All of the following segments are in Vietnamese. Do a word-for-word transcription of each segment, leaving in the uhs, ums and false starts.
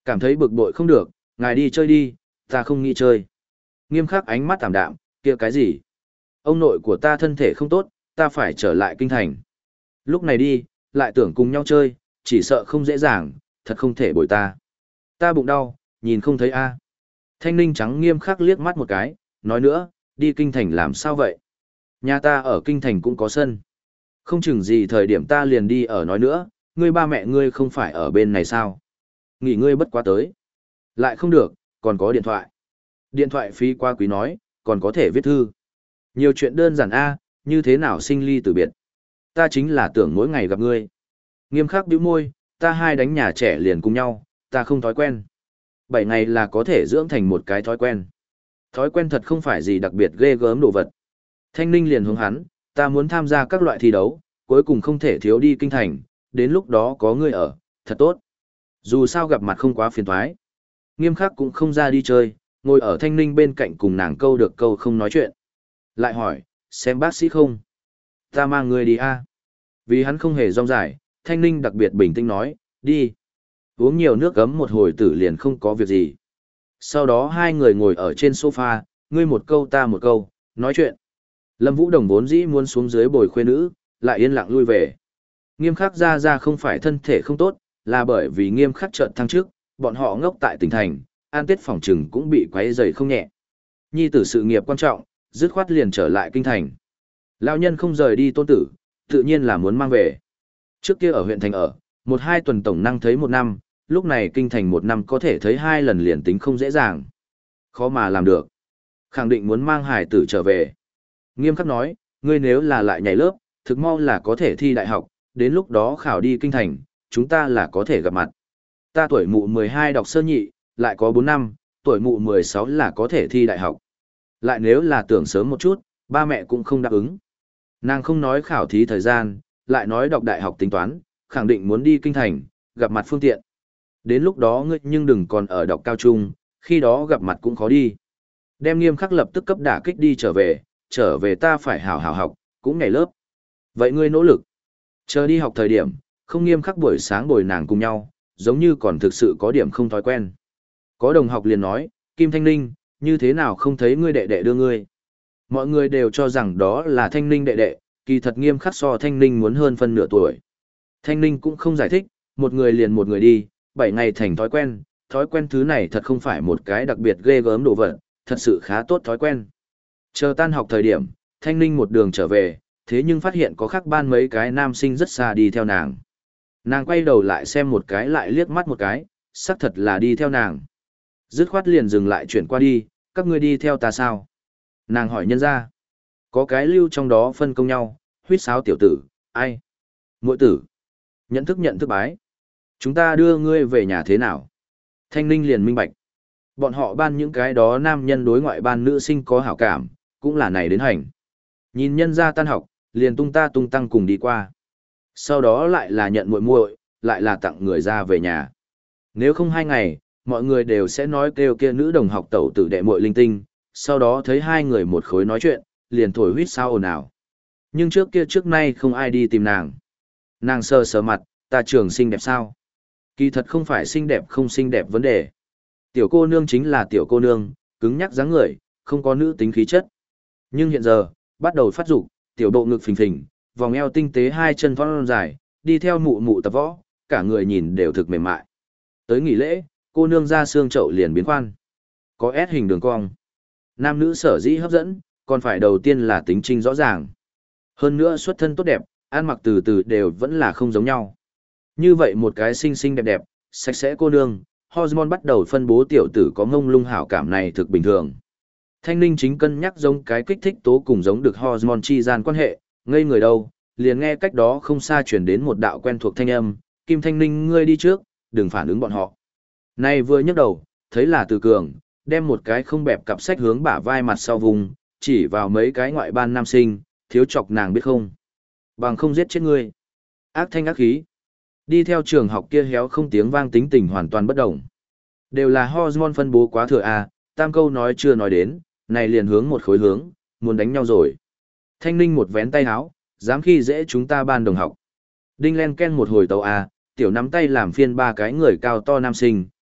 Cảm thấy bực bội không được, ngài đi chơi đi, ta không nghĩ chơi. Nghiêm khắc ánh mắt tạm đạm, kia cái gì? Ông nội của ta thân thể không tốt, ta phải trở lại kinh thành. Lúc này đi, lại tưởng cùng nhau chơi, chỉ sợ không dễ dàng, thật không thể bồi ta. Ta bụng đau, nhìn không thấy a. Thanh ninh trắng nghiêm khắc liếc mắt một cái, nói nữa, đi kinh thành làm sao vậy? Nhà ta ở kinh thành cũng có sân. Không chừng gì thời điểm ta liền đi ở nói nữa, ngươi ba mẹ ngươi không phải ở bên này sao? Nghỉ ngươi bất quá tới. Lại không được, còn có điện thoại. Điện thoại phí quá quý nói, còn có thể viết thư. Nhiều chuyện đơn giản a, như thế nào sinh ly tử biệt. Ta chính là tưởng mỗi ngày gặp ngươi. Nghiêm khắc bĩu môi, ta hai đánh nhà trẻ liền cùng nhau, ta không thói quen. Bảy ngày là có thể dưỡng thành một cái thói quen. Thói quen thật không phải gì đặc biệt ghê gớm đồ vật. Thanh ninh liền hướng hắn, ta muốn tham gia các loại thi đấu, cuối cùng không thể thiếu đi kinh thành, đến lúc đó có ngươi ở, thật tốt. Dù sao gặp mặt không quá phiền thoái. Nghiêm khắc cũng không ra đi chơi, ngồi ở thanh ninh bên cạnh cùng nàng câu được câu không nói chuyện. Lại hỏi, xem bác sĩ không? Ta mang ngươi đi a. Vì hắn không hề rong dài, thanh ninh đặc biệt bình tĩnh nói, đi. Uống nhiều nước gấm một hồi tử liền không có việc gì. Sau đó hai người ngồi ở trên sofa, ngươi một câu ta một câu, nói chuyện. Lâm Vũ Đồng vốn dĩ muốn xuống dưới bồi khuê nữ, lại yên lặng lui về. Nghiêm khắc ra ra không phải thân thể không tốt, là bởi vì nghiêm khắc trợn thăng trước, bọn họ ngốc tại tỉnh thành, an tết phòng trừng cũng bị quấy rầy không nhẹ. Nhi tử sự nghiệp quan trọng, dứt khoát liền trở lại kinh thành. Lão nhân không rời đi tôn tử, tự nhiên là muốn mang về. Trước kia ở huyện thành ở, một hai tuần tổng năng thấy một năm, lúc này kinh thành một năm có thể thấy hai lần liền tính không dễ dàng. Khó mà làm được. Khẳng định muốn mang hải tử trở về. Nghiêm khắc nói, ngươi nếu là lại nhảy lớp, thực mau là có thể thi đại học, đến lúc đó khảo đi kinh thành, chúng ta là có thể gặp mặt. Ta tuổi mụ mười hai đọc sơ nhị, lại có bốn năm, tuổi mụ mười sáu là có thể thi đại học. Lại nếu là tưởng sớm một chút, ba mẹ cũng không đáp ứng. Nàng không nói khảo thí thời gian, lại nói đọc đại học tính toán, khẳng định muốn đi kinh thành, gặp mặt phương tiện. Đến lúc đó ngươi nhưng đừng còn ở đọc cao trung, khi đó gặp mặt cũng khó đi. Đem nghiêm khắc lập tức cấp đả kích đi trở về, trở về ta phải hảo hảo học, cũng ngày lớp. Vậy ngươi nỗ lực. Chờ đi học thời điểm, không nghiêm khắc buổi sáng bồi nàng cùng nhau, giống như còn thực sự có điểm không thói quen. Có đồng học liền nói, Kim Thanh Ninh, như thế nào không thấy ngươi đệ đệ đưa ngươi. Mọi người đều cho rằng đó là Thanh Ninh đệ đệ, kỳ thật nghiêm khắc so Thanh Ninh muốn hơn phân nửa tuổi. Thanh Ninh cũng không giải thích, một người liền một người đi, bảy ngày thành thói quen, thói quen thứ này thật không phải một cái đặc biệt ghê gớm đồ vật, thật sự khá tốt thói quen. Chờ tan học thời điểm, Thanh Ninh một đường trở về, thế nhưng phát hiện có khác ban mấy cái nam sinh rất xa đi theo nàng. Nàng quay đầu lại xem một cái lại liếc mắt một cái, xác thật là đi theo nàng. Dứt khoát liền dừng lại chuyển qua đi, các ngươi đi theo ta sao? Nàng hỏi nhân ra. Có cái lưu trong đó phân công nhau, huýt sáo tiểu tử, ai? Muội tử. Nhận thức nhận thức bái. Chúng ta đưa ngươi về nhà thế nào? Thanh Ninh liền minh bạch. Bọn họ ban những cái đó nam nhân đối ngoại ban nữ sinh có hảo cảm, cũng là này đến hành. Nhìn nhân ra tan học, liền tung ta tung tăng cùng đi qua. Sau đó lại là nhận muội muội, lại là tặng người ra về nhà. Nếu không hai ngày, mọi người đều sẽ nói kêu kia nữ đồng học tẩu tử đệ muội linh tinh, sau đó thấy hai người một khối nói chuyện, liền thổi huýt sao ồn ào. Nhưng trước kia trước nay không ai đi tìm nàng. Nàng sờ sờ mặt, ta trường xinh đẹp sao? Kỳ thật không phải xinh đẹp không xinh đẹp vấn đề. Tiểu cô nương chính là tiểu cô nương, cứng nhắc dáng người, không có nữ tính khí chất. Nhưng hiện giờ, bắt đầu phát dục, tiểu bộ ngực phình phình, vòng eo tinh tế hai chân thon dài, đi theo mụ mụ tập võ, cả người nhìn đều thực mềm mại. Tới nghỉ lễ, cô nương ra xương chậu liền biến khoan. Có S hình đường cong. Nam nữ sở dĩ hấp dẫn, còn phải đầu tiên là tính trinh rõ ràng. Hơn nữa xuất thân tốt đẹp, ăn mặc từ từ đều vẫn là không giống nhau. Như vậy một cái xinh xinh đẹp đẹp, sạch sẽ cô nương, hormone bắt đầu phân bố tiểu tử có ngông lung hảo cảm này thực bình thường. Thanh Ninh chính cân nhắc giống cái kích thích tố cùng giống được hormone chi gian quan hệ, ngây người đâu, liền nghe cách đó không xa truyền đến một đạo quen thuộc thanh âm, Kim Thanh Ninh ngươi đi trước, đừng phản ứng bọn họ. Này vừa nhấc đầu, thấy là Từ Cường, đem một cái không bẹp cặp sách hướng bả vai mặt sau vùng, chỉ vào mấy cái ngoại ban nam sinh, thiếu chọc nàng biết không. Bằng không giết chết ngươi. Ác thanh ác khí. Đi theo trường học kia héo không tiếng vang tính tình hoàn toàn bất động. Đều là hormone phân bố quá thừa à, tam câu nói chưa nói đến, này liền hướng một khối hướng, muốn đánh nhau rồi. Thanh Ninh một vén tay áo, dám khi dễ chúng ta ban đồng học. Đinh len ken một hồi tàu à, tiểu nắm tay làm phiên ba cái người cao to nam sinh,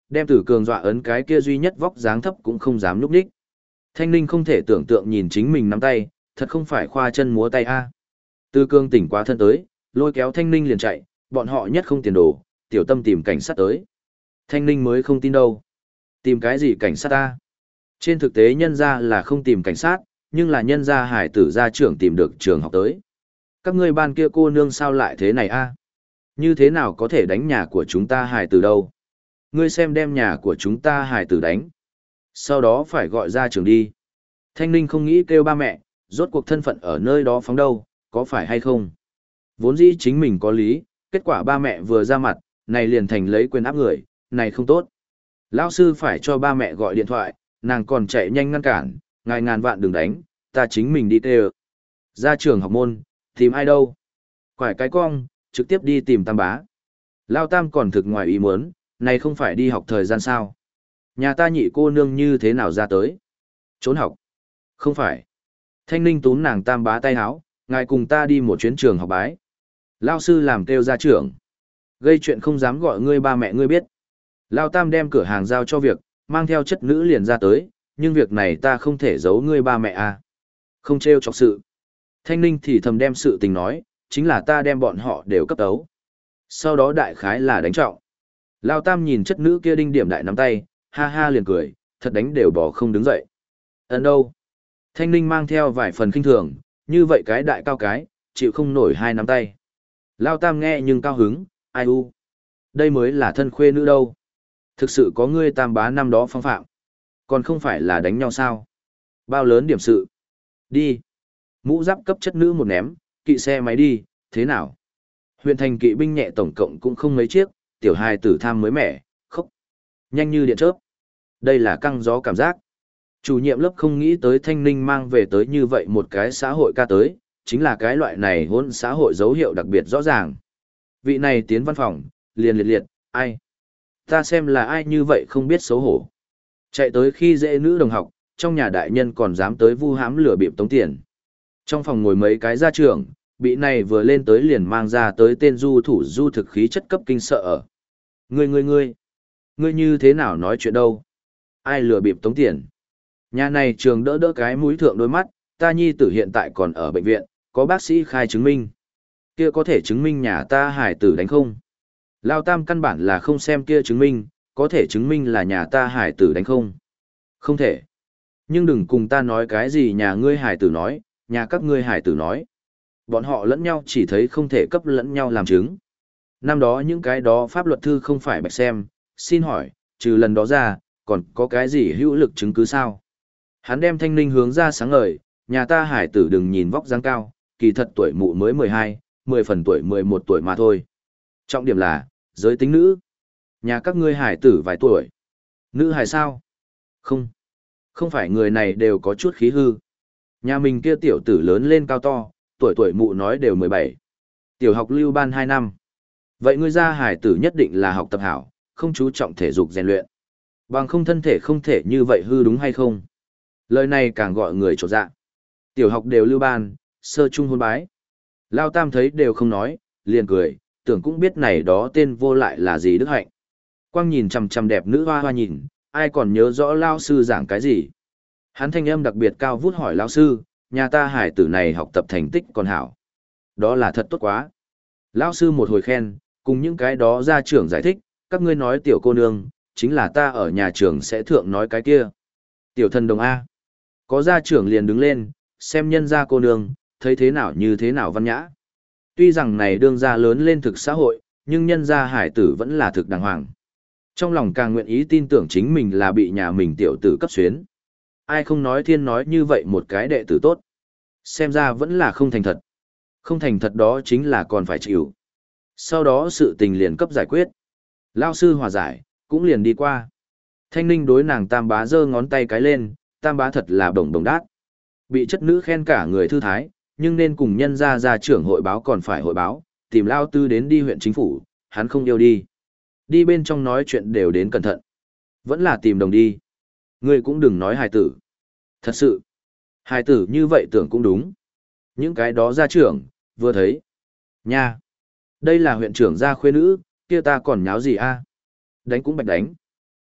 đem Tử Cường dọa ấn cái kia duy nhất vóc dáng thấp cũng không dám nhúc nhích. Thanh Ninh không thể tưởng tượng nhìn chính mình nắm tay, thật không phải khoa chân múa tay a. Tử Cường tỉnh quá thân tới, lôi kéo Thanh Ninh liền chạy, bọn họ nhất không tiền đồ, tiểu tâm tìm cảnh sát tới. Thanh Ninh mới không tin đâu. Tìm cái gì cảnh sát ta? Trên thực tế nhân ra là không tìm cảnh sát, nhưng là nhân ra hải tử gia trưởng tìm được trường học tới. Các ngươi ban kia cô nương sao lại thế này a? Như thế nào có thể đánh nhà của chúng ta hải tử đâu? Ngươi xem đem nhà của chúng ta hải tử đánh. Sau đó phải gọi ra trường đi. Thanh Ninh không nghĩ kêu ba mẹ, rốt cuộc thân phận ở nơi đó phóng đâu, có phải hay không? Vốn dĩ chính mình có lý, kết quả ba mẹ vừa ra mặt, này liền thành lấy quyền áp người, này không tốt. Lão sư phải cho ba mẹ gọi điện thoại, nàng còn chạy nhanh ngăn cản, ngài ngàn vạn đừng đánh, ta chính mình đi tê. Ra trường học môn, tìm ai đâu? Quải cái cong, trực tiếp đi tìm Tam bá. Lao Tam còn thực ngoài ý muốn, này không phải đi học thời gian sao? Nhà ta nhị cô nương như thế nào ra tới? Trốn học. Không phải. Thanh Ninh túm nàng Tam bá tay háo, ngài cùng ta đi một chuyến trường học bái. Lao sư làm kêu ra trưởng. Gây chuyện không dám gọi ngươi ba mẹ ngươi biết. Lao Tam đem cửa hàng giao cho việc, mang theo chất nữ liền ra tới, nhưng việc này ta không thể giấu ngươi ba mẹ à. Không trêu chọc sự. Thanh Ninh thì thầm đem sự tình nói, chính là ta đem bọn họ đều cấp tấu. Sau đó đại khái là đánh trọng. Lao Tam nhìn chất nữ kia đinh điểm đại nắm tay, ha ha liền cười, thật đánh đều bỏ không đứng dậy. Ấn đâu? Thanh Ninh mang theo vài phần kinh thường, như vậy cái đại cao cái, chịu không nổi hai nắm tay. Lao Tam nghe nhưng cao hứng, ai u. Đây mới là thân khuê nữ đâu. Thực sự có ngươi Tam bá năm đó phong phạm. Còn không phải là đánh nhau sao? Bao lớn điểm sự? Đi. Mũ giáp cấp chất nữ một ném, kỵ xe máy đi, thế nào? Huyện thành kỵ binh nhẹ tổng cộng cũng không mấy chiếc, tiểu hài tử tham mới mẻ, khóc. Nhanh như điện chớp. Đây là căng gió cảm giác. Chủ nhiệm lớp không nghĩ tới Thanh Ninh mang về tới như vậy một cái xã hội ca tới, chính là cái loại này hôn xã hội dấu hiệu đặc biệt rõ ràng. Vị này tiến văn phòng, liền liệt liệt, ai? Ta xem là ai như vậy không biết xấu hổ. Chạy tới khi dễ nữ đồng học, trong nhà đại nhân còn dám tới vu hãm lửa bịp tống tiền. Trong phòng ngồi mấy cái gia trưởng, bị này vừa lên tới liền mang ra tới tên du thủ du thực khí chất cấp kinh sợ ở. Ngươi ngươi ngươi, ngươi như thế nào nói chuyện đâu? Ai lừa bịp tống tiền? Nhà này trường đỡ đỡ cái mũi thượng đôi mắt, ta nhi tử hiện tại còn ở bệnh viện, có bác sĩ khai chứng minh. Kia có thể chứng minh nhà ta hải tử đánh không? Lao Tam căn bản là không xem kia chứng minh, có thể chứng minh là nhà ta hải tử đánh không? Không thể. Nhưng đừng cùng ta nói cái gì nhà ngươi hải tử nói, nhà các ngươi hải tử nói. Bọn họ lẫn nhau chỉ thấy không thể cấp lẫn nhau làm chứng. Năm đó những cái đó pháp luật thư không phải bạch xem, xin hỏi, trừ lần đó ra, còn có cái gì hữu lực chứng cứ sao? Hắn đem Thanh Ninh hướng ra sáng ngời, nhà ta hải tử đừng nhìn vóc dáng cao, kỳ thật tuổi mụ mới mười hai, mười phần tuổi mười một tuổi mà thôi. Trọng điểm là, giới tính nữ. Nhà các ngươi hải tử vài tuổi. Nữ hải sao? Không. Không phải người này đều có chút khí hư. Nhà mình kia tiểu tử lớn lên cao to, tuổi tuổi mụ nói đều mười bảy. Tiểu học lưu ban hai năm. Vậy ngươi ra hải tử nhất định là học tập hảo, không chú trọng thể dục rèn luyện. Bằng không thân thể không thể như vậy hư đúng hay không? Lời này càng gọi người trột dạ. Tiểu học đều lưu ban, sơ trung hôn bái. Lao Tam thấy đều không nói, liền cười, tưởng cũng biết này đó tên vô lại là gì đức hạnh. Quang nhìn chằm chằm đẹp nữ hoa hoa nhìn, ai còn nhớ rõ Lao sư giảng cái gì. Hắn thanh âm đặc biệt cao vút hỏi Lao sư, nhà ta hải tử này học tập thành tích còn hảo. Đó là thật tốt quá. Lao sư một hồi khen, cùng những cái đó ra trưởng giải thích, các ngươi nói tiểu cô nương, chính là ta ở nhà trường sẽ thượng nói cái kia. Tiểu thần đồng A. Có gia trưởng liền đứng lên, xem nhân gia cô nương, thấy thế nào như thế nào văn nhã. Tuy rằng này đương gia lớn lên thực xã hội, nhưng nhân gia hải tử vẫn là thực đàng hoàng. Trong lòng càng nguyện ý tin tưởng chính mình là bị nhà mình tiểu tử cấp xuyến. Ai không nói thiên nói như vậy một cái đệ tử tốt. Xem ra vẫn là không thành thật. Không thành thật đó chính là còn phải chịu. Sau đó sự tình liền cấp giải quyết. Lao sư hòa giải, cũng liền đi qua. Thanh Ninh đối nàng Tam bá giơ ngón tay cái lên, Tam bá thật là đồng đồng đát. Bị chất nữ khen cả người thư thái, nhưng nên cùng nhân ra ra trưởng hội báo còn phải hội báo, tìm Lao tư đến đi huyện chính phủ, hắn không yêu đi. Đi bên trong nói chuyện đều đến cẩn thận. Vẫn là tìm đồng đi. Ngươi cũng đừng nói hài tử. Thật sự, hài tử như vậy tưởng cũng đúng. Những cái đó ra trưởng, vừa thấy. Nha, đây là huyện trưởng gia khuê nữ, kia ta còn nháo gì a? Đánh cũng bạch đánh.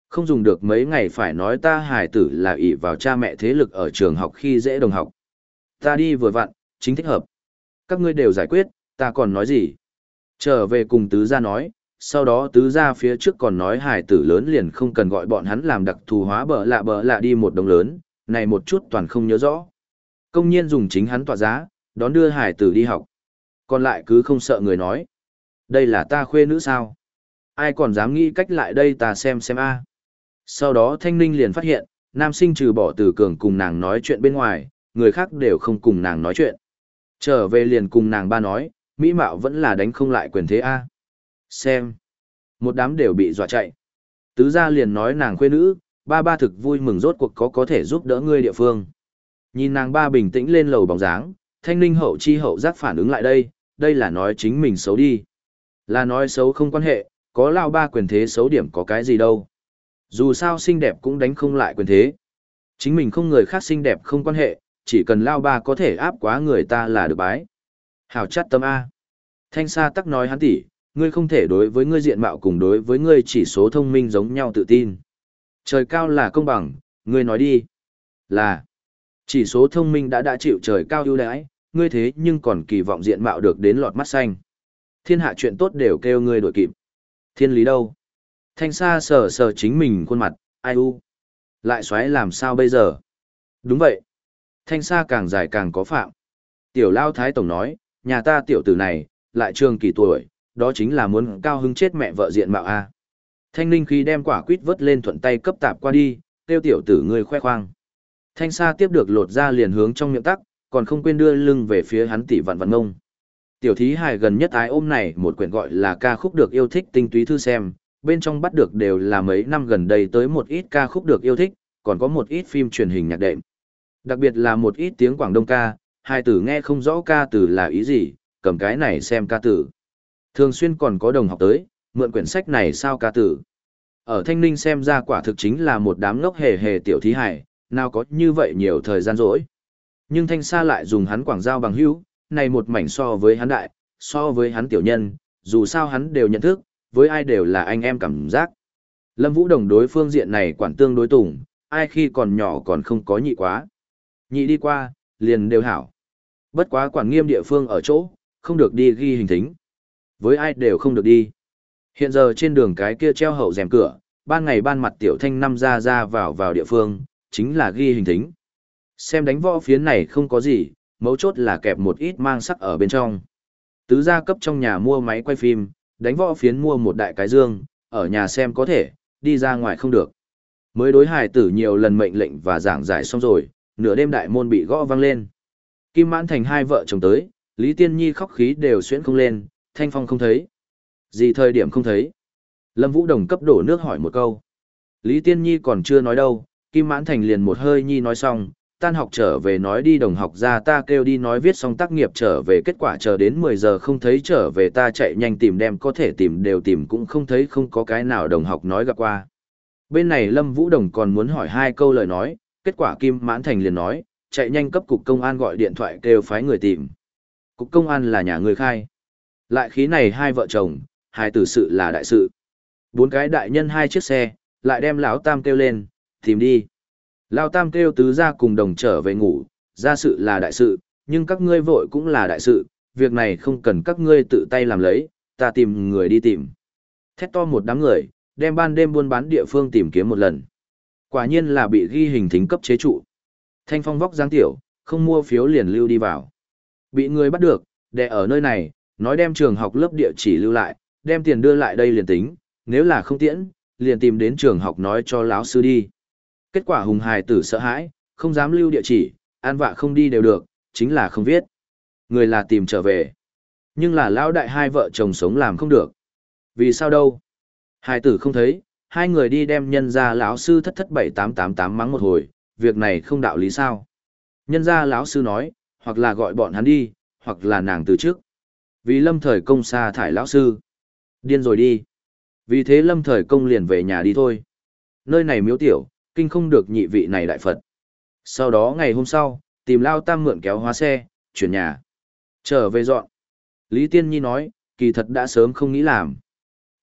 Không dùng được mấy ngày phải nói ta hài tử là ỷ vào cha mẹ thế lực ở trường học khi dễ đồng học. Ta đi vừa vặn, chính thích hợp. Các ngươi đều giải quyết, ta còn nói gì? Trở về cùng tứ gia nói, sau đó tứ gia phía trước còn nói hài tử lớn liền không cần gọi bọn hắn làm đặc thù hóa bờ lạ bờ lạ đi một đồng lớn, này một chút toàn không nhớ rõ. Công nhiên dùng chính hắn tọa giá, đón đưa hài tử đi học. Còn lại cứ không sợ người nói. Đây là ta khuê nữ sao? Ai còn dám nghĩ cách lại đây ta xem xem a. Sau đó Thanh Ninh liền phát hiện, nam sinh trừ bỏ Từ Cường cùng nàng nói chuyện bên ngoài, người khác đều không cùng nàng nói chuyện. Trở về liền cùng nàng ba nói, mỹ mạo vẫn là đánh không lại quyền thế a. Xem. Một đám đều bị dọa chạy. Tứ gia liền nói nàng khuê nữ, ba ba thực vui mừng rốt cuộc có có thể giúp đỡ ngươi địa phương. Nhìn nàng ba bình tĩnh lên lầu bóng dáng, Thanh Ninh hậu chi hậu giác phản ứng lại đây, đây là nói chính mình xấu đi. Là nói xấu không quan hệ, có lao ba quyền thế xấu điểm có cái gì đâu. Dù sao xinh đẹp cũng đánh không lại quyền thế. Chính mình không người khác xinh đẹp không quan hệ, chỉ cần lao ba có thể áp quá người ta là được bái. Hảo chát tâm A. Thanh Sa tắc nói hắn tỷ, ngươi không thể đối với ngươi diện mạo cùng đối với ngươi chỉ số thông minh giống nhau tự tin. Trời cao là công bằng, ngươi nói đi. Là, chỉ số thông minh đã đã chịu trời cao ưu đãi, ngươi thế nhưng còn kỳ vọng diện mạo được đến lọt mắt xanh. Thiên hạ chuyện tốt đều kêu ngươi đổi kịp. Thiên lý đâu? Thanh Sa sờ sờ chính mình khuôn mặt, ai u. Lại xoáy làm sao bây giờ? Đúng vậy. Thanh Sa càng dài càng có phạm. Tiểu Lao Thái Tổng nói, nhà ta tiểu tử này, lại trường kỳ tuổi, đó chính là muốn cao hứng chết mẹ vợ diện mạo a. Thanh Ninh khi đem quả quýt vớt lên thuận tay cấp tạp qua đi, tiêu tiểu tử người khoe khoang. Thanh Sa tiếp được lột ra liền hướng trong miệng tắc, còn không quên đưa lưng về phía hắn tỷ vặn vặn ngông. Tiểu thí hài gần nhất ái ôm này một quyển gọi là ca khúc được yêu thích tinh túy thư xem, bên trong bắt được đều là mấy năm gần đây tới một ít ca khúc được yêu thích, còn có một ít phim truyền hình nhạc đệm. Đặc biệt là một ít tiếng Quảng Đông ca, hai tử nghe không rõ ca từ là ý gì, cầm cái này xem ca tử. Thường xuyên còn có đồng học tới, mượn quyển sách này sao ca tử. Ở Thanh Ninh xem ra quả thực chính là một đám ngốc hề hề tiểu thí hài, nào có như vậy nhiều thời gian rỗi. Nhưng Thanh Sa lại dùng hắn quảng giao bằng hữu, này một mảnh so với hắn đại, so với hắn tiểu nhân, dù sao hắn đều nhận thức, với ai đều là anh em cảm giác. Lâm Vũ Đồng đối phương diện này quản tương đối tủng, ai khi còn nhỏ còn không có nhị quá. Nhị đi qua, liền đều hảo. Bất quá quản nghiêm địa phương ở chỗ, không được đi ghi hình thính. Với ai đều không được đi. Hiện giờ trên đường cái kia treo hậu rèm cửa, ban ngày ban mặt tiểu thanh năm ra ra vào vào địa phương, chính là ghi hình thính. Xem đánh võ phiến này không có gì, mấu chốt là kẹp một ít mang sắc ở bên trong. Tứ gia cấp trong nhà mua máy quay phim, đánh võ phiến mua một đại cái dương, ở nhà xem có thể, đi ra ngoài không được. Mới đối hài tử nhiều lần mệnh lệnh và giảng giải xong rồi, nửa đêm đại môn bị gõ vang lên. Kim Mãn Thành hai vợ chồng tới, Lý Tiên Nhi khóc khí đều xuyễn không lên, Thanh Phong không thấy. Gì thời điểm không thấy? Lâm Vũ Đồng cấp đổ nước hỏi một câu. Lý Tiên Nhi còn chưa nói đâu, Kim Mãn Thành liền một hơi nhi nói xong, tan học trở về nói đi đồng học ra ta kêu đi nói viết xong tác nghiệp trở về kết quả chờ đến mười giờ không thấy trở về ta chạy nhanh tìm đem có thể tìm đều tìm cũng không thấy không có cái nào đồng học nói gặp qua. Bên này Lâm Vũ Đồng còn muốn hỏi hai câu lời nói, kết quả Kim Mãn Thành liền nói, chạy nhanh cấp cục công an gọi điện thoại kêu phái người tìm. Cục công an là nhà người khai. Lại khí này hai vợ chồng, hai tử sự là đại sự. Bốn cái đại nhân hai chiếc xe, lại đem lão Tam kêu lên, tìm đi. Lão Tam kêu tứ gia cùng đồng trở về ngủ, gia sự là đại sự, nhưng các ngươi vội cũng là đại sự, việc này không cần các ngươi tự tay làm lấy, ta tìm người đi tìm. Thét to một đám người, đem ban đêm buôn bán địa phương tìm kiếm một lần. Quả nhiên là bị ghi hình thính cấp chế trụ. Thanh Phong vóc dáng tiểu, không mua phiếu liền lưu đi vào. Bị người bắt được, để ở nơi này, nói đem trường học lớp địa chỉ lưu lại, đem tiền đưa lại đây liền tính, nếu là không tiễn, liền tìm đến trường học nói cho lão sư đi. Kết quả hùng hài tử sợ hãi, không dám lưu địa chỉ, an vạ không đi đều được, chính là không viết. Người là tìm trở về. Nhưng là lão đại hai vợ chồng sống làm không được. Vì sao đâu? Hài tử không thấy, hai người đi đem nhân ra lão sư thất thất bảy tám tám tám mắng một hồi, việc này không đạo lý sao? Nhân ra lão sư nói, hoặc là gọi bọn hắn đi, hoặc là nàng từ trước. Vì lâm thời công sa thải lão sư. Điên rồi đi. Vì thế lâm thời công liền về nhà đi thôi. Nơi này miếu tiểu, kinh không được nhị vị này đại Phật. Sau đó ngày hôm sau, tìm Lao Tam mượn kéo hóa xe, chuyển nhà. Trở về dọn. Lý Tiên Nhi nói, kỳ thật đã sớm không nghĩ làm.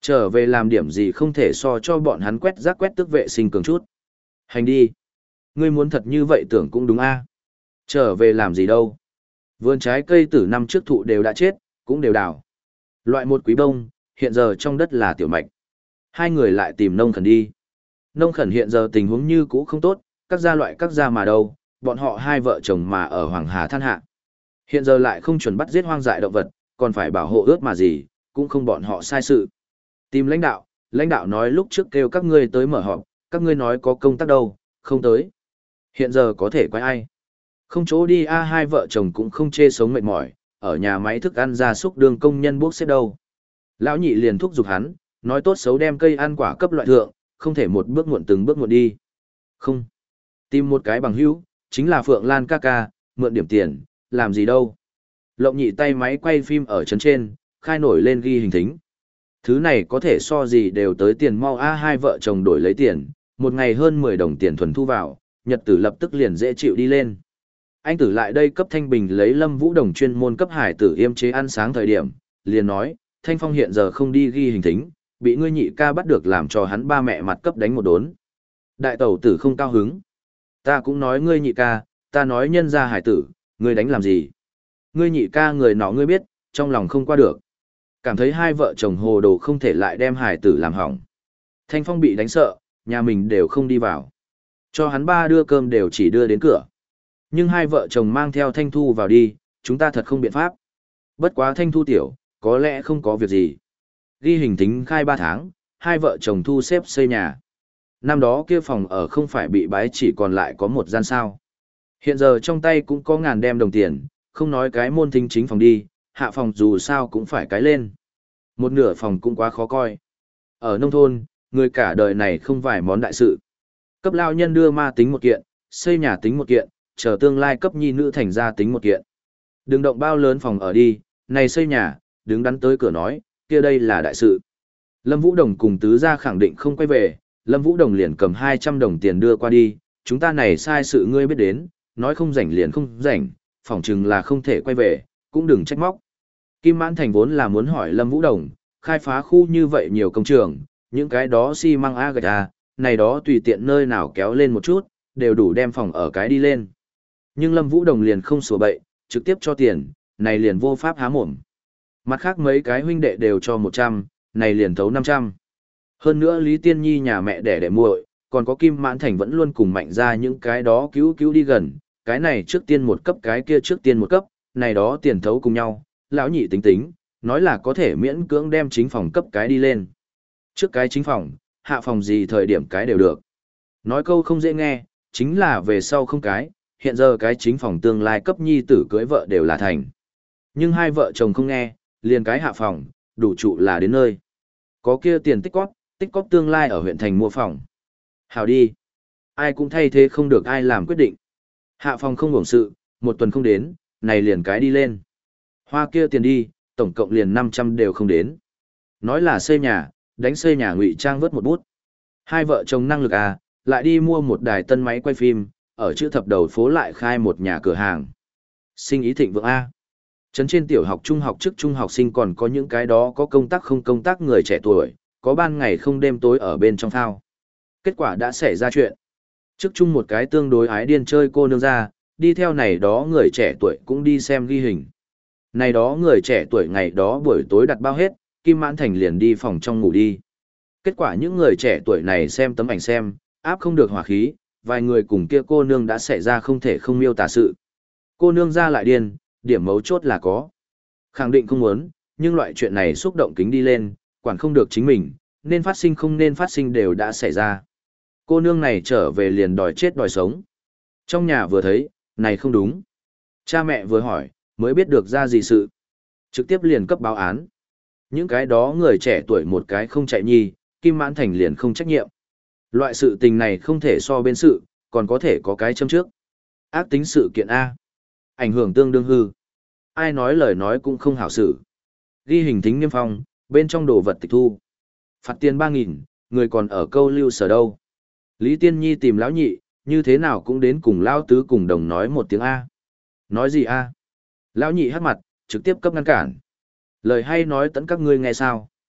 Trở về làm điểm gì không thể so cho bọn hắn quét rác quét tước vệ sinh cường chút. Hành đi. Ngươi muốn thật như vậy tưởng cũng đúng a. Trở về làm gì đâu. Vườn trái cây từ năm trước thụ đều đã chết, cũng đều đào. Loại một quý bông, hiện giờ trong đất là tiểu mạch. Hai người lại tìm nông khẩn đi. Nông khẩn hiện giờ tình huống như cũ không tốt, các gia loại các gia mà đâu, bọn họ hai vợ chồng mà ở Hoàng Hà than hạ. Hiện giờ lại không chuẩn bắt giết hoang dại động vật, còn phải bảo hộ ướt mà gì, cũng không bọn họ sai sự. Tìm lãnh đạo, lãnh đạo nói lúc trước kêu các ngươi tới mở họp, các ngươi nói có công tác đâu, không tới. Hiện giờ có thể quay ai. Không chỗ đi a hai vợ chồng cũng không chê sống mệt mỏi, ở nhà máy thức ăn gia súc đường công nhân bốc xếp đâu. Lão nhị liền thúc giục hắn, nói tốt xấu đem cây ăn quả cấp loại thượng, không thể một bước muộn từng bước muộn đi. Không. Tìm một cái bằng hữu, chính là Phượng Lan ca ca, mượn điểm tiền, làm gì đâu. Lộng nhị tay máy quay phim ở trấn trên, khai nổi lên ghi hình thính. Thứ này có thể so gì đều tới tiền mau a hai vợ chồng đổi lấy tiền, một ngày hơn mười đồng tiền thuần thu vào, nhật tử lập tức liền dễ chịu đi lên. Anh tử lại đây cấp Thanh Bình lấy Lâm Vũ Đồng chuyên môn cấp hải tử yêm chế ăn sáng thời điểm, liền nói, Thanh Phong hiện giờ không đi ghi hình thính, bị ngươi nhị ca bắt được làm cho hắn ba mẹ mặt cấp đánh một đốn. Đại tẩu tử không cao hứng. Ta cũng nói ngươi nhị ca, ta nói nhân ra hải tử, ngươi đánh làm gì? Ngươi nhị ca người nọ ngươi biết, trong lòng không qua được. Cảm thấy hai vợ chồng hồ đồ không thể lại đem hải tử làm hỏng. Thanh Phong bị đánh sợ, nhà mình đều không đi vào. Cho hắn ba đưa cơm đều chỉ đưa đến cửa. Nhưng hai vợ chồng mang theo Thanh Thu vào đi, chúng ta thật không biện pháp. Bất quá Thanh Thu tiểu, có lẽ không có việc gì. Ghi hình tính khai ba tháng, hai vợ chồng thu xếp xây nhà. Năm đó kia phòng ở không phải bị bái chỉ còn lại có một gian sao. Hiện giờ trong tay cũng có ngàn đem đồng tiền, không nói cái môn thính chính phòng đi, hạ phòng dù sao cũng phải cái lên. Một nửa phòng cũng quá khó coi. Ở nông thôn, người cả đời này không vài món đại sự. Cấp lao nhân đưa ma tính một kiện, xây nhà tính một kiện, chờ tương lai cấp nhi nữ thành ra tính một kiện. Đừng động bao lớn phòng ở đi, này xây nhà, đứng đắn tới cửa nói, kia đây là đại sự. Lâm Vũ Đồng cùng tứ gia khẳng định không quay về, Lâm Vũ Đồng liền cầm hai trăm đồng tiền đưa qua đi, chúng ta này sai sự ngươi biết đến, nói không rảnh liền không rảnh, phỏng chừng là không thể quay về, cũng đừng trách móc. Kim Mãn Thành vốn là muốn hỏi Lâm Vũ Đồng, khai phá khu như vậy nhiều công trường, những cái đó xi măng a gạch a, này đó tùy tiện nơi nào kéo lên một chút, đều đủ đem phòng ở cái đi lên. Nhưng Lâm Vũ Đồng liền không sủa bậy, trực tiếp cho tiền, này liền vô pháp há mồm. Mặt khác mấy cái huynh đệ đều cho một trăm, này liền thấu năm trăm. Hơn nữa Lý Tiên Nhi nhà mẹ đẻ đẻ muội, còn có Kim Mãn Thành vẫn luôn cùng mạnh ra những cái đó cứu cứu đi gần, cái này trước tiên một cấp cái kia trước tiên một cấp, này đó tiền thấu cùng nhau, lão nhị tính tính, nói là có thể miễn cưỡng đem chính phòng cấp cái đi lên. Trước cái chính phòng, hạ phòng gì thời điểm cái đều được. Nói câu không dễ nghe, chính là về sau không cái, hiện giờ cái chính phòng tương lai cấp nhi tử cưới vợ đều là thành. Nhưng hai vợ chồng không nghe, liền cái hạ phòng, đủ trụ là đến nơi. Có kia tiền tích cóp, tích cóp tương lai ở huyện thành mua phòng. Hào đi. Ai cũng thay thế không được ai làm quyết định. Hạ phòng không hưởng sự, một tuần không đến, này liền cái đi lên. Hoa kia tiền đi, tổng cộng liền năm trăm đều không đến. Nói là xây nhà, đánh xây nhà ngụy trang vớt một bút. Hai vợ chồng năng lực à, lại đi mua một đài tân máy quay phim, ở chữ thập đầu phố lại khai một nhà cửa hàng. Sinh ý thịnh vượng A. Trấn trên tiểu học trung học trước trung học sinh còn có những cái đó có công tác không công tác người trẻ tuổi, có ban ngày không đêm tối ở bên trong thao. Kết quả đã xảy ra chuyện. Trước chung một cái tương đối ái điên chơi cô nương ra, đi theo này đó người trẻ tuổi cũng đi xem ghi hình. Này đó người trẻ tuổi ngày đó buổi tối đặt bao hết, Kim Mãn Thành liền đi phòng trong ngủ đi. Kết quả những người trẻ tuổi này xem tấm ảnh xem, áp không được hỏa khí, vài người cùng kia cô nương đã xảy ra không thể không miêu tả sự. Cô nương ra lại điên, điểm mấu chốt là có. Khẳng định không muốn, nhưng loại chuyện này xúc động kính đi lên, quản không được chính mình, nên phát sinh không nên phát sinh đều đã xảy ra. Cô nương này trở về liền đòi chết đòi sống. Trong nhà vừa thấy, này không đúng. Cha mẹ vừa hỏi, mới biết được ra gì sự. Trực tiếp liền cấp báo án. Những cái đó người trẻ tuổi một cái không chạy nhi, Kim Mãn Thành liền không trách nhiệm. Loại sự tình này không thể so bên sự, còn có thể có cái châm trước. Ác tính sự kiện A. Ảnh hưởng tương đương hư. Ai nói lời nói cũng không hảo xử. Ghi hình thính niêm phong, bên trong đồ vật tịch thu. Phạt tiền ba nghìn, người còn ở câu lưu sở đâu. Lý Tiên Nhi tìm lão nhị, như thế nào cũng đến cùng lão tứ cùng đồng nói một tiếng A. Nói gì A? Lão nhị hát mặt, trực tiếp cấp ngăn cản. Lời hay nói tẫn các ngươi nghe sao.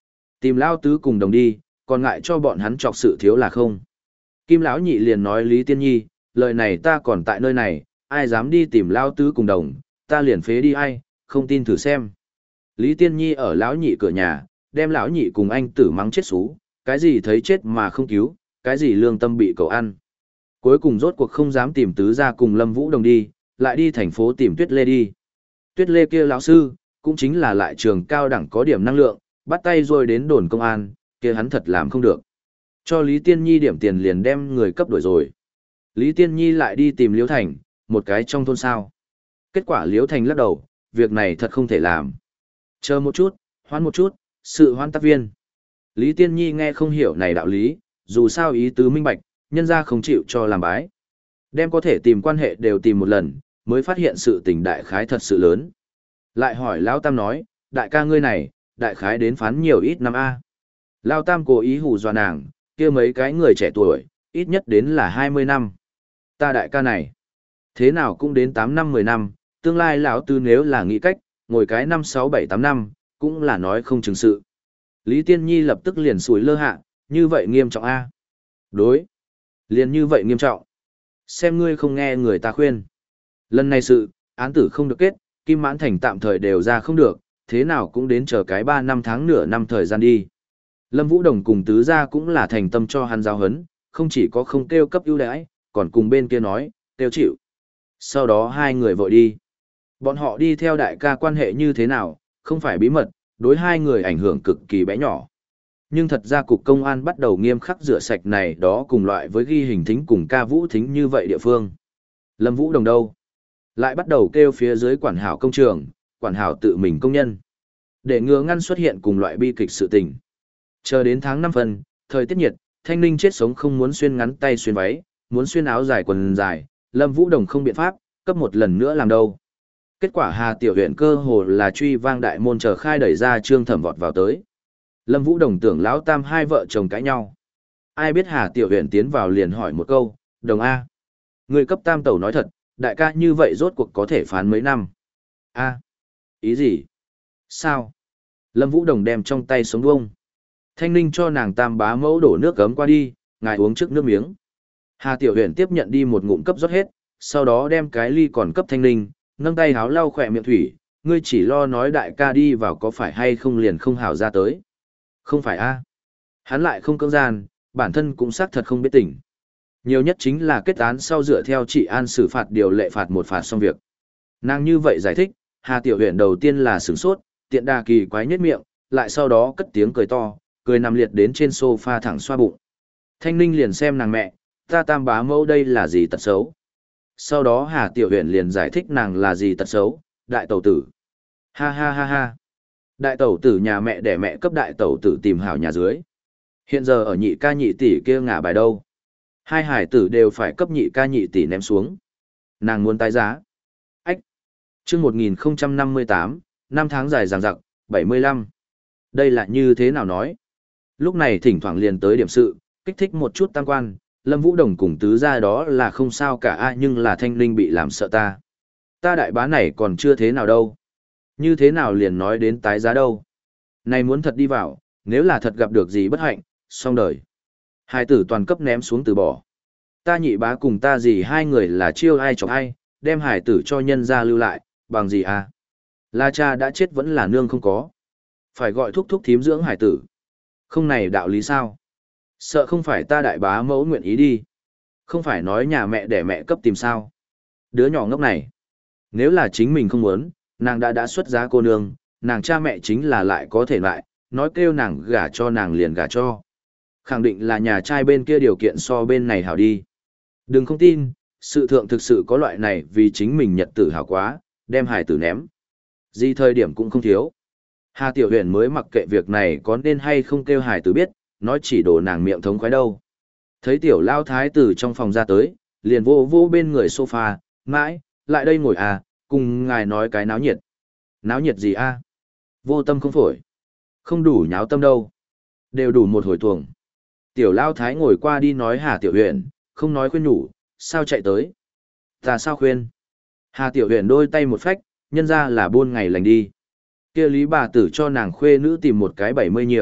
Tìm lao tứ cùng đồng đi, còn ngại cho bọn hắn chọc sự thiếu là không. Kim lão nhị liền nói Lý Tiên Nhi, lời này ta còn tại nơi này, ai dám đi tìm lao tứ cùng đồng, ta liền phế đi ai, không tin thử xem. Lý Tiên Nhi ở lão nhị cửa nhà, đem lão nhị cùng anh tử mắng chết xú, cái gì thấy chết mà không cứu, cái gì lương tâm bị cậu ăn. Cuối cùng rốt cuộc không dám tìm tứ ra cùng Lâm Vũ Đồng đi, lại đi thành phố tìm Tuyết Lê đi. Tuyết Lê kia lão sư, cũng chính là lại trường cao đẳng có điểm năng lượng, bắt tay rồi đến đồn công an, kia hắn thật làm không được. Cho Lý Tiên Nhi điểm tiền liền đem người cấp đổi rồi. Lý Tiên Nhi lại đi tìm Liễu Thành, một cái trong thôn sao. Kết quả Liễu Thành lắc đầu, việc này thật không thể làm. Chờ một chút, hoãn một chút, sự hoãn tác viên. Lý Tiên Nhi nghe không hiểu này đạo lý, dù sao ý tứ minh bạch, nhân ra không chịu cho làm bái. Đem có thể tìm quan hệ đều tìm một lần, mới phát hiện sự tình đại khái thật sự lớn. Lại hỏi Lão Tam nói, đại ca ngươi này, đại khái đến phán nhiều ít năm A. Lão Tam cố ý hù dọa nàng, kia mấy cái người trẻ tuổi, ít nhất đến là hai mươi năm. Ta đại ca này, thế nào cũng đến tám năm mười năm, tương lai lão Tư nếu là nghĩ cách, ngồi cái năm sáu bảy tám năm, cũng là nói không chừng sự. Lý Tiên Nhi lập tức liền sủi lơ hạ, như vậy nghiêm trọng A. Đối. Liền như vậy nghiêm trọng. Xem ngươi không nghe người ta khuyên. Lần này sự, án tử không được kết, Kim Mãn Thành tạm thời đều ra không được, thế nào cũng đến chờ cái ba năm tháng nửa năm thời gian đi. Lâm Vũ Đồng cùng tứ gia cũng là thành tâm cho hắn giáo hấn, không chỉ có không kêu cấp ưu đãi, còn cùng bên kia nói, kêu chịu. Sau đó hai người vội đi. Bọn họ đi theo đại ca quan hệ như thế nào, không phải bí mật, đối hai người ảnh hưởng cực kỳ bé nhỏ. Nhưng thật ra cục công an bắt đầu nghiêm khắc rửa sạch này đó cùng loại với ghi hình thính cùng ca vũ thính như vậy địa phương. Lâm Vũ Đồng đâu? Lại bắt đầu kêu phía dưới quản hảo công trường, quản hảo tự mình công nhân. Để ngừa ngăn xuất hiện cùng loại bi kịch sự tình. Chờ đến tháng năm phần, thời tiết nhiệt, Thanh Ninh chết sống không muốn xuyên ngắn tay xuyên váy, muốn xuyên áo dài quần dài, Lâm Vũ Đồng không biện pháp, cấp một lần nữa làm đâu. Kết quả Hà Tiểu Huyện cơ hồ là truy vang đại môn chờ khai đẩy ra Trương Thẩm vọt vào tới. Lâm Vũ Đồng tưởng Lão Tam hai vợ chồng cãi nhau. Ai biết Hà Tiểu Huyện tiến vào liền hỏi một câu, Đồng A. Người cấp Tam Tẩu nói thật, đại ca như vậy rốt cuộc có thể phán mấy năm. A. Ý gì? Sao? Lâm Vũ Đồng đem trong tay sống bông. Thanh Ninh cho nàng Tam bá mẫu đổ nước gấm qua đi, ngài uống trước nước miếng. Hà Tiểu Huyện tiếp nhận đi một ngụm cấp rót hết, sau đó đem cái ly còn cấp Thanh Ninh, nâng tay háo lau khỏe miệng thủy, ngươi chỉ lo nói đại ca đi vào có phải hay không liền không hào ra tới. Không phải a? Hắn lại không cưỡng gian, bản thân cũng xác thật không biết tỉnh. Nhiều nhất chính là kết án sau dựa theo trị an xử phạt điều lệ phạt một phạt xong việc. Nàng như vậy giải thích, Hà Tiểu Huyện đầu tiên là sửng sốt, tiện đà kỳ quái nhếch miệng, lại sau đó cất tiếng cười to, cười nằm liệt đến trên sofa thẳng xoa bụng. Thanh Ninh liền xem nàng mẹ, ta Tam bá mẫu đây là gì tật xấu. Sau đó Hà Tiểu Huyện liền giải thích nàng là gì tật xấu, đại tẩu tử. Ha ha ha ha. Đại tẩu tử nhà mẹ để mẹ cấp đại tẩu tử tìm hảo nhà dưới. Hiện giờ ở nhị ca nhị tỷ kia ngả bài đâu. Hai hải tử đều phải cấp nhị ca nhị tỷ ném xuống. Nàng muốn tái giá. Ách. Trước một nghìn không trăm năm mươi tám, năm tháng dài dằng dặc, bảy mươi lăm. Đây là như thế nào nói? Lúc này thỉnh thoảng liền tới điểm sự, kích thích một chút tăng quan, Lâm Vũ Đồng cùng tứ gia đó là không sao cả a, nhưng là Thanh Linh bị làm sợ ta. Ta đại bá này còn chưa thế nào đâu. Như thế nào liền nói đến tái giá đâu. Này muốn thật đi vào, nếu là thật gặp được gì bất hạnh, xong đời. Hai tử toàn cấp ném xuống từ bỏ. Ta nhị bá cùng ta gì hai người là chiêu ai chọc ai, đem hải tử cho nhân ra lưu lại, bằng gì à? La cha đã chết vẫn là nương không có. Phải gọi thúc thúc thím dưỡng hải tử. Không này đạo lý sao? Sợ không phải ta đại bá mẫu nguyện ý đi. Không phải nói nhà mẹ để mẹ cấp tìm sao. Đứa nhỏ ngốc này. Nếu là chính mình không muốn, nàng đã đã xuất giá cô nương, nàng cha mẹ chính là lại có thể lại, nói kêu nàng gả cho nàng liền gả cho. Khẳng định là nhà trai bên kia điều kiện so bên này hảo đi. Đừng không tin, sự thượng thực sự có loại này vì chính mình nhật tử hảo quá, đem hài tử ném. Gì thời điểm cũng không thiếu. Hà Tiểu Huyền mới mặc kệ việc này có nên hay không kêu hài tử biết, nói chỉ đổ nàng miệng thống khoái đâu. Thấy tiểu lao thái tử trong phòng ra tới, liền vô vô bên người sofa, mãi, lại đây ngồi à, cùng ngài nói cái náo nhiệt. Náo nhiệt gì a? Vô tâm không phổi. Không đủ nháo tâm đâu. Đều đủ một hồi tuồng. Tiểu lao thái ngồi qua đi nói Hà Tiểu Huyền, không nói khuyên nhủ, sao chạy tới. Ta sao khuyên? Hà Tiểu Huyền đôi tay một phách, nhân ra là buôn ngày lành đi. Kia lý bà tử cho nàng khuê nữ tìm một cái bảy mươi nhiều,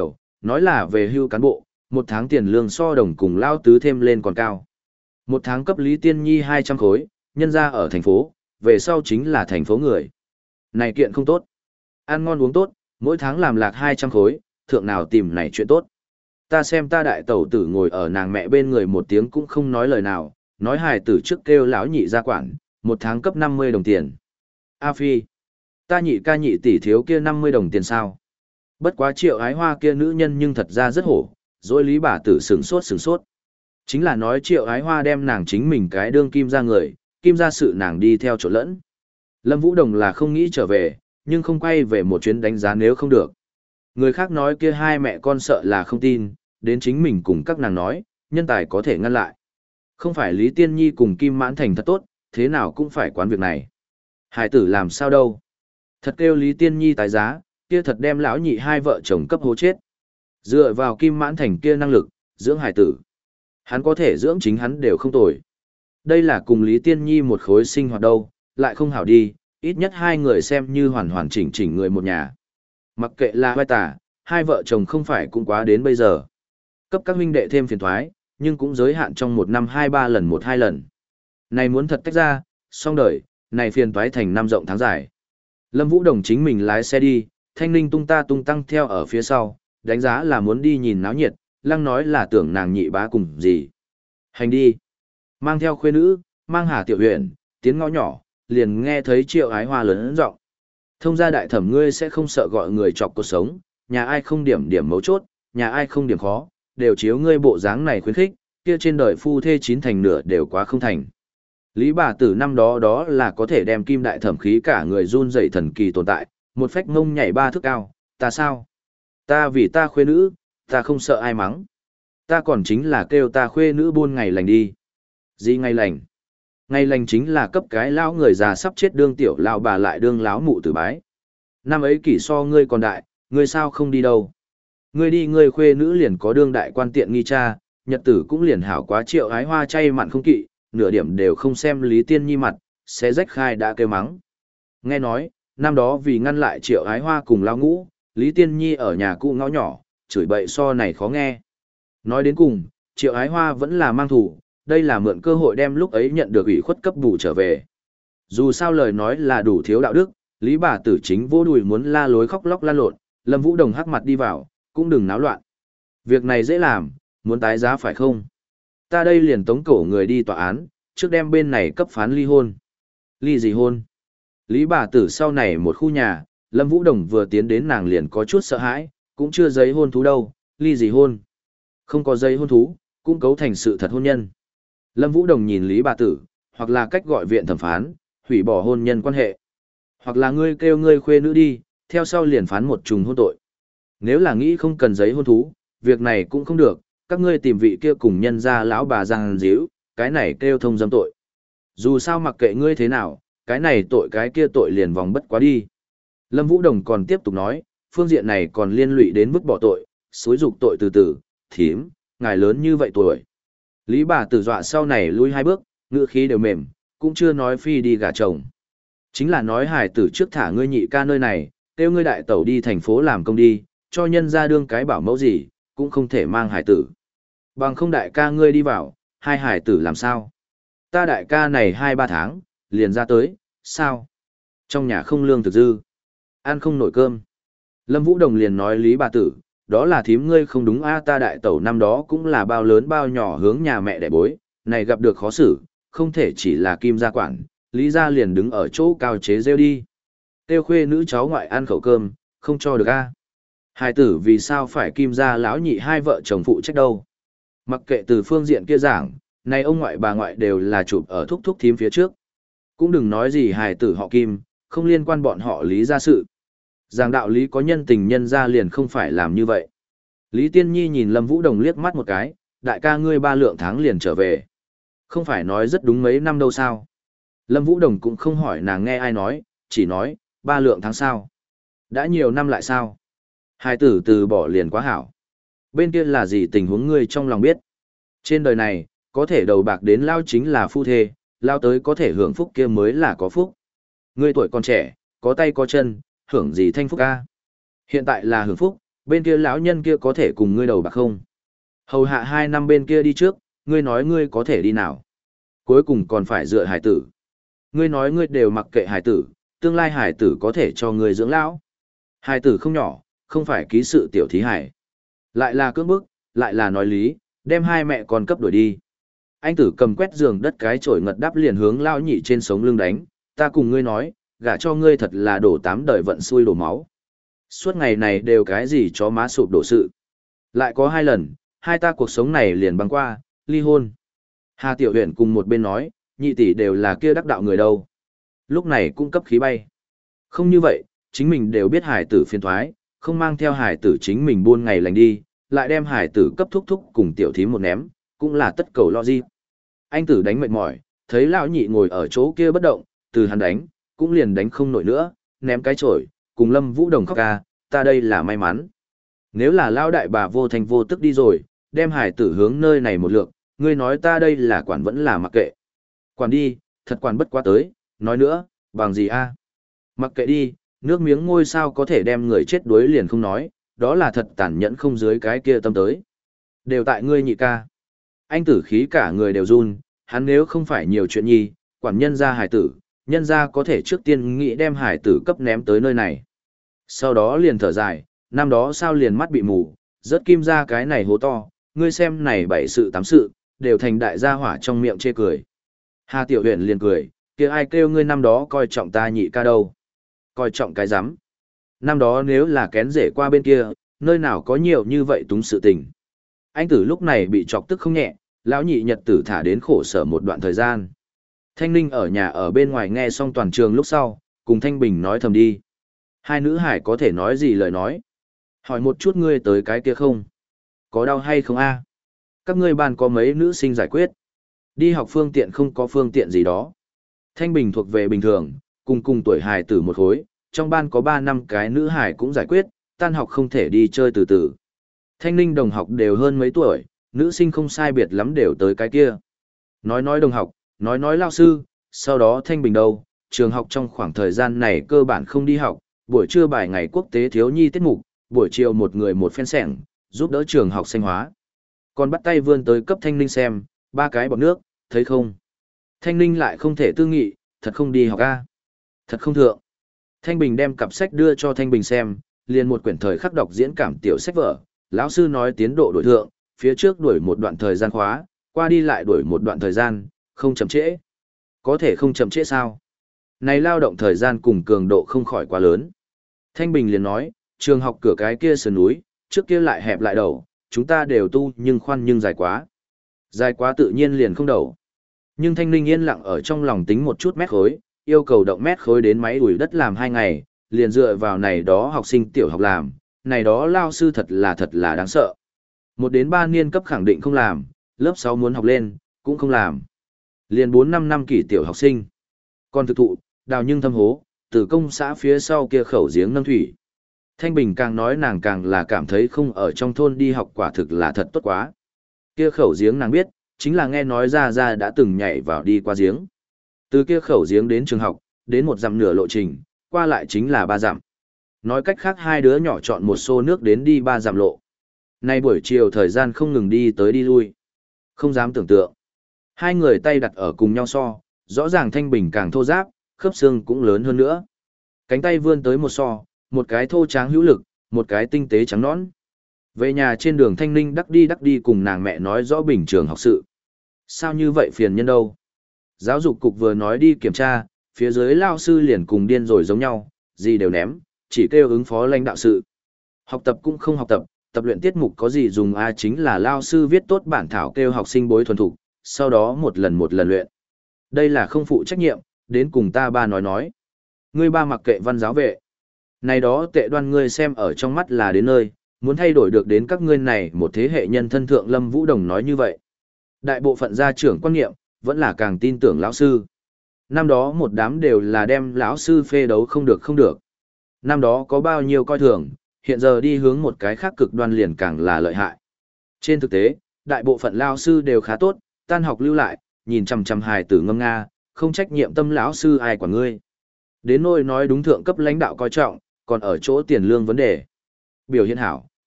nói là về hưu cán bộ, một tháng tiền lương so đồng cùng lao tứ thêm lên còn cao. Một tháng cấp Lý Tiên Nhi hai trăm khối, nhân ra ở thành phố, về sau chính là thành phố người. Này kiện không tốt. Ăn ngon uống tốt, mỗi tháng làm lạc hai trăm khối, thượng nào tìm này chuyện tốt. Ta xem ta đại tẩu tử ngồi ở nàng mẹ bên người một tiếng cũng không nói lời nào, nói hài tử trước kêu lão nhị ra quản, một tháng cấp năm mươi đồng tiền. A Phi, ta nhị ca nhị tỷ thiếu kia năm mươi đồng tiền sao? Bất quá Triệu Ái Hoa kia nữ nhân nhưng thật ra rất hổ, dối lý bà tử sửng sốt sửng sốt. Chính là nói Triệu Ái Hoa đem nàng chính mình cái đương kim ra người, kim ra sự nàng đi theo chỗ lẫn. Lâm Vũ Đồng là không nghĩ trở về, nhưng không quay về một chuyến đánh giá nếu không được. Người khác nói kia hai mẹ con sợ là không tin, đến chính mình cùng các nàng nói, nhân tài có thể ngăn lại. Không phải Lý Tiên Nhi cùng Kim Mãn Thành thật tốt, thế nào cũng phải quán việc này. Hải tử làm sao đâu? Thật kêu Lý Tiên Nhi tái giá, kia thật đem lão nhị hai vợ chồng cấp hố chết. Dựa vào Kim Mãn Thành kia năng lực, dưỡng hải tử. Hắn có thể dưỡng chính hắn đều không tồi. Đây là cùng Lý Tiên Nhi một khối sinh hoạt đâu, lại không hảo đi, ít nhất hai người xem như hoàn hoàn chỉnh chỉnh người một nhà. Mặc kệ là vai tả, hai vợ chồng không phải cũng quá đến bây giờ. Cấp các huynh đệ thêm phiền thoái, nhưng cũng giới hạn trong một năm hai ba lần một hai lần. Này muốn thật tách ra, xong đời, này phiền toái thành năm rộng tháng dài. Lâm Vũ Đồng chính mình lái xe đi, Thanh Ninh tung ta tung tăng theo ở phía sau, đánh giá là muốn đi nhìn náo nhiệt, lăng nói là tưởng nàng nhị bá cùng gì. Hành đi. Mang theo khuê nữ, mang Hà Tiểu Huyền, tiếng ngõ nhỏ, liền nghe thấy Triệu Ái Hoa lớn giọng. Thông gia đại thẩm ngươi sẽ không sợ gọi người chọc cuộc sống, nhà ai không điểm điểm mấu chốt, nhà ai không điểm khó, đều chiếu ngươi bộ dáng này khuyến khích, kia trên đời phu thê chín thành nửa đều quá không thành. Lý bà tử năm đó đó là có thể đem kim đại thẩm khí cả người run dậy thần kỳ tồn tại, một phách mông nhảy ba thước cao, ta sao? Ta vì ta khuê nữ, ta không sợ ai mắng. Ta còn chính là kêu ta khuê nữ buôn ngày lành đi. Gì ngày lành? Ngày lành chính là cấp cái lão người già sắp chết đương tiểu lão bà lại đương lão mụ tử bái. Năm ấy kỷ so ngươi còn đại, ngươi sao không đi đâu? Ngươi đi ngươi khuê nữ liền có đương đại quan tiện nghi cha, nhật tử cũng liền hảo quá Triệu Ái Hoa chay mặn không kỵ, nửa điểm đều không xem Lý Tiên Nhi mặt, sẽ rách khai đã kêu mắng. Nghe nói, năm đó vì ngăn lại Triệu Ái Hoa cùng lao ngũ, Lý Tiên Nhi ở nhà cũ ngõ nhỏ, chửi bậy so này khó nghe. Nói đến cùng, Triệu Ái Hoa vẫn là mang thủ, đây là mượn cơ hội đem lúc ấy nhận được ủy khuất cấp bù trở về. Dù sao lời nói là đủ thiếu đạo đức, Lý bà tử chính vô đùi muốn la lối khóc lóc lan lộn, Lâm Vũ Đồng hắc mặt đi vào, cũng đừng náo loạn. Việc này dễ làm, muốn tái giá phải không? Ta đây liền tống cổ người đi tòa án, trước đem bên này cấp phán ly hôn. Ly gì hôn? Lý bà tử sau này một khu nhà, Lâm Vũ Đồng vừa tiến đến nàng liền có chút sợ hãi, cũng chưa giấy hôn thú đâu, ly gì hôn? Không có giấy hôn thú, cũng cấu thành sự thật hôn nhân. Lâm Vũ Đồng nhìn Lý bà tử, hoặc là cách gọi viện thẩm phán, hủy bỏ hôn nhân quan hệ. Hoặc là ngươi kêu ngươi khuê nữ đi, theo sau liền phán một trùng hôn tội. Nếu là nghĩ không cần giấy hôn thú, việc này cũng không được, các ngươi tìm vị kia cùng nhân ra lão bà giang díu, cái này kêu thông dâm tội. Dù sao mặc kệ ngươi thế nào, cái này tội cái kia tội liền vòng bất quá đi. Lâm Vũ Đồng còn tiếp tục nói, phương diện này còn liên lụy đến vứt bỏ tội, xúi dục tội từ từ, thím, ngài lớn như vậy tuổi. Lý bà tử dọa sau này lui hai bước, ngữ khí đều mềm, cũng chưa nói phi đi gả chồng. Chính là nói hải tử trước thả ngươi nhị ca nơi này, kêu ngươi đại tẩu đi thành phố làm công đi, cho nhân ra đương cái bảo mẫu gì, cũng không thể mang hải tử. Bằng không đại ca ngươi đi vào, hai hải tử làm sao? Ta đại ca này hai ba tháng, liền ra tới, sao? Trong nhà không lương thực dư, ăn không nổi cơm. Lâm Vũ Đồng liền nói Lý bà tử, đó là thím ngươi không đúng a, ta đại tẩu năm đó cũng là bao lớn bao nhỏ hướng nhà mẹ đẻ bối, này gặp được khó xử, không thể chỉ là kim gia quản, Lý gia liền đứng ở chỗ cao chế rêu đi. Tiêu khuê nữ cháu ngoại ăn khẩu cơm, không cho được a. Hai tử vì sao phải kim gia lão nhị hai vợ chồng phụ trách đâu? Mặc kệ từ phương diện kia giảng, này ông ngoại bà ngoại đều là chụp ở thúc thúc thím phía trước. Cũng đừng nói gì hài tử họ kim, không liên quan bọn họ Lý gia sự. Giảng đạo lý có nhân tình nhân ra liền không phải làm như vậy. Lý Tiên Nhi nhìn Lâm Vũ Đồng liếc mắt một cái, đại ca ngươi ba lượng tháng liền trở về. Không phải nói rất đúng mấy năm đâu sao. Lâm Vũ Đồng cũng không hỏi nàng nghe ai nói, chỉ nói, ba lượng tháng sao. Đã nhiều năm lại sao. Hai tử từ bỏ liền quá hảo. Bên kia là gì tình huống ngươi trong lòng biết. Trên đời này, có thể đầu bạc đến lao chính là phu thê, lao tới có thể hưởng phúc kia mới là có phúc. Ngươi tuổi còn trẻ, có tay có chân, hưởng gì thanh phúc ca. Hiện tại là hưởng phúc, Bên kia lão nhân kia có thể cùng ngươi đầu bạc không? Hầu hạ hai năm bên kia đi trước, ngươi nói ngươi có thể đi nào? Cuối cùng còn phải dựa hải tử. Ngươi nói ngươi đều mặc kệ hải tử, tương lai hải tử có thể cho ngươi dưỡng lão. Hải tử không nhỏ, không phải ký sự tiểu thí hải. Lại là cưỡng bức, lại là nói lý, đem hai mẹ con cấp đuổi đi. Anh tử cầm quét giường đất cái chổi ngật đáp liền hướng lao nhị trên sống lưng đánh, ta cùng ngươi nói, gả cho ngươi thật là đổ tám đời vận xui đổ máu. Suốt ngày này đều cái gì chó má sụp đổ sự. Lại có hai lần, hai ta cuộc sống này liền băng qua, ly hôn. Hà Tiểu Huyền cùng một bên nói, nhị tỷ đều là kia đắc đạo người đâu. Lúc này cũng cấp khí bay. Không như vậy, chính mình đều biết hải tử phiền thoái, không mang theo hải tử chính mình buôn ngày lành đi, lại đem hải tử cấp thúc thúc cùng tiểu thím một ném, cũng là tất cầu lo gì. Anh tử đánh mệt mỏi, thấy lão nhị ngồi ở chỗ kia bất động, từ hắn đánh, cũng liền đánh không nổi nữa, ném cái chổi, cùng Lâm Vũ Đồng khóc ca, ta đây là may mắn. Nếu là lão đại bà vô thành vô tức đi rồi, đem hải tử hướng nơi này một lượt, ngươi nói ta đây là quản vẫn là mặc kệ. Quản đi, thật quản bất quá tới, nói nữa, bằng gì a? Mặc kệ đi, nước miếng ngôi sao có thể đem người chết đuối liền không nói, đó là thật tàn nhẫn không dưới cái kia tâm tới. Đều tại ngươi nhị ca. Anh tử khí cả người đều run, hắn nếu không phải nhiều chuyện nhi, quản nhân ra hải tử, nhân ra có thể trước tiên nghĩ đem hải tử cấp ném tới nơi này. Sau đó liền thở dài, năm đó sao liền mắt bị mù, rớt kim ra cái này hố to, ngươi xem này bảy sự tám sự, đều thành đại gia hỏa trong miệng chê cười. Hà Tiểu Huyền liền cười, kia ai kêu ngươi năm đó coi trọng ta nhị ca đâu. Coi trọng cái rắm. Năm đó nếu là kén rể qua bên kia, nơi nào có nhiều như vậy túng sự tình. Anh tử lúc này bị chọc tức không nhẹ, lão nhị nhật tử thả đến khổ sở một đoạn thời gian. Thanh Ninh ở nhà ở bên ngoài nghe xong toàn trường lúc sau, cùng Thanh Bình nói thầm đi. Hai nữ hải có thể nói gì lời nói. Hỏi một chút ngươi tới cái kia không? Có đau hay không a? Các ngươi ban có mấy nữ sinh giải quyết? Đi học phương tiện không có phương tiện gì đó. Thanh Bình thuộc về bình thường, cùng cùng tuổi hài tử một khối, trong ban có ba năm cái nữ hài cũng giải quyết, tan học không thể đi chơi từ từ. Thanh Ninh đồng học đều hơn mấy tuổi, nữ sinh không sai biệt lắm đều tới cái kia. Nói nói đồng học, nói nói lao sư, sau đó Thanh Bình đâu, trường học trong khoảng thời gian này cơ bản không đi học, buổi trưa bài ngày quốc tế thiếu nhi tiết mục, buổi chiều một người một phen sẻng, giúp đỡ trường học xanh hóa. Còn bắt tay vươn tới cấp Thanh Ninh xem, ba cái bọt nước, thấy không? Thanh Ninh lại không thể tư nghị, thật không đi học a, thật không thượng. Thanh Bình đem cặp sách đưa cho Thanh Bình xem, liền một quyển thời khắc đọc diễn cảm tiểu sách vở, lão sư nói tiến độ đổi thượng, phía trước đuổi một đoạn thời gian khóa, qua đi lại đuổi một đoạn thời gian, không chậm trễ. Có thể không chậm trễ sao? Này lao động thời gian cùng cường độ không khỏi quá lớn. Thanh Bình liền nói, trường học cửa cái kia sườn núi, trước kia lại hẹp lại đầu, chúng ta đều tu nhưng khoan nhưng dài quá. Dài quá tự nhiên liền không đầu. Nhưng Thanh Ninh yên lặng ở trong lòng tính một chút mét khối, yêu cầu động mét khối đến máy đuổi đất làm hai ngày, liền dựa vào này đó học sinh tiểu học làm, này đó lao sư thật là thật là đáng sợ. Một đến ba niên cấp khẳng định không làm, lớp sáu muốn học lên, cũng không làm. Liền bốn năm năm kỳ tiểu học sinh. Còn thực thụ, đào nhưng thâm hố, từ công xã phía sau kia khẩu giếng nâng thủy. Thanh Bình càng nói nàng càng là cảm thấy không ở trong thôn đi học quả thực là thật tốt quá. Kia khẩu giếng nàng biết, chính là nghe nói ra ra đã từng nhảy vào đi qua giếng. Từ kia khẩu giếng đến trường học, đến một dặm nửa lộ trình, qua lại chính là ba dặm. Nói cách khác hai đứa nhỏ chọn một xô nước đến đi ba dặm lộ. Nay buổi chiều thời gian không ngừng đi tới đi lui. Không dám tưởng tượng. Hai người tay đặt ở cùng nhau so, rõ ràng Thanh Bình càng thô ráp, khớp xương cũng lớn hơn nữa. Cánh tay vươn tới một so, một cái thô tráng hữu lực, một cái tinh tế trắng nõn. Về nhà trên đường Thanh Ninh đắc đi đắc đi cùng nàng mẹ nói rõ bình trường học sự. Sao như vậy phiền nhân đâu? Giáo dục cục vừa nói đi kiểm tra, phía dưới lao sư liền cùng điên rồi giống nhau, gì đều ném, chỉ kêu ứng phó lãnh đạo sự. Học tập cũng không học tập, tập luyện tiết mục có gì dùng a chính là lao sư viết tốt bản thảo kêu học sinh bối thuần thục, sau đó một lần một lần luyện. Đây là không phụ trách nhiệm, đến cùng ta ba nói nói. Ngươi ba mặc kệ văn giáo vệ. Này đó tệ đoan ngươi xem ở trong mắt là đến nơi, muốn thay đổi được đến các ngươi này một thế hệ nhân thân thượng Lâm Vũ Đồng nói như vậy. Đại bộ phận gia trưởng quan niệm, vẫn là càng tin tưởng lão sư. Năm đó một đám đều là đem lão sư phê đấu không được không được. Năm đó có bao nhiêu coi thường, hiện giờ đi hướng một cái khác cực đoan liền càng là lợi hại. Trên thực tế, đại bộ phận lão sư đều khá tốt, tan học lưu lại, nhìn chằm chằm hài tử ngâm nga, không trách nhiệm tâm lão sư ai quản ngươi. Đến nỗi nói đúng thượng cấp lãnh đạo coi trọng, còn ở chỗ tiền lương vấn đề. Biểu hiện hảo,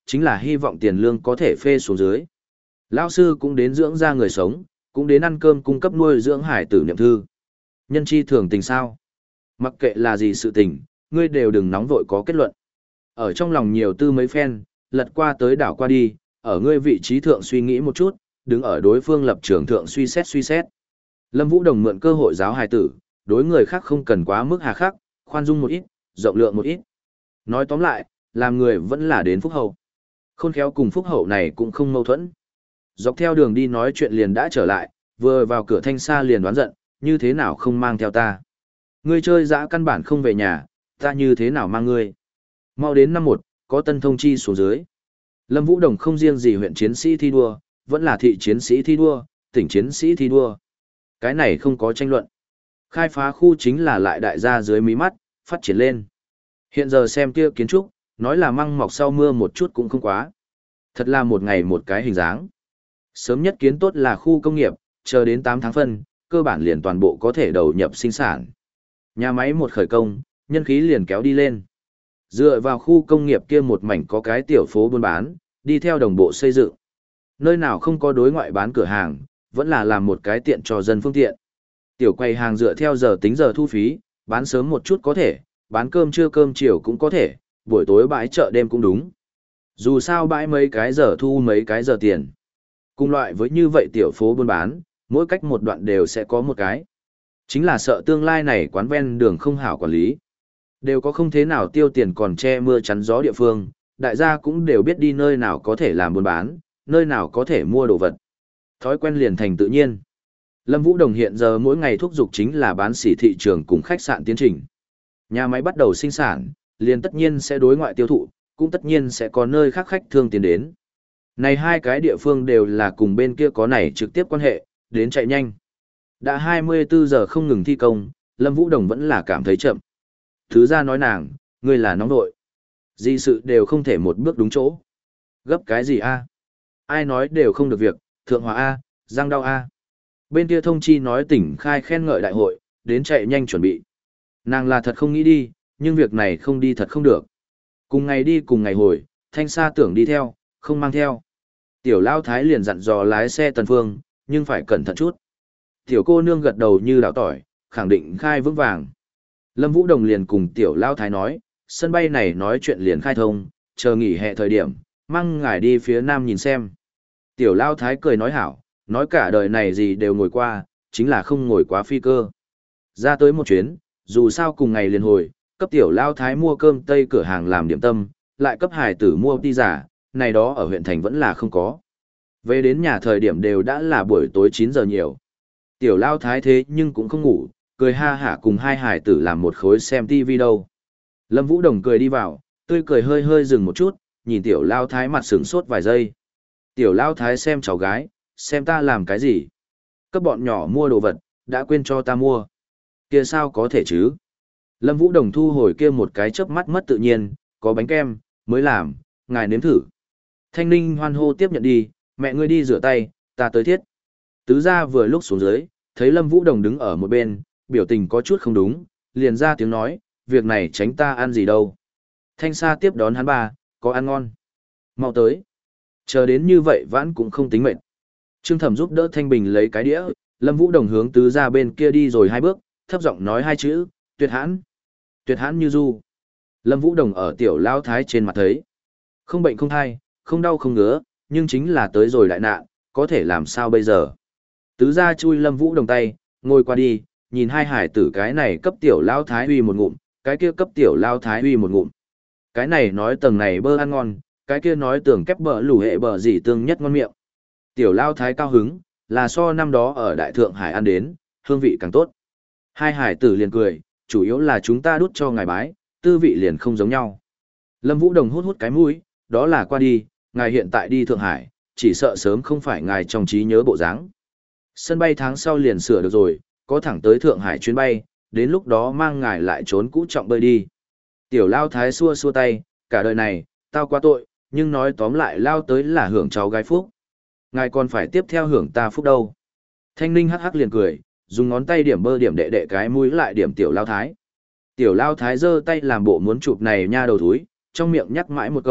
chính là hy vọng tiền lương có thể phê xuống dưới. Lão sư cũng đến dưỡng ra người sống, cũng đến ăn cơm cung cấp nuôi dưỡng hải tử niệm thư. Nhân chi thường tình sao? Mặc kệ là gì sự tình, ngươi đều đừng nóng vội có kết luận. Ở trong lòng nhiều tư mấy phen, lật qua tới đảo qua đi, ở ngươi vị trí thượng suy nghĩ một chút, đứng ở đối phương lập trường thượng suy xét suy xét. Lâm Vũ Đồng mượn cơ hội giáo hài tử, đối người khác không cần quá mức hà khắc, khoan dung một ít, rộng lượng một ít. Nói tóm lại, làm người vẫn là đến phúc hậu. Khôn khéo cùng phúc hậu này cũng không mâu thuẫn. Dọc theo đường đi nói chuyện liền đã trở lại, vừa vào cửa Thanh Sa liền đoán giận, như thế nào không mang theo ta. Ngươi chơi dã căn bản không về nhà, ta như thế nào mang ngươi. Mau đến năm một, có tân thông chi xuống dưới. Lâm Vũ Đồng không riêng gì huyện chiến sĩ thi đua, vẫn là thị chiến sĩ thi đua, tỉnh chiến sĩ thi đua. Cái này không có tranh luận. Khai phá khu chính là lại đại gia dưới mí mắt, phát triển lên. Hiện giờ xem kia kiến trúc, nói là măng mọc sau mưa một chút cũng không quá. Thật là một ngày một cái hình dáng. Sớm nhất kiến tốt là khu công nghiệp, chờ đến tám tháng phân, cơ bản liền toàn bộ có thể đầu nhập sinh sản. Nhà máy một khởi công, nhân khí liền kéo đi lên. Dựa vào khu công nghiệp kia một mảnh có cái tiểu phố buôn bán, đi theo đồng bộ xây dựng. Nơi nào không có đối ngoại bán cửa hàng, vẫn là làm một cái tiện cho dân phương tiện. Tiểu quầy hàng dựa theo giờ tính giờ thu phí, bán sớm một chút có thể, bán cơm trưa cơm chiều cũng có thể, buổi tối bãi chợ đêm cũng đúng. Dù sao bãi mấy cái giờ thu mấy cái giờ tiền. Cùng loại với như vậy tiểu phố buôn bán, mỗi cách một đoạn đều sẽ có một cái. Chính là sợ tương lai này quán ven đường không hảo quản lý. Đều có không thế nào tiêu tiền còn che mưa chắn gió địa phương, đại gia cũng đều biết đi nơi nào có thể làm buôn bán, nơi nào có thể mua đồ vật. Thói quen liền thành tự nhiên. Lâm Vũ Đồng hiện giờ mỗi ngày thúc giục chính là bán sỉ thị trường cùng khách sạn tiến trình. Nhà máy bắt đầu sinh sản, liền tất nhiên sẽ đối ngoại tiêu thụ, cũng tất nhiên sẽ có nơi khác khách thương tiến đến. Này hai cái địa phương đều là cùng bên kia có này trực tiếp quan hệ, đến chạy nhanh. Đã hai mươi bốn giờ không ngừng thi công, Lâm Vũ Đồng vẫn là cảm thấy chậm. Thứ ra nói nàng, ngươi là nóng nội. Gì sự đều không thể một bước đúng chỗ. Gấp cái gì a? Ai nói đều không được việc, thượng hòa a, giang đau a. Bên kia thông chi nói tỉnh khai khen ngợi đại hội, đến chạy nhanh chuẩn bị. Nàng là thật không nghĩ đi, nhưng việc này không đi thật không được. Cùng ngày đi cùng ngày hồi, Thanh Sa tưởng đi theo, không mang theo. Tiểu Lao Thái liền dặn dò lái xe Tần Phương, nhưng phải cẩn thận chút. Tiểu cô nương gật đầu như đảo tỏi, khẳng định khai vững vàng. Lâm Vũ Đồng liền cùng Tiểu Lao Thái nói, sân bay này nói chuyện liền khai thông, chờ nghỉ hè thời điểm, mang ngài đi phía nam nhìn xem. Tiểu Lao Thái cười nói hảo, nói cả đời này gì đều ngồi qua, chính là không ngồi quá phi cơ. Ra tới một chuyến, dù sao cùng ngày liền hồi, cấp Tiểu Lao Thái mua cơm tây cửa hàng làm điểm tâm, lại cấp hải tử mua đi giả, này đó ở huyện thành vẫn là không có. Về đến nhà thời điểm đều đã là buổi tối chín giờ nhiều. Tiểu Lao Thái thế nhưng cũng không ngủ, cười ha hả cùng hai hải tử làm một khối xem tivi đâu. Lâm Vũ Đồng cười đi vào, tươi cười hơi hơi dừng một chút, nhìn Tiểu Lao Thái mặt sửng sốt vài giây. Tiểu Lao Thái xem cháu gái, xem ta làm cái gì. Các bọn nhỏ mua đồ vật, đã quên cho ta mua. Kia sao có thể chứ? Lâm Vũ Đồng thu hồi kia một cái chớp mắt mất tự nhiên, có bánh kem, mới làm, ngài nếm thử. Thanh Ninh hoan hô tiếp nhận đi, mẹ ngươi đi rửa tay, ta tới thiết. Tứ gia vừa lúc xuống dưới, thấy Lâm Vũ Đồng đứng ở một bên, biểu tình có chút không đúng, liền ra tiếng nói, việc này tránh ta ăn gì đâu. Thanh Sa tiếp đón hắn ba, có ăn ngon. Mau tới. Chờ đến như vậy vãn cũng không tính mệt. Trương Thẩm giúp đỡ Thanh Bình lấy cái đĩa, Lâm Vũ Đồng hướng tứ gia bên kia đi rồi hai bước, thấp giọng nói hai chữ, tuyệt hãn. Tuyệt hãn như du. Lâm Vũ Đồng ở Tiểu Lao Thái trên mặt thấy. Không bệnh không thai, không đau không ngứa, nhưng chính là tới rồi đại nạn, có thể làm sao bây giờ. Tứ gia chui Lâm Vũ Đồng tay, ngồi qua đi, nhìn hai hải tử cái này cấp Tiểu Lao Thái uy một ngụm, cái kia cấp Tiểu Lao Thái uy một ngụm. Cái này nói tầng này bơ ăn ngon, cái kia nói tưởng kép bờ lủ hệ bờ gì tương nhất ngon miệng. Tiểu Lao Thái cao hứng, là so năm đó ở Đại Thượng Hải ăn đến, hương vị càng tốt. Hai hải tử liền cười, chủ yếu là chúng ta đút cho ngài bái, tư vị liền không giống nhau. Lâm Vũ Đồng hút hút cái mũi, đó là qua đi, ngài hiện tại đi Thượng Hải, chỉ sợ sớm không phải ngài trong trí nhớ bộ dáng. Sân bay tháng sau liền sửa được rồi, có thẳng tới Thượng Hải chuyến bay, đến lúc đó mang ngài lại trốn cũ trọng bơi đi. Tiểu Lao Thái xua xua tay, cả đời này, tao quá tội, nhưng nói tóm lại Lao tới là hưởng cháu gái phúc. Ngài còn phải tiếp theo hưởng ta phúc đâu. Thanh Ninh hắc hắc liền cười, dùng ngón tay điểm bơ điểm đệ đệ cái mũi lại điểm Tiểu Lao Thái. Tiểu Lao Thái giơ tay làm bộ muốn chụp này nha đầu thúi, trong miệng nhắc mãi một câu,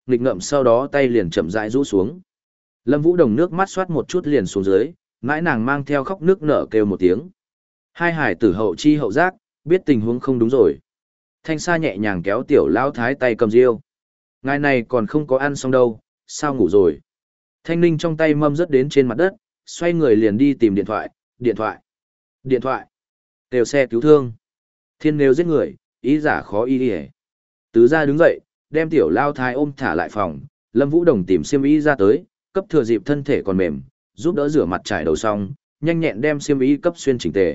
nghịch ngợm sau đó tay liền chậm rãi rũ xuống. Lâm Vũ Đồng nước mắt xoát một chút liền xuống dưới, mãi nàng mang theo khóc nước nở kêu một tiếng. Hai hải tử hậu chi hậu giác, biết tình huống không đúng rồi. Thanh Sa nhẹ nhàng kéo tiểu lao thái tay cầm riêu. Ngài này còn không có ăn xong đâu, sao ngủ rồi? Thanh Ninh trong tay mâm rớt đến trên mặt đất, xoay người liền đi tìm điện thoại, điện thoại, điện thoại. Đều xe cứu thương. Thiên nếu giết người, ý giả khó y đi. Tứ gia đứng dậy, đem tiểu lao thái ôm thả lại phòng, Lâm Vũ Đồng tìm xiêm y ra tới, cấp thừa dịp thân thể còn mềm, giúp đỡ rửa mặt trải đầu xong, nhanh nhẹn đem xiêm y cấp xuyên chỉnh tề.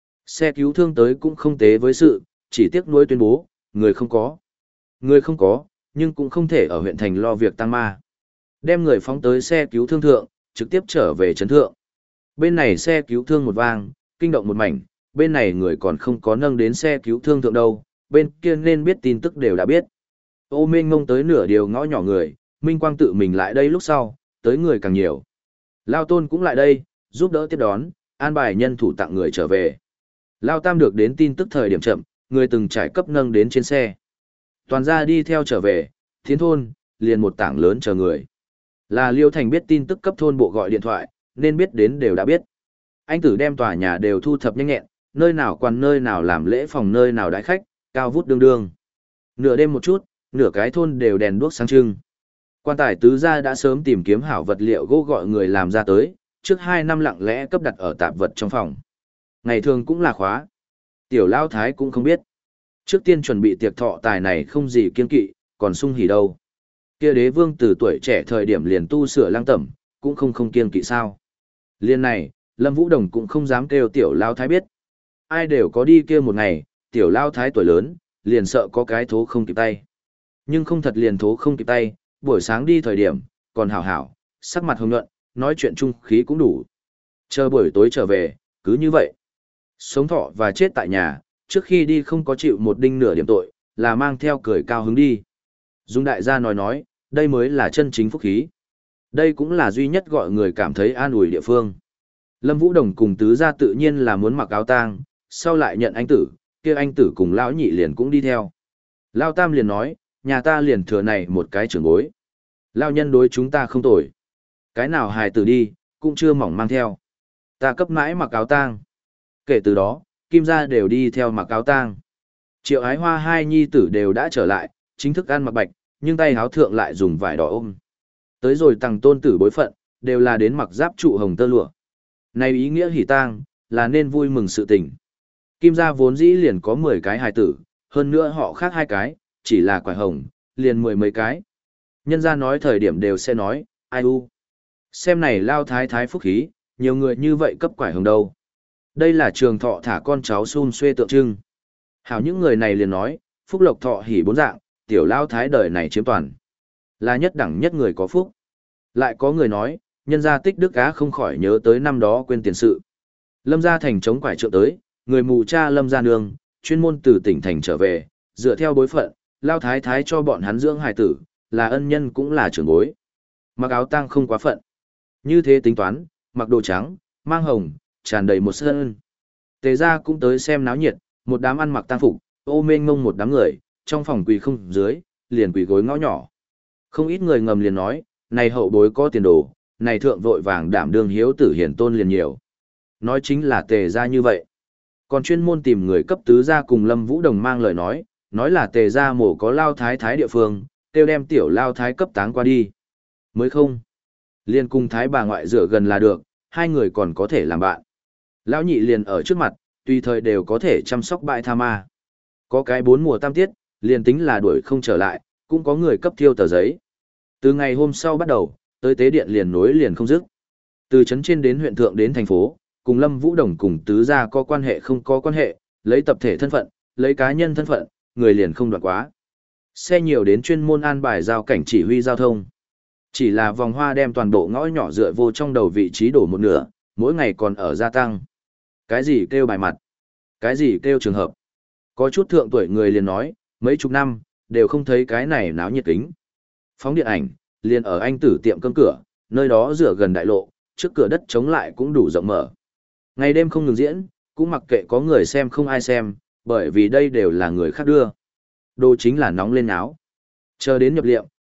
Xe cứu thương tới cũng không tế với sự, chỉ tiếc nuối tuyên bố, người không có. Người không có, nhưng cũng không thể ở huyện thành lo việc tăng ma. Đem người phóng tới xe cứu thương thượng, trực tiếp trở về trấn thượng. Bên này xe cứu thương một vang, kinh động một mảnh, bên này người còn không có nâng đến xe cứu thương thượng đâu, bên kia nên biết tin tức đều đã biết. Ô Minh ngông tới nửa điều ngõ nhỏ người, Minh Quang tự mình lại đây lúc sau, tới người càng nhiều. Lao Tôn cũng lại đây, giúp đỡ tiếp đón, an bài nhân thủ tặng người trở về. Lao Tam được đến tin tức thời điểm chậm, người từng trải cấp nâng đến trên xe. Toàn gia đi theo trở về, thiến thôn, liền một tảng lớn chờ người. Là Liêu Thành biết tin tức cấp thôn bộ gọi điện thoại, nên biết đến đều đã biết. Anh tử đem tòa nhà đều thu thập nhanh nhẹn, nơi nào quan nơi nào làm lễ phòng nơi nào đãi khách, cao vút đương đương. Nửa đêm một chút, nửa cái thôn đều đèn đuốc sáng trưng. Quan tài tứ gia đã sớm tìm kiếm hảo vật liệu gỗ gọi người làm ra tới, trước hai năm lặng lẽ cấp đặt ở tạp vật trong phòng. Ngày thường cũng là khóa. Tiểu Lao Thái cũng không biết. Trước tiên chuẩn bị tiệc thọ tài này không gì kiên kỵ, còn sung hỉ đâu. Kia đế vương từ tuổi trẻ thời điểm liền tu sửa lang tẩm, cũng không không kiên kỵ sao. Liên này, Lâm Vũ Đồng cũng không dám kêu Tiểu Lao Thái biết. Ai đều có đi kia một ngày, Tiểu Lao Thái tuổi lớn, liền sợ có cái thố không kịp tay. Nhưng không thật liền thố không kịp tay, buổi sáng đi thời điểm, còn hảo hảo, sắc mặt hồng nhuận, nói chuyện trung khí cũng đủ. Chờ buổi tối trở về, cứ như vậy. Sống thọ và chết tại nhà, trước khi đi không có chịu một đinh nửa điểm tội, là mang theo cười cao hứng đi. Dung đại gia nói nói, đây mới là chân chính phúc khí. Đây cũng là duy nhất gọi người cảm thấy an ủi địa phương. Lâm Vũ Đồng cùng tứ gia tự nhiên là muốn mặc áo tang, sau lại nhận anh tử, kia anh tử cùng lão nhị liền cũng đi theo. Lao Tam liền nói, nhà ta liền thừa này một cái trưởng bối. Lao nhân đối chúng ta không tồi. Cái nào hài tử đi, cũng chưa mỏng mang theo. Ta cấp mãi mặc áo tang. Kể từ đó, Kim gia đều đi theo mặc áo tang. Triệu Ái Hoa hai nhi tử đều đã trở lại, chính thức ăn mặc bạch, nhưng tay áo thượng lại dùng vải đỏ ôm. Tới rồi tầng tôn tử bối phận, đều là đến mặc giáp trụ hồng tơ lụa. Này ý nghĩa hỉ tang, là nên vui mừng sự tình. Kim gia vốn dĩ liền có mười cái hài tử, hơn nữa họ khác hai cái, chỉ là quải hồng, liền mười mấy cái. Nhân gia nói thời điểm đều sẽ nói, ai u. Xem này Lao Thái Thái phúc khí, nhiều người như vậy cấp quải hồng đâu. Đây là trường thọ thả con cháu xun xuê tượng trưng. Hảo những người này liền nói, phúc lộc thọ hỉ bốn dạng, tiểu Lao Thái đời này chiếm toàn. Là nhất đẳng nhất người có phúc. Lại có người nói, nhân gia tích đức á không khỏi nhớ tới năm đó quên tiền sự. Lâm gia thành chống quải trượng tới, người mù cha Lâm gia nương, chuyên môn từ tỉnh thành trở về, dựa theo bối phận, Lao Thái Thái cho bọn hắn dưỡng hài tử, là ân nhân cũng là trưởng bối. Mặc áo tang không quá phận. Như thế tính toán, mặc đồ trắng, mang hồng, tràn đầy một sân. Tề gia cũng tới xem náo nhiệt, một đám ăn mặc tang phục, ô mênh mông một đám người, trong phòng quỳ không dưới, liền quỳ gối ngõ nhỏ. Không ít người ngầm liền nói, này hậu bối có tiền đồ, này thượng vội vàng đảm đương hiếu tử hiển tôn liền nhiều. Nói chính là tề gia như vậy. Còn chuyên môn tìm người cấp tứ gia cùng Lâm Vũ Đồng mang lời nói, nói là tề gia mổ có Lao Thái Thái địa phương, tiêu đem tiểu Lao Thái cấp táng qua đi. Mới không. Liên cùng Thái bà ngoại rửa gần là được, hai người còn có thể làm bạn. Lão nhị liền ở trước mặt, tùy thời đều có thể chăm sóc bại tha ma. Có cái bốn mùa tam tiết, liền tính là đuổi không trở lại, cũng có người cấp thiêu tờ giấy. Từ ngày hôm sau bắt đầu, tới tế điện liền nối liền không dứt. Từ trấn trên đến huyện thượng đến thành phố, cùng Lâm Vũ Đồng cùng tứ gia có quan hệ không có quan hệ, lấy tập thể thân phận, lấy cá nhân thân phận, người liền không đoạn quá. Xe nhiều đến chuyên môn an bài giao cảnh chỉ huy giao thông. Chỉ là vòng hoa đem toàn bộ ngõ nhỏ dựa vô trong đầu vị trí đổ một nửa, mỗi ngày còn ở gia tăng. Cái gì kêu bài mặt? Cái gì kêu trường hợp? Có chút thượng tuổi người liền nói, mấy chục năm, đều không thấy cái này náo nhiệt kính. Phóng điện ảnh, liền ở anh tử tiệm cơm cửa, nơi đó dựa gần đại lộ, trước cửa đất chống lại cũng đủ rộng mở. Ngày đêm không ngừng diễn, cũng mặc kệ có người xem không ai xem, bởi vì đây đều là người khác đưa. Đồ chính là nóng lên áo. Chờ đến nhập liệm,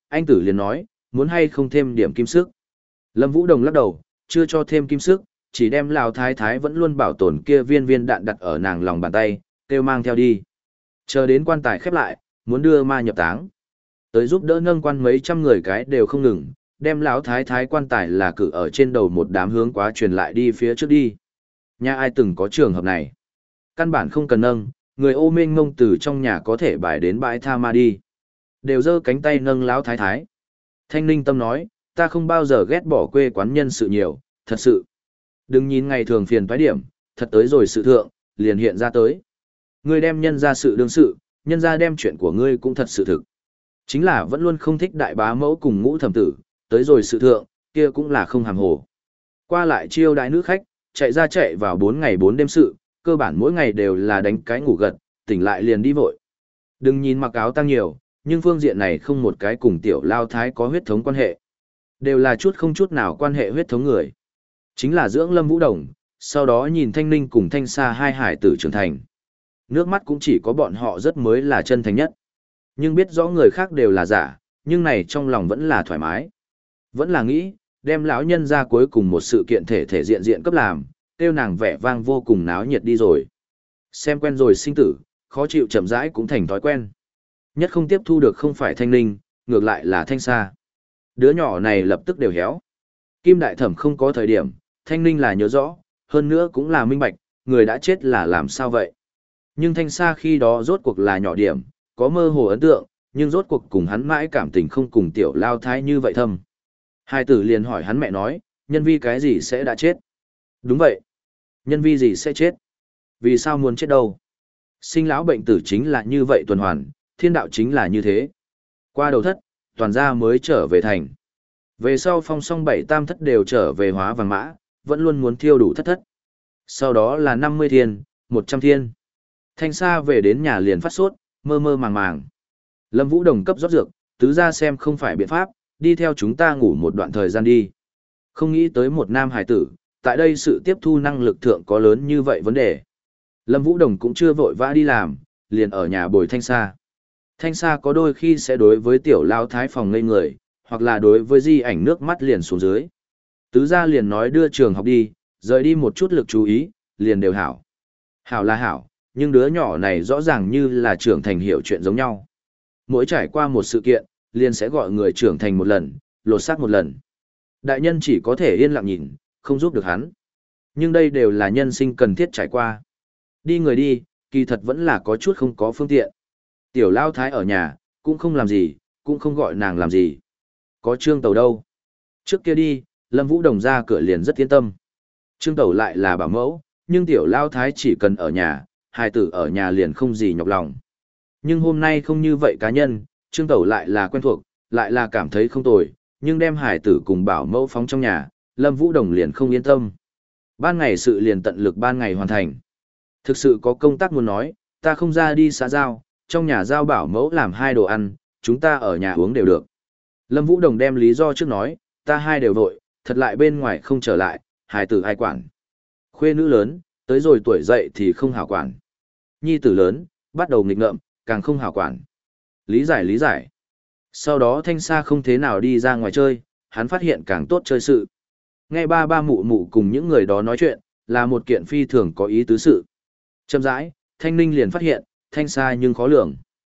anh tử liền nói, muốn hay không thêm điểm kim sức. Lâm Vũ Đồng lắc đầu, chưa cho thêm kim sức, chỉ đem Lão Thái Thái vẫn luôn bảo tồn kia viên viên đạn đặt ở nàng lòng bàn tay, kêu mang theo đi. Chờ đến quan tài khép lại, muốn đưa ma nhập táng. Tới giúp đỡ nâng quan mấy trăm người cái đều không ngừng, đem Lão Thái Thái quan tài là cử ở trên đầu một đám hướng quá truyền lại đi phía trước đi. Nhà ai từng có trường hợp này. Căn bản không cần nâng, người ô mênh ngông từ trong nhà có thể bài đến bãi tha ma đi. Đều giơ cánh tay nâng Lão Thái Thái. Thanh Ninh Tâm nói, ta không bao giờ ghét bỏ quê quán nhân sự nhiều, thật sự. Đừng nhìn ngày thường phiền toái điểm, thật tới rồi sự thượng, liền hiện ra tới. Ngươi đem nhân ra sự đương sự, nhân ra đem chuyện của ngươi cũng thật sự thực. Chính là vẫn luôn không thích đại bá mẫu cùng ngũ thẩm tử, tới rồi sự thượng, kia cũng là không hàm hồ. Qua lại chiêu đại nữ khách, chạy ra chạy vào bốn ngày bốn đêm sự, cơ bản mỗi ngày đều là đánh cái ngủ gật, tỉnh lại liền đi vội. Đừng nhìn mặc áo tăng nhiều, nhưng phương diện này không một cái cùng tiểu lao thái có huyết thống quan hệ. Đều là chút không chút nào quan hệ huyết thống người. Chính là dưỡng Lâm Vũ Đồng, sau đó nhìn Thanh Ninh cùng Thanh Sa hai hải tử trưởng thành. Nước mắt cũng chỉ có bọn họ rất mới là chân thành nhất. Nhưng biết rõ người khác đều là giả, nhưng này trong lòng vẫn là thoải mái. Vẫn là nghĩ, đem lão nhân ra cuối cùng một sự kiện thể thể diện diện cấp làm, tiêu nàng vẻ vang vô cùng náo nhiệt đi rồi. Xem quen rồi sinh tử, khó chịu chậm rãi cũng thành thói quen. Nhất không tiếp thu được không phải Thanh Ninh, ngược lại là Thanh Sa. Đứa nhỏ này lập tức đều héo. Kim Đại Thẩm không có thời điểm, Thanh Ninh là nhớ rõ, hơn nữa cũng là minh bạch, người đã chết là làm sao vậy. Nhưng Thanh Sa khi đó rốt cuộc là nhỏ điểm, có mơ hồ ấn tượng, nhưng rốt cuộc cùng hắn mãi cảm tình không cùng tiểu lao thái như vậy thâm. Hai tử liền hỏi hắn mẹ nói, nhân vi cái gì sẽ đã chết? Đúng vậy. Nhân vi gì sẽ chết? Vì sao muốn chết đâu? Sinh lão bệnh tử chính là như vậy tuần hoàn, thiên đạo chính là như thế. Qua đầu thất, toàn gia mới trở về thành. Về sau phong song bảy tam thất đều trở về hóa vàng mã, vẫn luôn muốn thiêu đủ thất thất. Sau đó là năm mươi thiên, một trăm thiên. Thanh Sa về đến nhà liền phát sốt, mơ mơ màng màng. Lâm Vũ Đồng cấp rót dược, tứ ra xem không phải biện pháp, đi theo chúng ta ngủ một đoạn thời gian đi. Không nghĩ tới một nam hải tử, tại đây sự tiếp thu năng lực thượng có lớn như vậy vấn đề. Lâm Vũ Đồng cũng chưa vội vã đi làm, liền ở nhà bồi Thanh Sa. Thanh Sa có đôi khi sẽ đối với tiểu lao thái phòng ngây người, hoặc là đối với di ảnh nước mắt liền xuống dưới. Tứ gia liền nói đưa trường học đi, rời đi một chút lực chú ý, liền đều hảo. Hảo là hảo, nhưng đứa nhỏ này rõ ràng như là trưởng thành hiểu chuyện giống nhau. Mỗi trải qua một sự kiện, liền sẽ gọi người trưởng thành một lần, lột xác một lần. Đại nhân chỉ có thể yên lặng nhìn, không giúp được hắn. Nhưng đây đều là nhân sinh cần thiết trải qua. Đi người đi, kỳ thật vẫn là có chút không có phương tiện. Tiểu lao thái ở nhà, cũng không làm gì, cũng không gọi nàng làm gì. Có Trương Tẩu đâu. Trước kia đi, Lâm Vũ Đồng ra cửa liền rất yên tâm. Trương Tẩu lại là bảo mẫu, nhưng tiểu lao thái chỉ cần ở nhà, hài tử ở nhà liền không gì nhọc lòng. Nhưng hôm nay không như vậy cá nhân, Trương Tẩu lại là quen thuộc, lại là cảm thấy không tồi, nhưng đem hài tử cùng bảo mẫu phóng trong nhà, Lâm Vũ Đồng liền không yên tâm. Ban ngày sự liền tận lực ban ngày hoàn thành. Thực sự có công tác muốn nói, ta không ra đi xã giao, trong nhà giao bảo mẫu làm hai đồ ăn, chúng ta ở nhà uống đều được. Lâm Vũ Đồng đem lý do trước nói, ta hai đều vội, thật lại bên ngoài không trở lại, hài tử ai quản. Khuê nữ lớn, tới rồi tuổi dậy thì không hảo quản. Nhi tử lớn, bắt đầu nghịch ngợm, càng không hảo quản. Lý giải lý giải. Sau đó Thanh Sa không thế nào đi ra ngoài chơi, hắn phát hiện càng tốt chơi sự. Nghe ba ba mụ mụ cùng những người đó nói chuyện, là một kiện phi thường có ý tứ sự. Chậm rãi, Thanh Ninh liền phát hiện, Thanh Sa nhưng khó lường.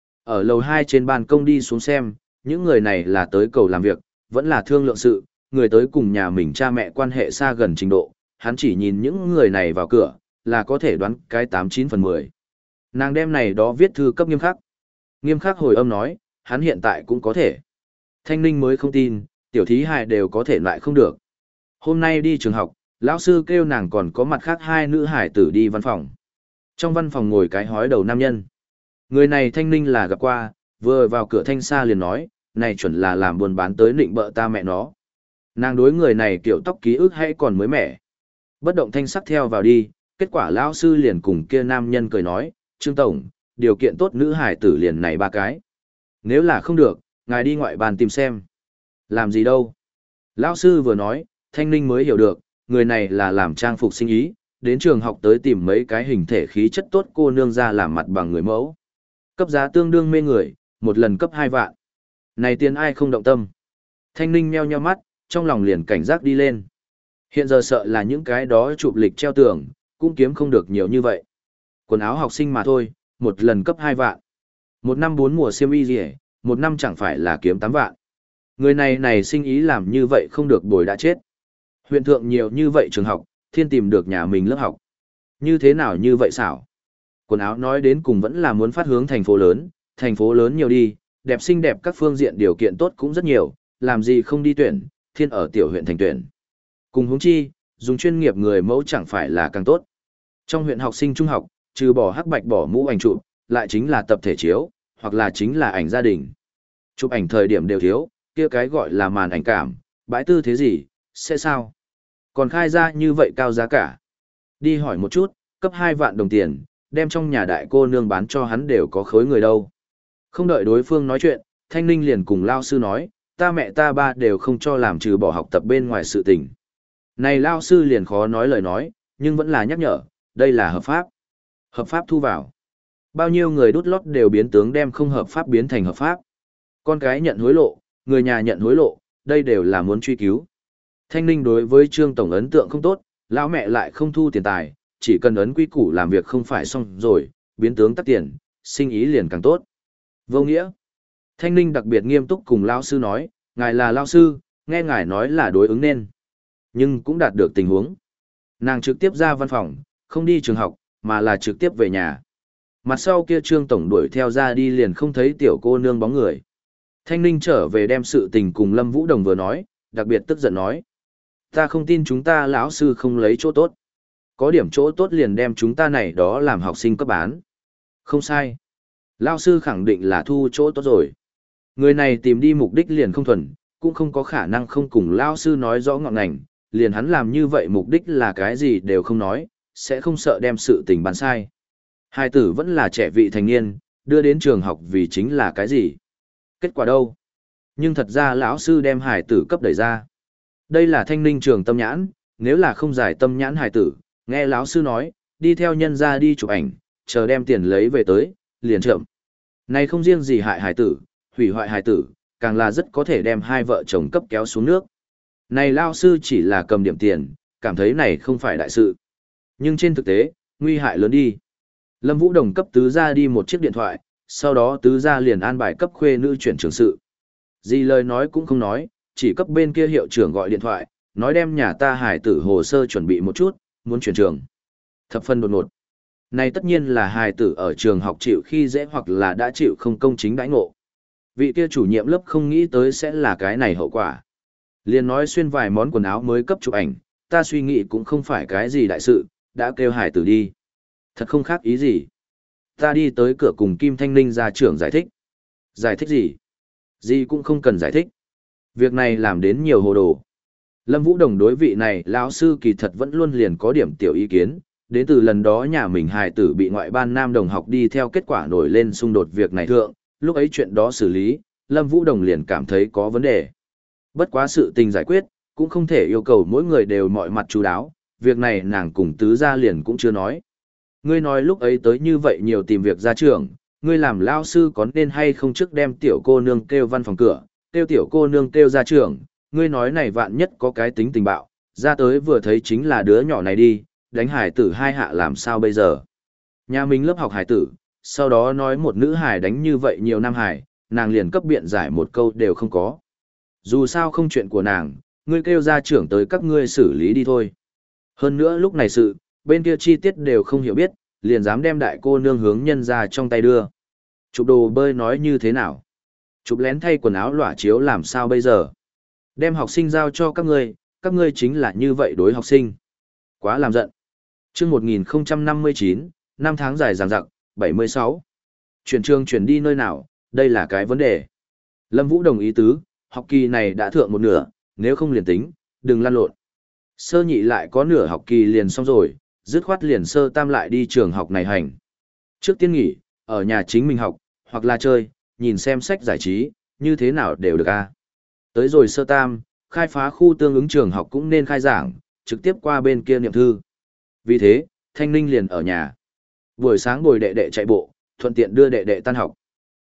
Ở lầu hai trên ban công đi xuống xem, những người này là tới cầu làm việc, vẫn là thương lượng sự, người tới cùng nhà mình cha mẹ quan hệ xa gần trình độ, hắn chỉ nhìn những người này vào cửa, là có thể đoán cái tám chín phần mười. Nàng đem này đó viết thư cấp Nghiêm Khắc. Nghiêm Khắc hồi âm nói, hắn hiện tại cũng có thể. Thanh Ninh mới không tin, tiểu thí hài đều có thể lại không được. Hôm nay đi trường học, lão sư kêu nàng còn có mặt khác hai nữ hải tử đi văn phòng. Trong văn phòng ngồi cái hói đầu nam nhân. Người này Thanh Ninh là gặp qua, vừa vào cửa Thanh Sa liền nói, này chuẩn là làm buôn bán tới nịnh bợ ta mẹ nó. Nàng đối người này kiểu tóc ký ức hay còn mới mẻ. Bất động thanh sắc theo vào đi, kết quả lão sư liền cùng kia nam nhân cười nói, Trương Tổng, điều kiện tốt nữ hải tử liền này ba cái. Nếu là không được, ngài đi ngoại bàn tìm xem. Làm gì đâu? Lão sư vừa nói, Thanh Ninh mới hiểu được, người này là làm trang phục sinh ý, đến trường học tới tìm mấy cái hình thể khí chất tốt cô nương ra làm mặt bằng người mẫu. Cấp giá tương đương mê người, một lần cấp hai vạn. Này tiền ai không động tâm. Thanh Ninh meo nheo mắt, trong lòng liền cảnh giác đi lên. Hiện giờ sợ là những cái đó chụp lịch treo tường, cũng kiếm không được nhiều như vậy. Quần áo học sinh mà thôi, một lần cấp hai vạn. Một năm bốn mùa xiêm y gì, một năm chẳng phải là kiếm tám vạn. Người này này sinh ý làm như vậy không được bồi đã chết. Huyện thượng nhiều như vậy trường học, thiên tìm được nhà mình lớp học. Như thế nào như vậy xảo? Quần áo nói đến cùng vẫn là muốn phát hướng thành phố lớn, thành phố lớn nhiều đi, đẹp xinh đẹp các phương diện điều kiện tốt cũng rất nhiều, làm gì không đi tuyển, thiên ở tiểu huyện thành tuyển. Cùng hướng chi, dùng chuyên nghiệp người mẫu chẳng phải là càng tốt. Trong huyện học sinh trung học, trừ bỏ hắc bạch bỏ mũ ảnh chụp, lại chính là tập thể chiếu, hoặc là chính là ảnh gia đình. Chụp ảnh thời điểm đều thiếu, kia cái gọi là màn ảnh cảm, bãi tư thế gì, sẽ sao? Còn khai ra như vậy cao giá cả. Đi hỏi một chút, cấp hai vạn đồng tiền, đem trong nhà đại cô nương bán cho hắn đều có khối người đâu. Không đợi đối phương nói chuyện, Thanh Ninh liền cùng lao sư nói, ta mẹ ta ba đều không cho làm trừ bỏ học tập bên ngoài sự tình. Này lao sư liền khó nói lời nói, nhưng vẫn là nhắc nhở, đây là hợp pháp. Hợp pháp thu vào. Bao nhiêu người đút lót đều biến tướng đem không hợp pháp biến thành hợp pháp. Con cái nhận hối lộ, người nhà nhận hối lộ, đây đều là muốn truy cứu. Thanh Ninh đối với Trương Tổng ấn tượng không tốt, lão mẹ lại không thu tiền tài, chỉ cần ấn quy củ làm việc không phải xong rồi, biến tướng tắt tiền, sinh ý liền càng tốt. Vô nghĩa. Thanh Ninh đặc biệt nghiêm túc cùng lão sư nói, ngài là lão sư, nghe ngài nói là đối ứng nên. Nhưng cũng đạt được tình huống. Nàng trực tiếp ra văn phòng, không đi trường học, mà là trực tiếp về nhà. Mặt sau kia Trương Tổng đuổi theo ra đi liền không thấy tiểu cô nương bóng người. Thanh Ninh trở về đem sự tình cùng Lâm Vũ Đồng vừa nói, đặc biệt tức giận nói. Ta không tin chúng ta lão sư không lấy chỗ tốt. Có điểm chỗ tốt liền đem chúng ta này đó làm học sinh cấp bán. Không sai. Lão sư khẳng định là thu chỗ tốt rồi. Người này tìm đi mục đích liền không thuần, cũng không có khả năng không cùng lão sư nói rõ ngọn ngành, liền hắn làm như vậy mục đích là cái gì đều không nói, sẽ không sợ đem sự tình bán sai. Hai tử vẫn là trẻ vị thành niên, đưa đến trường học vì chính là cái gì? Kết quả đâu? Nhưng thật ra lão sư đem hải tử cấp đẩy ra. Đây là Thanh Ninh trường tâm nhãn, nếu là không giải tâm nhãn hải tử, nghe lão sư nói, đi theo nhân ra đi chụp ảnh, chờ đem tiền lấy về tới, liền chậm. Này không riêng gì hại hải tử, hủy hoại hải tử, càng là rất có thể đem hai vợ chồng cấp kéo xuống nước. Này lão sư chỉ là cầm điểm tiền, cảm thấy này không phải đại sự. Nhưng trên thực tế, nguy hại lớn đi. Lâm Vũ Đồng cấp tứ gia đi một chiếc điện thoại, sau đó tứ gia liền an bài cấp khuê nữ chuyển trường sự. Gì lời nói cũng không nói, chỉ cấp bên kia hiệu trưởng gọi điện thoại, nói đem nhà ta hải tử hồ sơ chuẩn bị một chút, muốn chuyển trường. Thập phân đột ngột. Này tất nhiên là hải tử ở trường học chịu khi dễ hoặc là đã chịu không công chính đãi ngộ. Vị kia chủ nhiệm lớp không nghĩ tới sẽ là cái này hậu quả. Liền nói xuyên vài món quần áo mới cấp chụp ảnh, ta suy nghĩ cũng không phải cái gì đại sự, đã kêu hải tử đi. Thật không khác ý gì. Ta đi tới cửa cùng Kim Thanh Ninh ra trưởng giải thích. Giải thích gì? Gì cũng không cần giải thích. Việc này làm đến nhiều hồ đồ. Lâm Vũ Đồng đối vị này lão sư kỳ thật vẫn luôn liền có điểm tiểu ý kiến, đến từ lần đó nhà mình hài tử bị ngoại ban nam đồng học đi theo kết quả nổi lên xung đột việc này thượng, lúc ấy chuyện đó xử lý, Lâm Vũ Đồng liền cảm thấy có vấn đề. Bất quá sự tình giải quyết, cũng không thể yêu cầu mỗi người đều mọi mặt chú đáo, việc này nàng cùng tứ gia liền cũng chưa nói. Ngươi nói lúc ấy tới như vậy nhiều tìm việc ra trường, ngươi làm lao sư có nên hay không trước đem tiểu cô nương kêu văn phòng cửa, kêu tiểu cô nương kêu ra trường, ngươi nói này vạn nhất có cái tính tình bạo, ra tới vừa thấy chính là đứa nhỏ này đi, đánh hải tử hai hạ làm sao bây giờ. Nhà mình lớp học hải tử, sau đó nói một nữ hải đánh như vậy nhiều nam hải, nàng liền cấp biện giải một câu đều không có. Dù sao không chuyện của nàng, ngươi kêu ra trưởng tới các ngươi xử lý đi thôi. Hơn nữa lúc này sự, bên kia chi tiết đều không hiểu biết, liền dám đem đại cô nương hướng nhân ra trong tay đưa. Chụp đồ bơi nói như thế nào? Chụp lén thay quần áo lỏa chiếu làm sao bây giờ? Đem học sinh giao cho các ngươi, các ngươi chính là như vậy đối học sinh. Quá làm giận. Chương một nghìn không trăm năm mươi chín, năm tháng dài dằng dặc, bảy mươi sáu. Chuyển trường chuyển đi nơi nào, đây là cái vấn đề. Lâm Vũ đồng ý tứ, học kỳ này đã thượng một nửa, nếu không liền tính, đừng lăn lộn. Sơ nhị lại có nửa học kỳ liền xong rồi, dứt khoát liền sơ tam lại đi trường học này hành. Trước tiên nghỉ, ở nhà chính mình học, hoặc là chơi, nhìn xem sách giải trí, như thế nào đều được a. Tới rồi sơ tam, khai phá khu tương ứng trường học cũng nên khai giảng, trực tiếp qua bên kia niệm thư. Vì thế, Thanh Ninh liền ở nhà. Buổi sáng bồi đệ đệ chạy bộ, thuận tiện đưa đệ đệ tan học.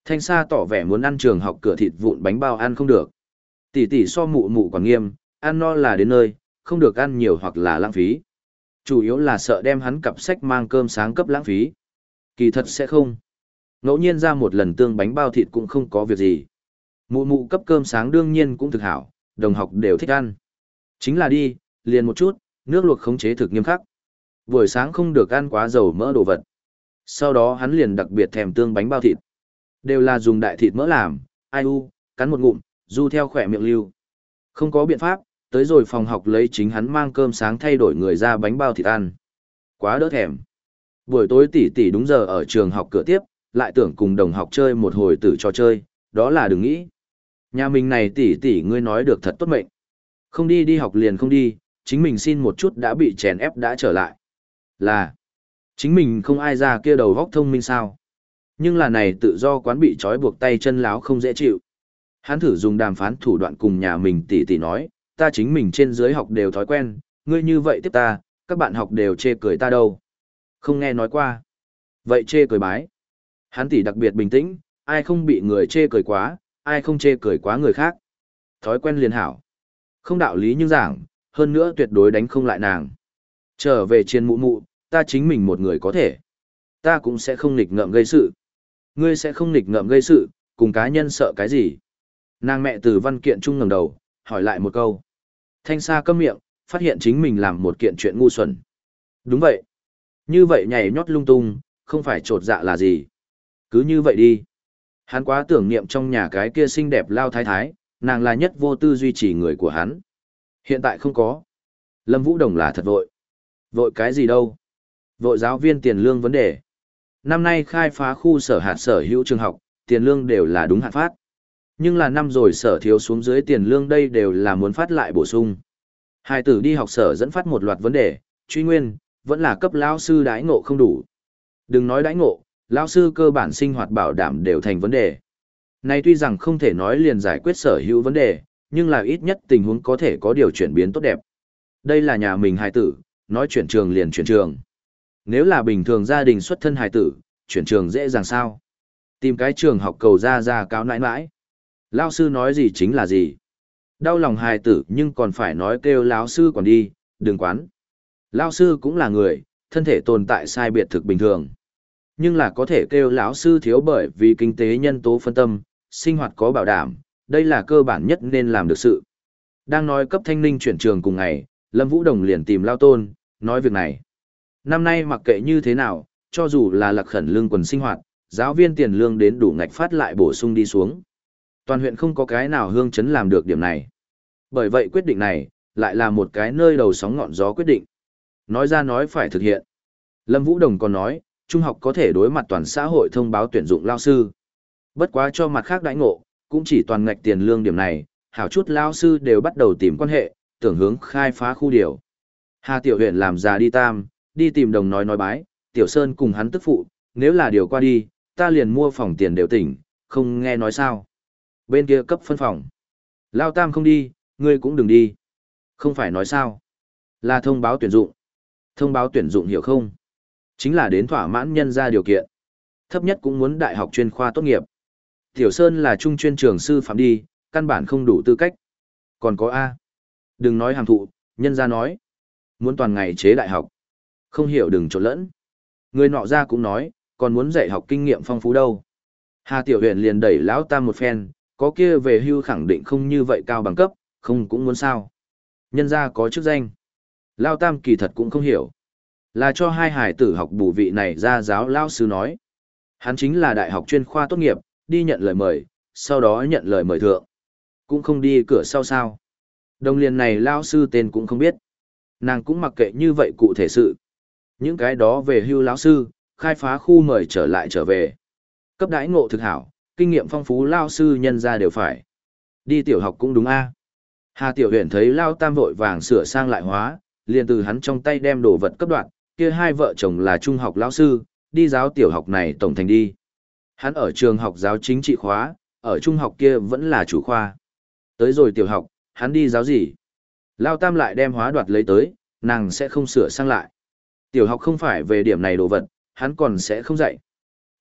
Thanh Sa tỏ vẻ muốn ăn trường học cửa thịt vụn bánh bao ăn không được. Tỷ tỷ so mụ mụ còn nghiêm, ăn no là đến nơi, không được ăn nhiều hoặc là lãng phí. Chủ yếu là sợ đem hắn cặp sách mang cơm sáng cấp lãng phí. Kỳ thật sẽ không. Ngẫu nhiên ra một lần tương bánh bao thịt cũng không có việc gì. Mụ mụ cấp cơm sáng đương nhiên cũng thực hảo, đồng học đều thích ăn. Chính là đi, liền một chút, nước luộc khống chế thực nghiêm khắc. Buổi sáng không được ăn quá dầu mỡ đồ vật. Sau đó hắn liền đặc biệt thèm tương bánh bao thịt. Đều là dùng đại thịt mỡ làm, ai u, cắn một ngụm, du theo khỏe miệng lưu. Không có biện pháp, tới rồi phòng học lấy chính hắn mang cơm sáng thay đổi người ra bánh bao thịt ăn. Quá đỡ thèm. Buổi tối tỷ tỷ đúng giờ ở trường học cửa tiếp, lại tưởng cùng đồng học chơi một hồi tử trò chơi, đó là đừng nghĩ. Nhà mình này tỷ tỷ ngươi nói được thật tốt mệnh. Không đi đi học liền không đi, chính mình xin một chút đã bị chèn ép đã trở lại. Là, chính mình không ai ra kia đầu góc thông minh sao. Nhưng là này tự do quán bị trói buộc tay chân láo không dễ chịu. Hắn thử dùng đàm phán thủ đoạn cùng nhà mình tỷ tỷ nói, ta chính mình trên dưới học đều thói quen, ngươi như vậy tiếp ta, các bạn học đều chê cười ta đâu. Không nghe nói qua. Vậy chê cười bái. Hắn tỷ đặc biệt bình tĩnh, ai không bị người chê cười quá, ai không chê cười quá người khác. Thói quen liền hảo. Không đạo lý nhưng giảng, hơn nữa tuyệt đối đánh không lại nàng. Trở về chiên mụ mụ, ta chính mình một người có thể. Ta cũng sẽ không nghịch ngợm gây sự. Ngươi sẽ không nghịch ngợm gây sự, cùng cá nhân sợ cái gì? Nàng mẹ từ văn kiện trung ngẩng đầu, hỏi lại một câu. Thanh Sa câm miệng, phát hiện chính mình làm một kiện chuyện ngu xuẩn. Đúng vậy. Như vậy nhảy nhót lung tung, không phải trột dạ là gì. Cứ như vậy đi. Hắn quá tưởng niệm trong nhà cái kia xinh đẹp lao thái thái, nàng là nhất vô tư duy trì người của hắn. Hiện tại không có. Lâm Vũ Đồng là thật vội. Vội cái gì đâu? Vội giáo viên tiền lương vấn đề. Năm nay khai phá khu sở hạt sở hữu trường học, tiền lương đều là đúng hạn phát. Nhưng là năm rồi sở thiếu xuống dưới tiền lương đây đều là muốn phát lại bổ sung. Hai tử đi học sở dẫn phát một loạt vấn đề, truy nguyên, vẫn là cấp lão sư đãi ngộ không đủ. Đừng nói đãi ngộ, lão sư cơ bản sinh hoạt bảo đảm đều thành vấn đề. Này tuy rằng không thể nói liền giải quyết sở hữu vấn đề, nhưng là ít nhất tình huống có thể có điều chuyển biến tốt đẹp. Đây là nhà mình hài tử, nói chuyển trường liền chuyển trường. Nếu là bình thường gia đình xuất thân hài tử, chuyển trường dễ dàng sao? Tìm cái trường học cầu ra ra cáo nãi nãi. Lão sư nói gì chính là gì. Đau lòng hài tử nhưng còn phải nói kêu lão sư còn đi, đừng quán. Lão sư cũng là người, thân thể tồn tại sai biệt thực bình thường. Nhưng là có thể kêu lão sư thiếu bởi vì kinh tế nhân tố phân tâm, sinh hoạt có bảo đảm, đây là cơ bản nhất nên làm được sự. Đang nói cấp thanh ninh chuyển trường cùng ngày, Lâm Vũ Đồng liền tìm Lao Tôn, nói việc này. Năm nay mặc kệ như thế nào, cho dù là lạc khẩn lương quần sinh hoạt, giáo viên tiền lương đến đủ ngạch phát lại bổ sung đi xuống. Toàn huyện không có cái nào hương chấn làm được điểm này. Bởi vậy quyết định này, lại là một cái nơi đầu sóng ngọn gió quyết định. Nói ra nói phải thực hiện. Lâm Vũ Đồng còn nói, trung học có thể đối mặt toàn xã hội thông báo tuyển dụng lao sư. Bất quá cho mặt khác đãi ngộ, cũng chỉ toàn ngạch tiền lương điểm này, hảo chút lao sư đều bắt đầu tìm quan hệ, tưởng hướng khai phá khu điều. Hà Tiểu huyện làm già đi tam, đi tìm đồng nói nói bái, Tiểu Sơn cùng hắn tức phụ, nếu là điều qua đi, ta liền mua phòng tiền đều tỉnh, không nghe nói sao. Bên kia cấp phân phòng. Lao tam không đi, ngươi cũng đừng đi. Không phải nói sao. Là thông báo tuyển dụng. Thông báo tuyển dụng hiểu không? Chính là đến thỏa mãn nhân ra điều kiện. Thấp nhất cũng muốn đại học chuyên khoa tốt nghiệp. Tiểu Sơn là trung chuyên trường sư phạm đi, căn bản không đủ tư cách. Còn có A. Đừng nói hàm thụ, nhân ra nói. Muốn toàn ngày chế đại học. Không hiểu đừng trộn lẫn. Người nọ ra cũng nói, còn muốn dạy học kinh nghiệm phong phú đâu. Hà Tiểu Huyền liền đẩy lão tam một phen, có kia về hưu khẳng định không như vậy cao bằng cấp, không cũng muốn sao. Nhân ra có chức danh. Lão tam kỳ thật cũng không hiểu. Là cho hai hải tử học bổ vị này ra giáo lão sư nói. Hắn chính là đại học chuyên khoa tốt nghiệp, đi nhận lời mời, sau đó nhận lời mời thượng. Cũng không đi cửa sau sao. Đồng liền này lão sư tên cũng không biết. Nàng cũng mặc kệ như vậy cụ thể sự. Những cái đó về hưu lão sư, khai phá khu mời trở lại trở về. Cấp đãi ngộ thực hảo, kinh nghiệm phong phú lão sư nhân ra đều phải. Đi tiểu học cũng đúng a. Hà Tiểu Huyền thấy Lao Tam vội vàng sửa sang lại hóa, liền từ hắn trong tay đem đồ vật cấp đoạn, kia hai vợ chồng là trung học lão sư, đi giáo tiểu học này tổng thành đi. Hắn ở trường học giáo chính trị khóa, ở trung học kia vẫn là chủ khoa. Tới rồi tiểu học, hắn đi giáo gì? Lao Tam lại đem hóa đoạt lấy tới, nàng sẽ không sửa sang lại. Tiểu học không phải về điểm này đồ vật, hắn còn sẽ không dạy.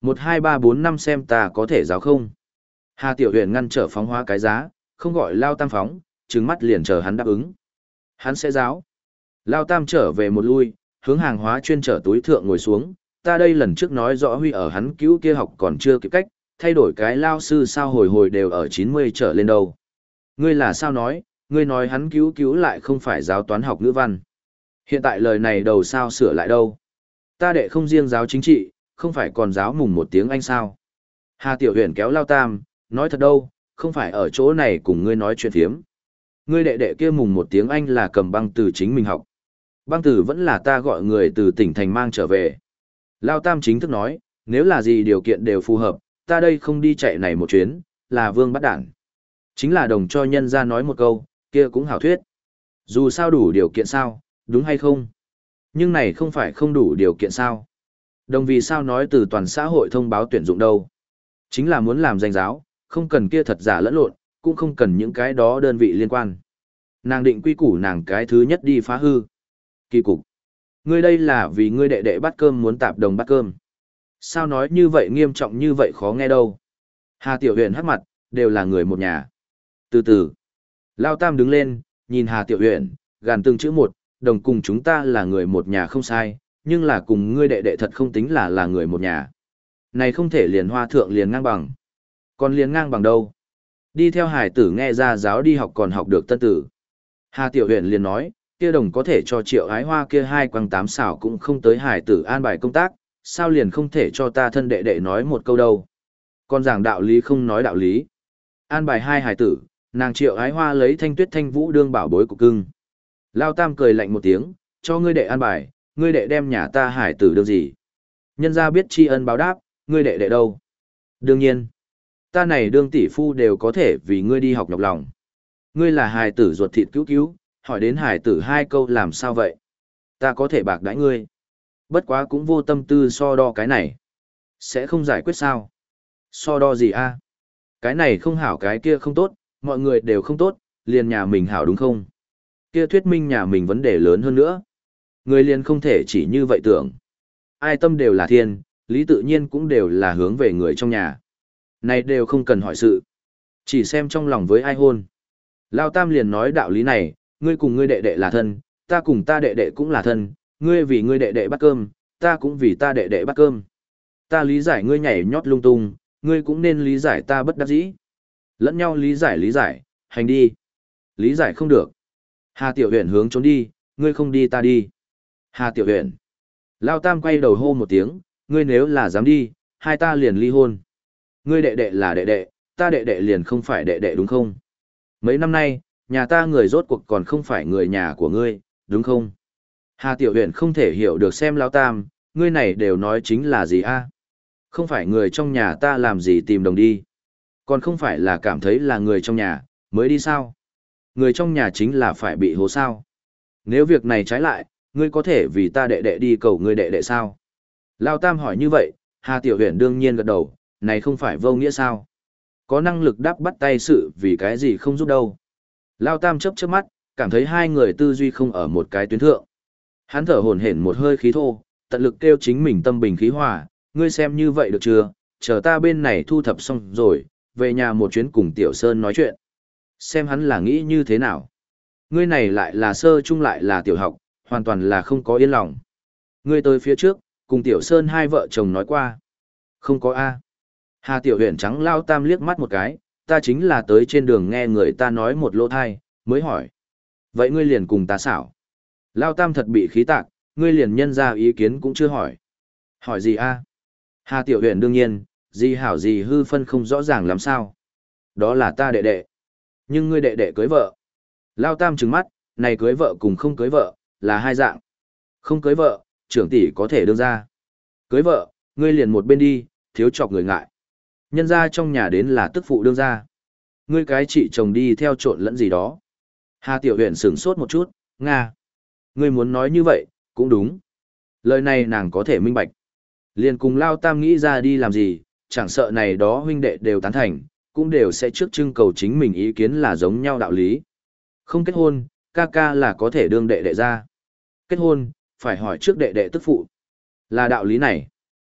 Một hai ba bốn năm xem ta có thể giáo không. Hà Tiểu Huyền ngăn trở phóng hóa cái giá, không gọi Lao Tam phóng, trừng mắt liền chờ hắn đáp ứng. Hắn sẽ giáo. Lao Tam trở về một lui, hướng hàng hóa chuyên trở túi thượng ngồi xuống, ta đây lần trước nói rõ Huy ở hắn cứu kia học còn chưa kịp cách, thay đổi cái lao sư sao hồi hồi đều ở chín mươi trở lên đâu. Ngươi là sao nói, ngươi nói hắn cứu cứu lại không phải giáo toán học ngữ văn. Hiện tại lời này đầu sao sửa lại đâu. Ta đệ không riêng giáo chính trị, không phải còn giáo mùng một tiếng Anh sao. Hà Tiểu Huyền kéo Lao Tam, nói thật đâu, không phải ở chỗ này cùng ngươi nói chuyện phiếm. Ngươi đệ đệ kia mùng một tiếng Anh là cầm băng từ chính mình học. Băng từ vẫn là ta gọi người từ tỉnh thành mang trở về. Lao Tam chính thức nói, nếu là gì điều kiện đều phù hợp, ta đây không đi chạy này một chuyến, là vương bắt đảng. Chính là đồng cho nhân ra nói một câu, kia cũng hảo thuyết. Dù sao đủ điều kiện sao, đúng hay không? Nhưng này không phải không đủ điều kiện sao. Đồng vì sao nói từ toàn xã hội thông báo tuyển dụng đâu. Chính là muốn làm danh giáo, không cần kia thật giả lẫn lộn, cũng không cần những cái đó đơn vị liên quan. Nàng định quy củ nàng cái thứ nhất đi phá hư. Kỳ cục. Ngươi đây là vì ngươi đệ đệ bắt cơm muốn tạp đồng bắt cơm. Sao nói như vậy nghiêm trọng như vậy khó nghe đâu. Hà Tiểu Huyền hắc mặt, đều là người một nhà. Từ từ. Lao Tam đứng lên, nhìn Hà Tiểu Huyền, gàn từng chữ một, đồng cùng chúng ta là người một nhà không sai, nhưng là cùng ngươi đệ đệ thật không tính là là người một nhà. Này không thể liền hoa thượng liền ngang bằng. Còn liền ngang bằng đâu? Đi theo hải tử nghe ra giáo đi học còn học được tân tử. Hà Tiểu Huyền liền nói, kia đồng có thể cho Triệu Ái Hoa kia hai quăng tám xảo cũng không tới hải tử an bài công tác, sao liền không thể cho ta thân đệ đệ nói một câu đâu. Còn giảng đạo lý không nói đạo lý. An bài hai hải tử, nàng Triệu Ái Hoa lấy Thanh Tuyết Thanh Vũ đương bảo bối của cưng. Lao Tam cười lạnh một tiếng, cho ngươi đệ an bài, ngươi đệ đem nhà ta hải tử đương gì. Nhân gia biết tri ân báo đáp, ngươi đệ đệ đâu. Đương nhiên, ta này đương tỷ phu đều có thể vì ngươi đi học nhọc lòng. Ngươi là hải tử ruột thịt cứu cứu, hỏi đến hải tử hai câu làm sao vậy? Ta có thể bạc đãi ngươi. Bất quá cũng vô tâm tư so đo cái này. Sẽ không giải quyết sao? So đo gì a? Cái này không hảo cái kia không tốt, mọi người đều không tốt, liền nhà mình hảo đúng không? Kia thuyết minh nhà mình vấn đề lớn hơn nữa. Người liền không thể chỉ như vậy tưởng. Ai tâm đều là thiên, lý tự nhiên cũng đều là hướng về người trong nhà. Này đều không cần hỏi sự. Chỉ xem trong lòng với ai hôn. Lao Tam liền nói đạo lý này, ngươi cùng ngươi đệ đệ là thân, ta cùng ta đệ đệ cũng là thân, ngươi vì ngươi đệ đệ bắt cơm, ta cũng vì ta đệ đệ bắt cơm. Ta lý giải ngươi nhảy nhót lung tung, ngươi cũng nên lý giải ta bất đắc dĩ. Lẫn nhau lý giải lý giải, hành đi. Lý giải không được. Hà Tiểu Huyền hướng trốn đi, ngươi không đi ta đi. Hà Tiểu Huyền. Lao Tam quay đầu hô một tiếng, ngươi nếu là dám đi, hai ta liền ly hôn. Ngươi đệ đệ là đệ đệ, ta đệ đệ liền không phải đệ đệ đúng không? Mấy năm nay, nhà ta người rốt cuộc còn không phải người nhà của ngươi, đúng không? Hà Tiểu Huyền không thể hiểu được xem Lao Tam, ngươi này đều nói chính là gì a? Không phải người trong nhà ta làm gì tìm đồng đi. Còn không phải là cảm thấy là người trong nhà, mới đi sao? Người trong nhà chính là phải bị hố sao? Nếu việc này trái lại, ngươi có thể vì ta đệ đệ đi cầu ngươi đệ đệ sao? Lao Tam hỏi như vậy, Hà Tiểu Huyền đương nhiên gật đầu, này không phải vô nghĩa sao? Có năng lực đáp bắt tay sự vì cái gì không giúp đâu. Lao Tam chớp chớp mắt, cảm thấy hai người tư duy không ở một cái tuyến thượng. Hắn thở hổn hển một hơi khí thô, tận lực kêu chính mình tâm bình khí hòa, ngươi xem như vậy được chưa, chờ ta bên này thu thập xong rồi, về nhà một chuyến cùng Tiểu Sơn nói chuyện. Xem hắn là nghĩ như thế nào. Ngươi này lại là sơ trung lại là tiểu học, hoàn toàn là không có yên lòng. Ngươi tới phía trước, cùng Tiểu Sơn hai vợ chồng nói qua. Không có A. Hà Tiểu Huyền trắng Lao Tam liếc mắt một cái, ta chính là tới trên đường nghe người ta nói một lỗ thai, mới hỏi. Vậy ngươi liền cùng ta xảo. Lao Tam thật bị khí tạc, ngươi liền nhân ra ý kiến cũng chưa hỏi. Hỏi gì A? Hà Tiểu Huyền đương nhiên, gì hảo gì hư phân không rõ ràng làm sao. Đó là ta đệ đệ. Nhưng ngươi đệ đệ cưới vợ. Lao Tam trừng mắt, này cưới vợ cùng không cưới vợ, là hai dạng. Không cưới vợ, trưởng tỷ có thể đương ra. Cưới vợ, ngươi liền một bên đi, thiếu chọc người ngại. Nhân ra trong nhà đến là tức phụ đương ra. Ngươi cái chị chồng đi theo trộn lẫn gì đó. Hà Tiểu Huyền sửng sốt một chút, Nga. Ngươi muốn nói như vậy, cũng đúng. Lời này nàng có thể minh bạch. Liền cùng Lao Tam nghĩ ra đi làm gì, chẳng sợ này đó huynh đệ đều tán thành, cũng đều sẽ trước trưng cầu chính mình ý kiến là giống nhau đạo lý. Không kết hôn, ca ca là có thể đương đệ đệ ra. Kết hôn, phải hỏi trước đệ đệ tức phụ. Là đạo lý này.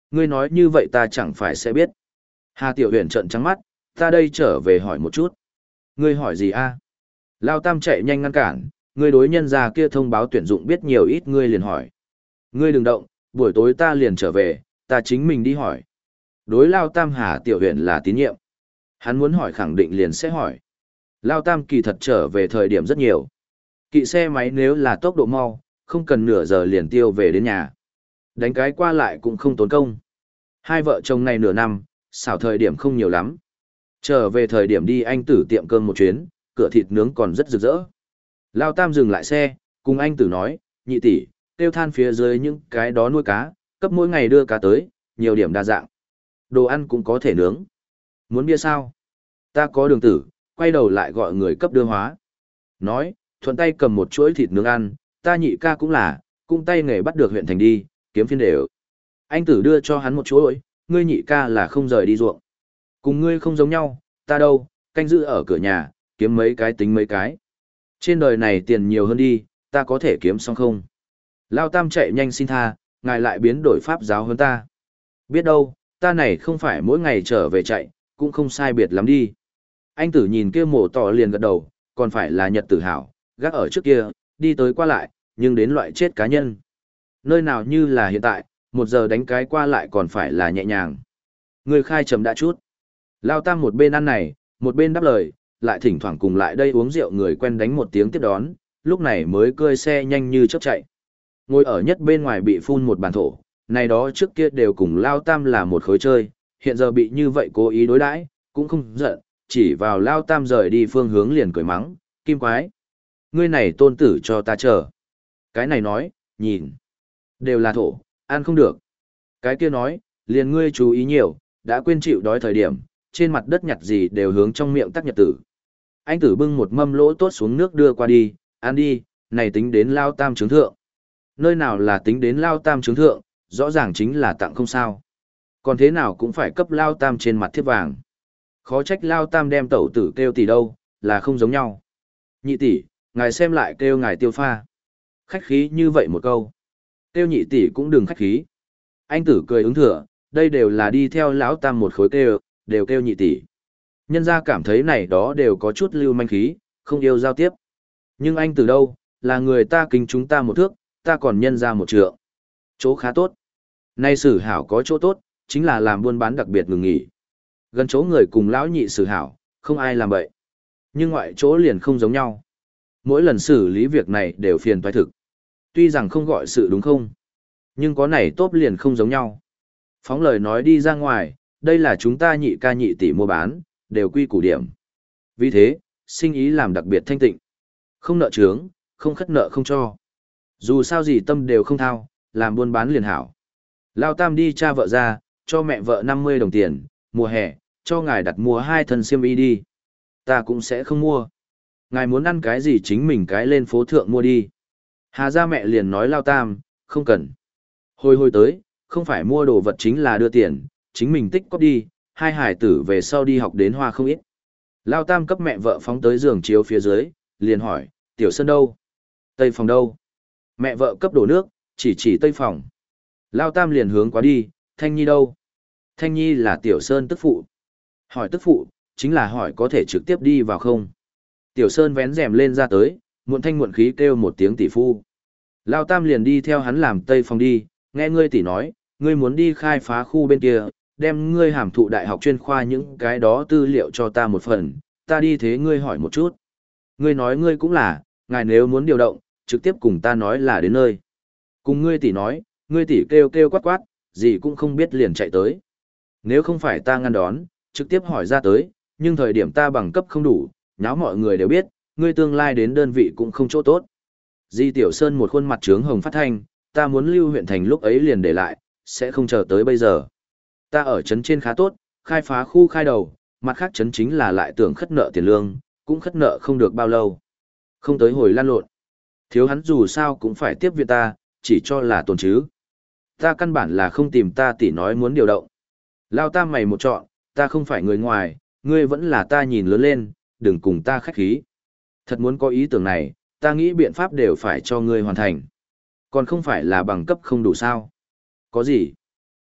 Ngươi nói như vậy ta chẳng phải sẽ biết. Hà Tiểu Huyền trợn trắng mắt, ta đây trở về hỏi một chút. Ngươi hỏi gì a? Lao Tam chạy nhanh ngăn cản, ngươi đối nhân gia kia thông báo tuyển dụng biết nhiều ít ngươi liền hỏi. Ngươi đừng động, buổi tối ta liền trở về, ta chính mình đi hỏi. Đối Lao Tam Hà Tiểu Huyền là tín nhiệm. Hắn muốn hỏi khẳng định liền sẽ hỏi. Lao Tam kỳ thật trở về thời điểm rất nhiều. Kỵ xe máy nếu là tốc độ mau, không cần nửa giờ liền tiêu về đến nhà. Đánh cái qua lại cũng không tốn công. Hai vợ chồng này nửa năm, xảo thời điểm không nhiều lắm. Trở về thời điểm đi anh tử tiệm cơm một chuyến, cửa thịt nướng còn rất rực rỡ. Lao Tam dừng lại xe, cùng anh tử nói, nhị tỷ, tiêu than phía dưới những cái đó nuôi cá, cấp mỗi ngày đưa cá tới, nhiều điểm đa dạng. Đồ ăn cũng có thể nướng. Muốn bia sao? Ta có đường tử, quay đầu lại gọi người cấp đưa hóa. Nói, thuận tay cầm một chuỗi thịt nướng ăn, ta nhị ca cũng là, cung tay nghề bắt được huyện thành đi, kiếm phiên đều. Anh tử đưa cho hắn một chuỗi, ngươi nhị ca là không rời đi ruộng. Cùng ngươi không giống nhau, ta đâu, canh giữ ở cửa nhà, kiếm mấy cái tính mấy cái. Trên đời này tiền nhiều hơn đi, ta có thể kiếm xong không? Lao Tam chạy nhanh xin tha, ngài lại biến đổi pháp giáo hơn ta. Biết đâu, ta này không phải mỗi ngày trở về chạy, cũng không sai biệt lắm đi. Anh tử nhìn kia mổ tỏ liền gật đầu, còn phải là nhật tử hảo, gác ở trước kia, đi tới qua lại, nhưng đến loại chết cá nhân. Nơi nào như là hiện tại, một giờ đánh cái qua lại còn phải là nhẹ nhàng. Người khai chấm đã chút. Lao Tam một bên ăn này, một bên đáp lời, lại thỉnh thoảng cùng lại đây uống rượu người quen đánh một tiếng tiếp đón, lúc này mới cơi xe nhanh như chớp chạy. Ngồi ở nhất bên ngoài bị phun một bàn thổ, này đó trước kia đều cùng Lao Tam là một khối chơi, hiện giờ bị như vậy cố ý đối đãi, cũng không giận, chỉ vào Lao Tam rời đi phương hướng liền cười mắng, kim quái. Ngươi này tôn tử cho ta chờ. Cái này nói, nhìn, đều là thổ, ăn không được. Cái kia nói, liền ngươi chú ý nhiều, đã quên chịu đói thời điểm, trên mặt đất nhặt gì đều hướng trong miệng tắc nhật tử. Anh tử bưng một mâm lỗ tốt xuống nước đưa qua đi, ăn đi, này tính đến Lao Tam trướng thượng. Nơi nào là tính đến Lao Tam trướng thượng, rõ ràng chính là tặng không sao. Còn thế nào cũng phải cấp Lao Tam trên mặt thiếp vàng. Khó trách Lao Tam đem tẩu tử kêu tỷ đâu, là không giống nhau. Nhị tỷ, ngài xem lại kêu ngài tiêu pha. Khách khí như vậy một câu. Kêu nhị tỷ cũng đừng khách khí. Anh tử cười ứng thừa, đây đều là đi theo lão Tam một khối kêu, đều kêu nhị tỷ. Nhân gia cảm thấy này đó đều có chút lưu manh khí, không yêu giao tiếp. Nhưng anh từ đâu, là người ta kính chúng ta một thước, ta còn nhân ra một trượng. Chỗ khá tốt. Nay sử hảo có chỗ tốt, chính là làm buôn bán đặc biệt ngừng nghỉ. Gần chỗ người cùng lão nhị sử hảo, không ai làm bậy. Nhưng ngoại chỗ liền không giống nhau. Mỗi lần xử lý việc này đều phiền toái thực. Tuy rằng không gọi sự đúng không, nhưng có này tốt liền không giống nhau. Phóng lời nói đi ra ngoài, đây là chúng ta nhị ca nhị tỷ mua bán, đều quy củ điểm. Vì thế, sinh ý làm đặc biệt thanh tịnh. Không nợ trướng, không khất nợ không cho. Dù sao gì tâm đều không thao, làm buôn bán liền hảo. Lao Tam đi cha vợ ra, cho mẹ vợ năm mươi đồng tiền, mùa hè, cho ngài đặt mua hai thân xiêm y đi. Ta cũng sẽ không mua. Ngài muốn ăn cái gì chính mình cái lên phố thượng mua đi. Hà ra mẹ liền nói Lao Tam, không cần. Hồi hồi tới, không phải mua đồ vật chính là đưa tiền, chính mình tích cóp đi, hai hải tử về sau đi học đến hoa không ít. Lao Tam cấp mẹ vợ phóng tới giường chiếu phía dưới, liền hỏi, Tiểu Sơn đâu? Tây phòng đâu? Mẹ vợ cấp đổ nước, chỉ chỉ Tây phòng. Lao Tam liền hướng qua đi, Thanh Nhi đâu? Thanh Nhi là Tiểu Sơn tức phụ. Hỏi tức phụ, chính là hỏi có thể trực tiếp đi vào không? Tiểu Sơn vén rèm lên ra tới, muộn thanh muộn khí kêu một tiếng tỷ phu. Lao Tam liền đi theo hắn làm Tây phòng đi, nghe ngươi tỷ nói, ngươi muốn đi khai phá khu bên kia, đem ngươi hàm thụ đại học chuyên khoa những cái đó tư liệu cho ta một phần, ta đi thế ngươi hỏi một chút. Ngươi nói ngươi cũng là, ngài nếu muốn điều động, trực tiếp cùng ta nói là đến nơi. Cùng ngươi tỷ nói, ngươi tỷ kêu kêu quát quát, gì cũng không biết liền chạy tới. Nếu không phải ta ngăn đón, trực tiếp hỏi ra tới, nhưng thời điểm ta bằng cấp không đủ, nháo mọi người đều biết, ngươi tương lai đến đơn vị cũng không chỗ tốt. Di Tiểu Sơn một khuôn mặt trướng hồng phát thanh, ta muốn lưu huyện thành lúc ấy liền để lại, sẽ không chờ tới bây giờ. Ta ở trấn trên khá tốt, khai phá khu khai đầu, mặt khác trấn chính là lại tưởng khất nợ tiền lương, cũng khất nợ không được bao lâu. Không tới hồi lan lộn. Thiếu hắn dù sao cũng phải tiếp viện ta, chỉ cho là tồn chứ. Ta căn bản là không tìm ta tỷ nói muốn điều động. Lao Tam mày một chọn, ta không phải người ngoài, ngươi vẫn là ta nhìn lớn lên, đừng cùng ta khách khí. Thật muốn có ý tưởng này, ta nghĩ biện pháp đều phải cho ngươi hoàn thành. Còn không phải là bằng cấp không đủ sao. Có gì?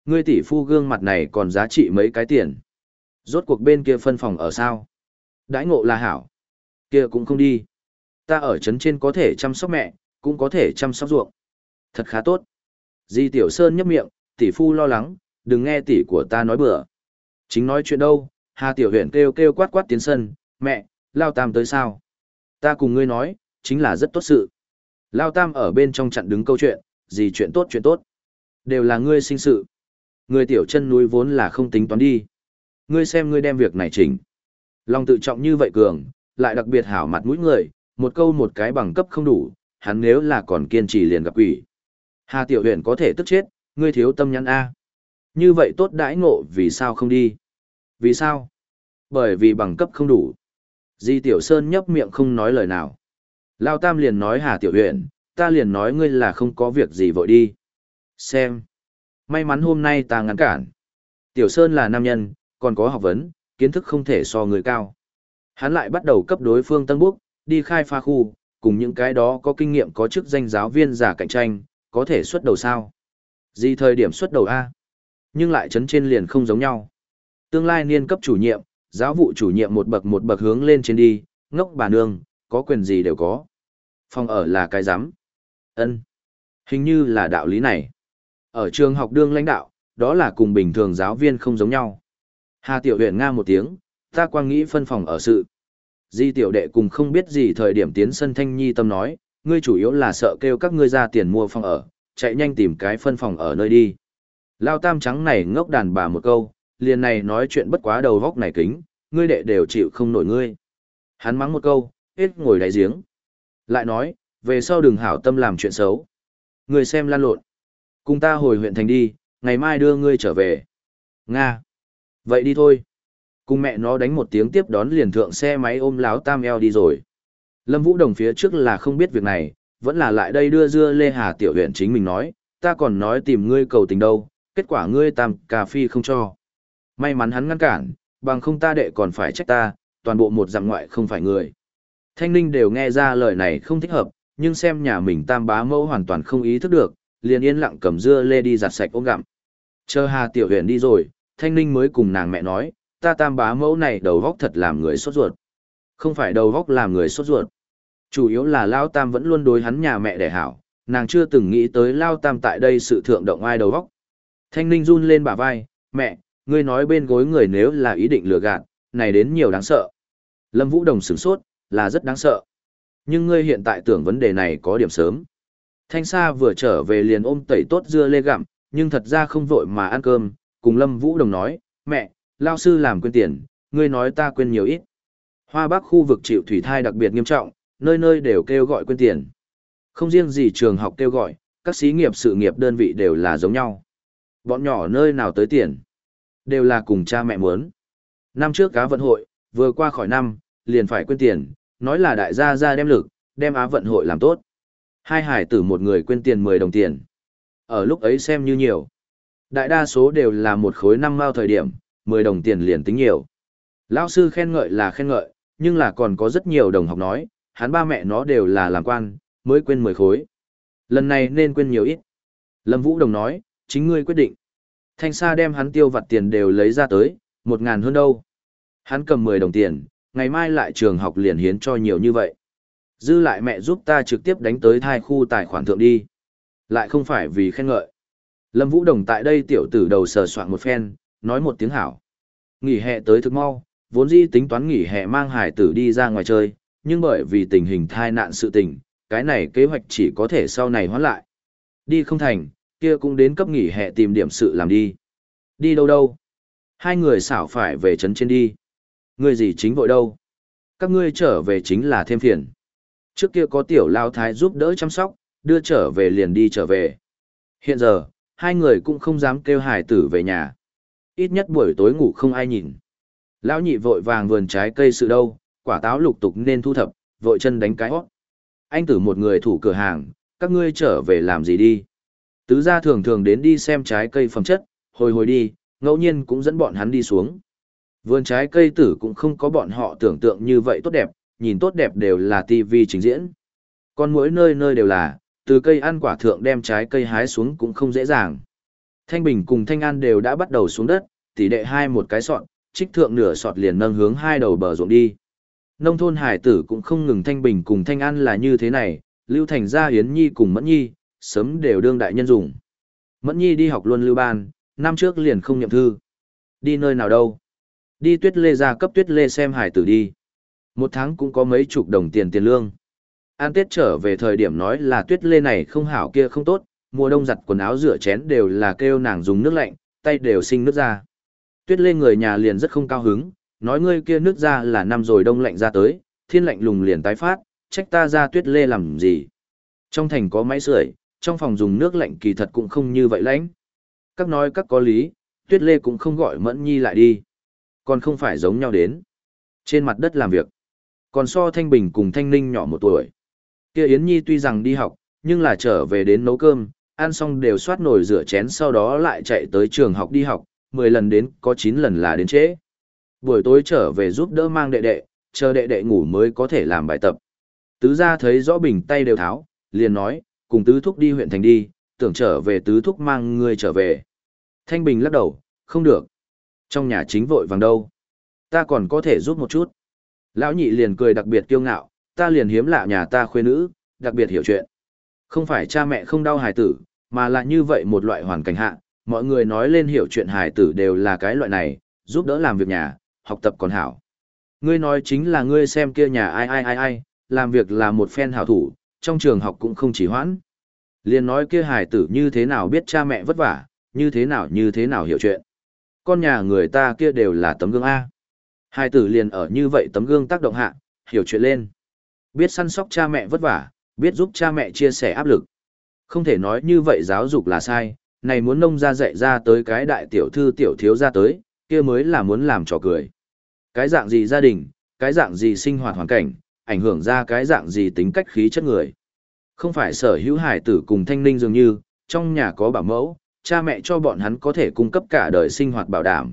Ngươi tỷ phu gương mặt này còn giá trị mấy cái tiền. Rốt cuộc bên kia phân phòng ở sao? Đãi ngộ là hảo. Kia cũng không đi. Ta ở trấn trên có thể chăm sóc mẹ, cũng có thể chăm sóc ruộng. Thật khá tốt. Di Tiểu Sơn nhấp miệng, tỷ phu lo lắng, đừng nghe tỷ của ta nói bừa. Chính nói chuyện đâu, Hà Tiểu Huyền kêu kêu quát quát tiến sân, mẹ, Lao Tam tới sao? Ta cùng ngươi nói, chính là rất tốt sự. Lao Tam ở bên trong chặn đứng câu chuyện, gì chuyện tốt chuyện tốt. Đều là ngươi sinh sự. Ngươi tiểu chân núi vốn là không tính toán đi. Ngươi xem ngươi đem việc này chỉnh. Lòng tự trọng như vậy cường, lại đặc biệt hảo mặt mũi người, một câu một cái bằng cấp không đủ, hắn nếu là còn kiên trì liền gặp quỷ. Hà Tiểu Huyền có thể tức chết, ngươi thiếu tâm nhãn A. Như vậy tốt đãi ngộ vì sao không đi? Vì sao? Bởi vì bằng cấp không đủ. Di Tiểu Sơn nhấp miệng không nói lời nào. Lao Tam liền nói Hà Tiểu Huyền, ta liền nói ngươi là không có việc gì vội đi. Xem. May mắn hôm nay ta ngăn cản. Tiểu Sơn là nam nhân, còn có học vấn, kiến thức không thể so người cao. Hắn lại bắt đầu cấp đối phương tân búc, đi khai phá khu, cùng những cái đó có kinh nghiệm có chức danh giáo viên giả cạnh tranh, có thể xuất đầu sao? Gì thời điểm xuất đầu A? Nhưng lại chấn trên liền không giống nhau. Tương lai niên cấp chủ nhiệm, giáo vụ chủ nhiệm một bậc một bậc hướng lên trên đi, ngốc bà nương, có quyền gì đều có. Phòng ở là cái giám. Ân, hình như là đạo lý này. Ở trường học đương lãnh đạo, đó là cùng bình thường giáo viên không giống nhau. Hà Tiểu Huyền nga một tiếng, ta quang nghĩ phân phòng ở sự. Di tiểu đệ cùng không biết gì thời điểm tiến sân Thanh Nhi tâm nói, ngươi chủ yếu là sợ kêu các ngươi ra tiền mua phòng ở, chạy nhanh tìm cái phân phòng ở nơi đi. Lao Tam trắng này ngốc đàn bà một câu, liền này nói chuyện bất quá đầu vóc này kính, ngươi đệ đều chịu không nổi ngươi. Hắn mắng một câu, hết ngồi đáy giếng. Lại nói, về sau đừng hảo tâm làm chuyện xấu. Ngươi xem lan lộn. Cùng ta hồi huyện thành đi, ngày mai đưa ngươi trở về. Nga. Vậy đi thôi. Cùng mẹ nó đánh một tiếng tiếp đón liền thượng xe máy ôm láo Tam eo đi rồi. Lâm Vũ Đồng phía trước là không biết việc này, vẫn là lại đây đưa dưa Lê Hà Tiểu Huyền chính mình nói, ta còn nói tìm ngươi cầu tình đâu, kết quả ngươi Tam cà phi không cho. May mắn hắn ngăn cản, bằng không ta đệ còn phải trách ta, toàn bộ một dặm ngoại không phải người. Thanh Ninh đều nghe ra lời này không thích hợp, nhưng xem nhà mình Tam bá mẫu hoàn toàn không ý thức được, liền yên lặng cầm dưa Lê đi giặt sạch ôm gặm. Chờ Hà Tiểu Huyền đi rồi, Thanh Ninh mới cùng nàng mẹ nói, ta Tam bá mẫu này đầu góc thật làm người sốt ruột. Không phải đầu góc làm người sốt ruột. Chủ yếu là Lao Tam vẫn luôn đối hắn nhà mẹ đẻ hảo, nàng chưa từng nghĩ tới Lao Tam tại đây sự thượng động ai đầu góc. Thanh Ninh run lên bả vai, mẹ, ngươi nói bên gối người nếu là ý định lừa gạt, này đến nhiều đáng sợ. Lâm Vũ Đồng sửng sốt, là rất đáng sợ. Nhưng ngươi hiện tại tưởng vấn đề này có điểm sớm. Thanh Sa vừa trở về liền ôm tẩy tốt dưa lê gặm, nhưng thật ra không vội mà ăn cơm, cùng Lâm Vũ Đồng nói, mẹ, Lao sư làm quên tiền, ngươi nói ta quên nhiều ít. Hoa Bắc khu vực chịu thủy thai đặc biệt nghiêm trọng, nơi nơi đều kêu gọi quên tiền. Không riêng gì trường học kêu gọi, các xí nghiệp sự nghiệp đơn vị đều là giống nhau. Bọn nhỏ nơi nào tới tiền, đều là cùng cha mẹ muốn. Năm trước cá vận hội, vừa qua khỏi năm, liền phải quên tiền, nói là đại gia ra đem lực, đem Á vận hội làm tốt. Hai hải tử một người quên tiền mười đồng tiền. Ở lúc ấy xem như nhiều. Đại đa số đều là một khối năm mao thời điểm, mười đồng tiền liền tính nhiều. Lão sư khen ngợi là khen ngợi, nhưng là còn có rất nhiều đồng học nói, hắn ba mẹ nó đều là làm quan, mới quên mười khối. Lần này nên quên nhiều ít. Lâm Vũ Đồng nói, chính ngươi quyết định. Thanh Sa đem hắn tiêu vặt tiền đều lấy ra tới, một ngàn hơn đâu. Hắn cầm mười đồng tiền, ngày mai lại trường học liền hiến cho nhiều như vậy. Dư lại mẹ giúp ta trực tiếp đánh tới thai khu tài khoản thượng đi. Lại không phải vì khen ngợi. Lâm Vũ Đồng tại đây tiểu tử đầu sờ soạn một phen, nói một tiếng hảo. Nghỉ hè tới thực mau, vốn dĩ tính toán nghỉ hè mang hải tử đi ra ngoài chơi, nhưng bởi vì tình hình thai nạn sự tình, cái này kế hoạch chỉ có thể sau này hoãn lại. Đi không thành, kia cũng đến cấp nghỉ hè tìm điểm sự làm đi. Đi đâu đâu? Hai người xảo phải về trấn trên đi. Người gì chính vội đâu? Các ngươi trở về chính là thêm phiền. Trước kia có tiểu lao thái giúp đỡ chăm sóc, đưa trở về liền đi trở về. Hiện giờ, hai người cũng không dám kêu hải tử về nhà. Ít nhất buổi tối ngủ không ai nhìn. Lão nhị vội vàng vườn trái cây sự đâu, quả táo lục tục nên thu thập, vội chân đánh cái hót. Anh tử một người thủ cửa hàng, các ngươi trở về làm gì đi. Tứ gia thường thường đến đi xem trái cây phẩm chất, hồi hồi đi, ngẫu nhiên cũng dẫn bọn hắn đi xuống. Vườn trái cây tử cũng không có bọn họ tưởng tượng như vậy tốt đẹp, nhìn tốt đẹp đều là tivi trình diễn. Còn mỗi nơi nơi đều là, từ cây ăn quả thượng đem trái cây hái xuống cũng không dễ dàng. Thanh Bình cùng Thanh An đều đã bắt đầu xuống đất, tỷ đệ hai một cái sọt, trích thượng nửa sọt liền nâng hướng hai đầu bờ ruộng đi. Nông thôn hải tử cũng không ngừng Thanh Bình cùng Thanh An là như thế này, Lưu Thành gia Yến Nhi cùng Mẫn Nhi, sớm đều đương đại nhân dùng. Mẫn Nhi đi học luôn lưu ban, năm trước liền không nhậm thư. Đi nơi nào đâu? Đi Tuyết Lê ra cấp Tuyết Lê xem hải tử đi. Một tháng cũng có mấy chục đồng tiền tiền lương. An Tết trở về thời điểm nói là Tuyết Lê này không hảo kia không tốt, mùa đông giặt quần áo rửa chén đều là kêu nàng dùng nước lạnh, tay đều sinh nước ra. Tuyết Lê người nhà liền rất không cao hứng, nói ngươi kia nước ra là năm rồi đông lạnh ra tới, thiên lạnh lùng liền tái phát, trách ta ra Tuyết Lê làm gì. Trong thành có máy sưởi, trong phòng dùng nước lạnh kỳ thật cũng không như vậy lãnh. Các nói các có lý, Tuyết Lê cũng không gọi Mẫn Nhi lại đi. Còn không phải giống nhau đến. Trên mặt đất làm việc. Còn so Thanh Bình cùng Thanh Ninh nhỏ một tuổi. Kia Yến Nhi tuy rằng đi học, nhưng là trở về đến nấu cơm, ăn xong đều soát nồi rửa chén sau đó lại chạy tới trường học đi học, mười lần đến có chín lần là đến trễ. Buổi tối trở về giúp đỡ mang đệ đệ, chờ đệ đệ ngủ mới có thể làm bài tập. Tứ gia thấy rõ bình tay đều tháo, liền nói, cùng tứ thúc đi huyện thành đi, tưởng trở về tứ thúc mang người trở về. Thanh Bình lắc đầu, không được. Trong nhà chính vội vàng đâu. Ta còn có thể giúp một chút. Lão nhị liền cười đặc biệt kiêu ngạo, ta liền hiếm lạ nhà ta khuê nữ, đặc biệt hiểu chuyện. Không phải cha mẹ không đau hài tử, mà là như vậy một loại hoàn cảnh hạ, mọi người nói lên hiểu chuyện hài tử đều là cái loại này, giúp đỡ làm việc nhà, học tập còn hảo. Ngươi nói chính là ngươi xem kia nhà ai ai ai ai, làm việc là một phen hảo thủ, trong trường học cũng không chỉ hoãn. Liền nói kia hài tử như thế nào biết cha mẹ vất vả, như thế nào như thế nào hiểu chuyện. Con nhà người ta kia đều là tấm gương A. Hài tử liền ở như vậy tấm gương tác động hạ, hiểu chuyện lên. Biết săn sóc cha mẹ vất vả, biết giúp cha mẹ chia sẻ áp lực. Không thể nói như vậy giáo dục là sai, này muốn nông ra dạy ra tới cái đại tiểu thư tiểu thiếu ra tới, kia mới là muốn làm trò cười. Cái dạng gì gia đình, cái dạng gì sinh hoạt hoàn cảnh, ảnh hưởng ra cái dạng gì tính cách khí chất người. Không phải sở hữu hải tử cùng Thanh Ninh dường như, trong nhà có bảo mẫu, cha mẹ cho bọn hắn có thể cung cấp cả đời sinh hoạt bảo đảm.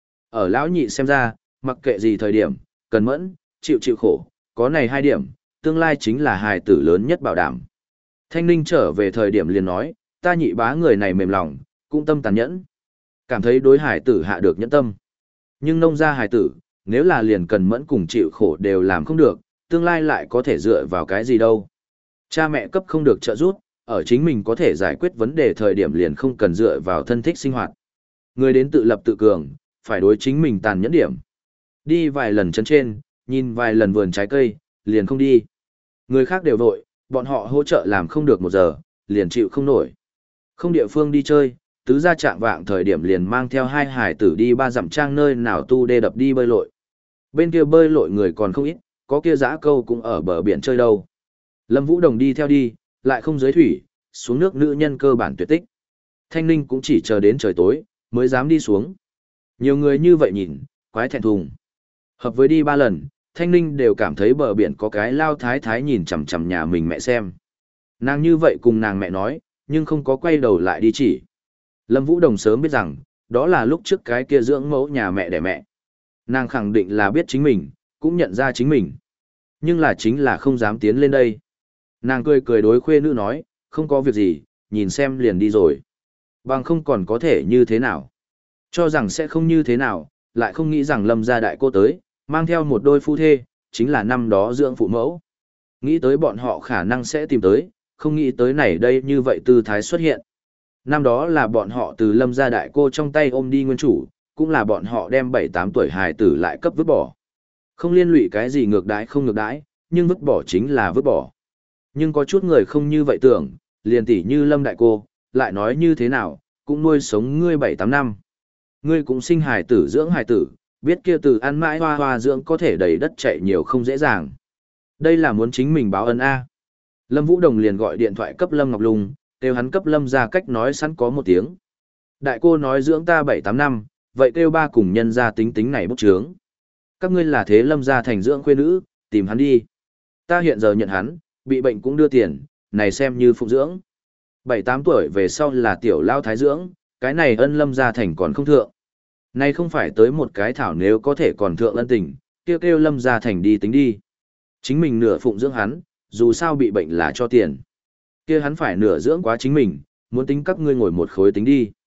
Ở lão nhị xem ra, mặc kệ gì thời điểm, cần mẫn, chịu chịu khổ, có này hai điểm, tương lai chính là hài tử lớn nhất bảo đảm. Thanh Ninh trở về thời điểm liền nói, ta nhị bá người này mềm lòng, cũng tâm tàn nhẫn. Cảm thấy đối hài tử hạ được nhẫn tâm. Nhưng nông gia hài tử, nếu là liền cần mẫn cùng chịu khổ đều làm không được, tương lai lại có thể dựa vào cái gì đâu. Cha mẹ cấp không được trợ giúp, ở chính mình có thể giải quyết vấn đề thời điểm liền không cần dựa vào thân thích sinh hoạt. Người đến tự lập tự cường, phải đối chính mình tàn nhẫn điểm. Đi vài lần chân trên, nhìn vài lần vườn trái cây, liền không đi. Người khác đều vội, bọn họ hỗ trợ làm không được một giờ, liền chịu không nổi. Không địa phương đi chơi, tứ gia trạng vạng thời điểm liền mang theo hai hải tử đi ba dặm trang nơi nào tu đê đập đi bơi lội. Bên kia bơi lội người còn không ít, có kia dã câu cũng ở bờ biển chơi đâu. Lâm Vũ Đồng đi theo đi, lại không dưới thủy, xuống nước nữ nhân cơ bản tuyệt tích. Thanh Ninh cũng chỉ chờ đến trời tối, mới dám đi xuống. Nhiều người như vậy nhìn, quái thẹn thùng. Hợp với đi ba lần, Thanh Ninh đều cảm thấy bờ biển có cái lao thái thái nhìn chằm chằm nhà mình mẹ xem. Nàng như vậy cùng nàng mẹ nói, nhưng không có quay đầu lại đi chỉ. Lâm Vũ Đồng sớm biết rằng, đó là lúc trước cái kia dưỡng mẫu nhà mẹ đẻ mẹ. Nàng khẳng định là biết chính mình, cũng nhận ra chính mình. Nhưng là chính là không dám tiến lên đây. Nàng cười cười đối khuê nữ nói, không có việc gì, nhìn xem liền đi rồi. Bằng không còn có thể như thế nào. Cho rằng sẽ không như thế nào, lại không nghĩ rằng Lâm gia đại cô tới, mang theo một đôi phu thê, chính là năm đó dưỡng phụ mẫu. Nghĩ tới bọn họ khả năng sẽ tìm tới, không nghĩ tới này đây như vậy tư thái xuất hiện. Năm đó là bọn họ từ Lâm gia đại cô trong tay ôm đi nguyên chủ, cũng là bọn họ đem bảy tám tuổi hài tử lại cấp vứt bỏ. Không liên lụy cái gì ngược đãi không ngược đãi, nhưng vứt bỏ chính là vứt bỏ. Nhưng có chút người không như vậy tưởng, liền tỉ như Lâm đại cô, lại nói như thế nào, cũng nuôi sống ngươi bảy tám năm. Ngươi cũng sinh hài tử dưỡng hài tử, biết kia từ ăn mãi hoa hoa dưỡng có thể đầy đất chạy nhiều không dễ dàng. Đây là muốn chính mình báo ân A. Lâm Vũ Đồng liền gọi điện thoại cấp Lâm Ngọc Lung, kêu hắn cấp Lâm ra cách nói sẵn có một tiếng. Đại cô nói dưỡng ta bảy tám năm, vậy kêu ba cùng nhân ra tính tính này bốc trướng. Các ngươi là thế Lâm ra thành dưỡng khuê nữ, tìm hắn đi. Ta hiện giờ nhận hắn, bị bệnh cũng đưa tiền, này xem như phụ dưỡng. Bảy tám tuổi về sau là tiểu lao thái dưỡng, cái này ân Lâm ra thành còn không thượng. Này không phải tới một cái thảo nếu có thể còn thượng ân tình, kêu kêu Lâm ra thành đi tính đi. Chính mình nửa phụng dưỡng hắn, dù sao bị bệnh là cho tiền. Kia hắn phải nửa dưỡng quá chính mình, muốn tính các ngươi ngồi một khối tính đi.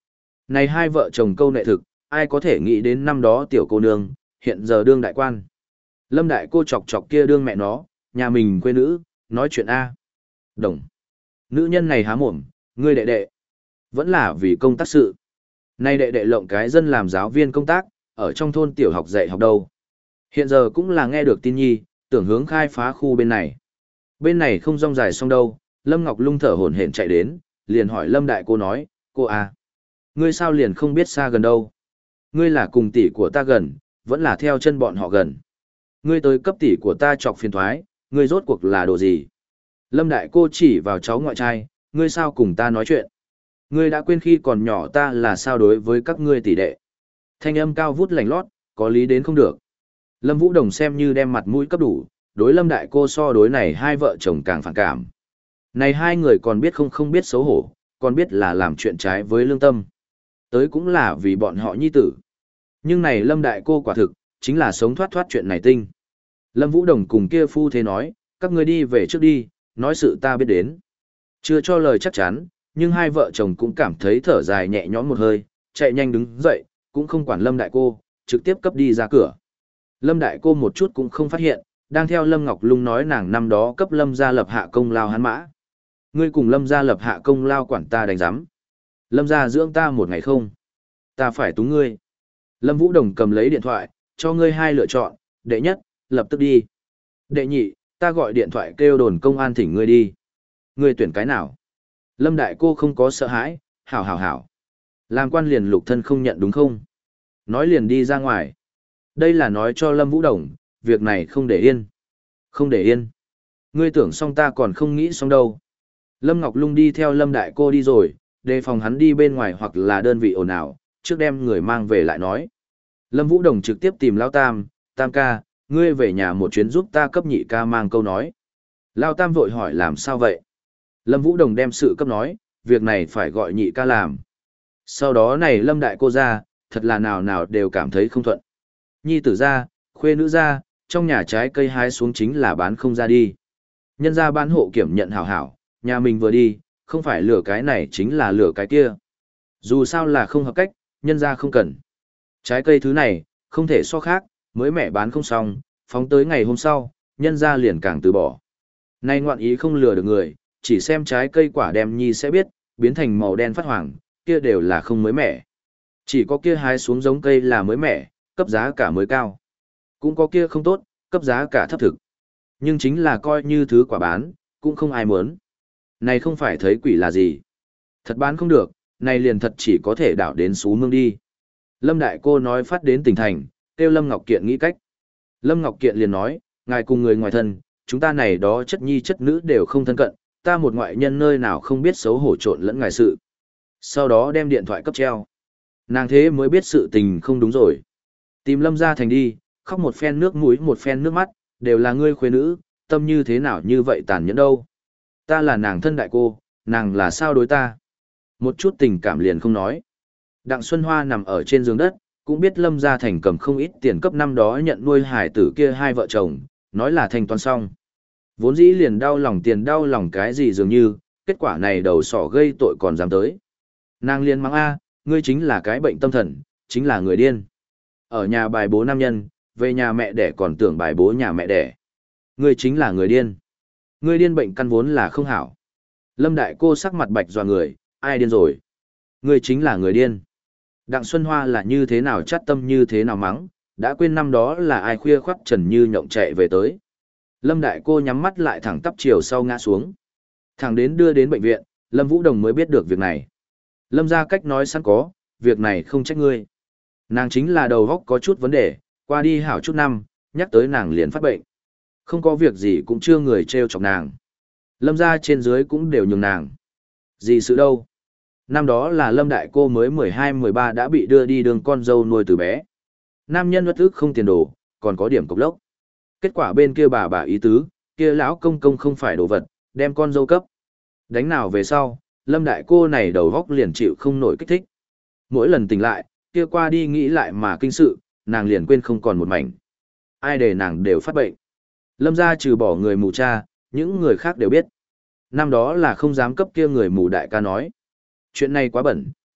Này hai vợ chồng câu nệ thực, ai có thể nghĩ đến năm đó tiểu cô nương, hiện giờ đương đại quan. Lâm đại cô chọc chọc kia đương mẹ nó, nhà mình quê nữ, nói chuyện A. Đồng. Nữ nhân này há mồm, ngươi đệ đệ. Vẫn là vì công tác sự. Nay đệ đệ lộng cái dân làm giáo viên công tác, ở trong thôn tiểu học dạy học đâu. Hiện giờ cũng là nghe được tin nhi, tưởng hướng khai phá khu bên này. Bên này không rong dài xong đâu, Lâm Ngọc Lung thở hổn hển chạy đến, liền hỏi Lâm đại cô nói, cô à, ngươi sao liền không biết xa gần đâu. Ngươi là cùng tỷ của ta gần, vẫn là theo chân bọn họ gần. Ngươi tới cấp tỷ của ta chọc phiền thoái, ngươi rốt cuộc là đồ gì? Lâm đại cô chỉ vào cháu ngoại trai, ngươi sao cùng ta nói chuyện? Ngươi đã quên khi còn nhỏ ta là sao đối với các ngươi tỷ đệ. Thanh âm cao vút lạnh lót, có lý đến không được. Lâm Vũ Đồng xem như đem mặt mũi cấp đủ, đối Lâm đại cô so đối này hai vợ chồng càng phản cảm. Này hai người còn biết không không biết xấu hổ, còn biết là làm chuyện trái với lương tâm. Tới cũng là vì bọn họ nhi tử. Nhưng này Lâm đại cô quả thực, chính là sống thoát thoát chuyện này tinh. Lâm Vũ Đồng cùng kia phu thế nói, các ngươi đi về trước đi, nói sự ta biết đến. Chưa cho lời chắc chắn, nhưng hai vợ chồng cũng cảm thấy thở dài nhẹ nhõm một hơi, chạy nhanh đứng dậy, cũng không quản Lâm đại cô, trực tiếp cấp đi ra cửa. Lâm đại cô một chút cũng không phát hiện, đang theo Lâm Ngọc Lung nói nàng năm đó cấp Lâm gia lập hạ công lao hắn mã. Ngươi cùng Lâm gia lập hạ công lao quản ta đánh giám. Lâm gia dưỡng ta một ngày không? Ta phải túng ngươi. Lâm Vũ Đồng cầm lấy điện thoại, cho ngươi hai lựa chọn, đệ nhất, lập tức đi. Đệ nhị, ta gọi điện thoại kêu đồn công an thỉnh ngươi đi. Ngươi tuyển cái nào? Lâm đại cô không có sợ hãi, hảo hảo hảo. Làm quan liền lục thân không nhận đúng không? Nói liền đi ra ngoài. Đây là nói cho Lâm Vũ Đồng, việc này không để yên. Không để yên. Ngươi tưởng xong ta còn không nghĩ xong đâu. Lâm Ngọc Lung đi theo Lâm đại cô đi rồi, đề phòng hắn đi bên ngoài hoặc là đơn vị ồn ào, trước đem người mang về lại nói. Lâm Vũ Đồng trực tiếp tìm Lao Tam, Tam ca, ngươi về nhà một chuyến giúp ta cấp nhị ca mang câu nói. Lao Tam vội hỏi làm sao vậy? Lâm Vũ Đồng đem sự cấp nói, việc này phải gọi nhị ca làm. Sau đó này Lâm đại cô ra, thật là nào nào đều cảm thấy không thuận. Nhi tử ra, khuê nữ ra, trong nhà trái cây hái xuống chính là bán không ra đi. Nhân ra bán hộ kiểm nhận hảo hảo, nhà mình vừa đi, không phải lửa cái này chính là lửa cái kia. Dù sao là không hợp cách, nhân ra không cần. Trái cây thứ này, không thể so khác, mới mẻ bán không xong, phóng tới ngày hôm sau, nhân ra liền càng từ bỏ. Nay ngoạn ý không lừa được người, chỉ xem trái cây quả đem nhi sẽ biết, biến thành màu đen phát hoàng, kia đều là không mới mẻ. Chỉ có kia hái xuống giống cây là mới mẻ, cấp giá cả mới cao. Cũng có kia không tốt, cấp giá cả thấp thực. Nhưng chính là coi như thứ quả bán, cũng không ai muốn. Này không phải thấy quỷ là gì. Thật bán không được, này liền thật chỉ có thể đảo đến xú mương đi. Lâm đại cô nói phát đến tỉnh thành, kêu Lâm Ngọc Kiện nghĩ cách. Lâm Ngọc Kiện liền nói, ngài cùng người ngoài thân, chúng ta này đó chất nhi chất nữ đều không thân cận, ta một ngoại nhân nơi nào không biết xấu hổ trộn lẫn ngài sự. Sau đó đem điện thoại cấp treo. Nàng thế mới biết sự tình không đúng rồi. Tìm Lâm ra thành đi, khóc một phen nước mũi một phen nước mắt, đều là ngươi khuê nữ, tâm như thế nào như vậy tàn nhẫn đâu. Ta là nàng thân đại cô, nàng là sao đối ta. Một chút tình cảm liền không nói. Đặng Xuân Hoa nằm ở trên giường đất, cũng biết Lâm gia thành cầm không ít tiền cấp năm đó nhận nuôi hải tử kia hai vợ chồng, nói là thanh toán xong. Vốn dĩ liền đau lòng tiền đau lòng cái gì dường như, kết quả này đầu sỏ gây tội còn dám tới. Nàng liền mắng a, ngươi chính là cái bệnh tâm thần, chính là người điên. Ở nhà bài bố nam nhân, về nhà mẹ đẻ còn tưởng bài bố nhà mẹ đẻ. Ngươi chính là người điên. Ngươi điên bệnh căn vốn là không hảo. Lâm đại cô sắc mặt bạch dọa người, ai điên rồi? Ngươi chính là người điên. Đặng Xuân Hoa là như thế nào chát tâm như thế nào mắng, đã quên năm đó là ai khuya khoắt trần như nhộng chạy về tới. Lâm đại cô nhắm mắt lại thẳng tắp chiều sau ngã xuống. Thẳng đến đưa đến bệnh viện, Lâm Vũ Đồng mới biết được việc này. Lâm ra cách nói sẵn có, việc này không trách ngươi. Nàng chính là đầu góc có chút vấn đề, qua đi hảo chút năm, nhắc tới nàng liền phát bệnh. Không có việc gì cũng chưa người treo chọc nàng. Lâm ra trên dưới cũng đều nhường nàng. Gì sự đâu. Năm đó là Lâm đại cô mới mười hai mười ba đã bị đưa đi đường con dâu nuôi từ bé. Nam nhân bất ức không tiền đồ, còn có điểm cục lốc. Kết quả bên kia bà bà ý tứ, kia lão công công không phải đồ vật, đem con dâu cấp. Đánh nào về sau, Lâm đại cô này đầu góc liền chịu không nổi kích thích. Mỗi lần tỉnh lại, kia qua đi nghĩ lại mà kinh sự, nàng liền quên không còn một mảnh. Ai để nàng đều phát bệnh. Lâm gia trừ bỏ người mù cha, những người khác đều biết. Năm đó là không dám cấp kia người mù đại ca nói. Chuyện này quá bẩn,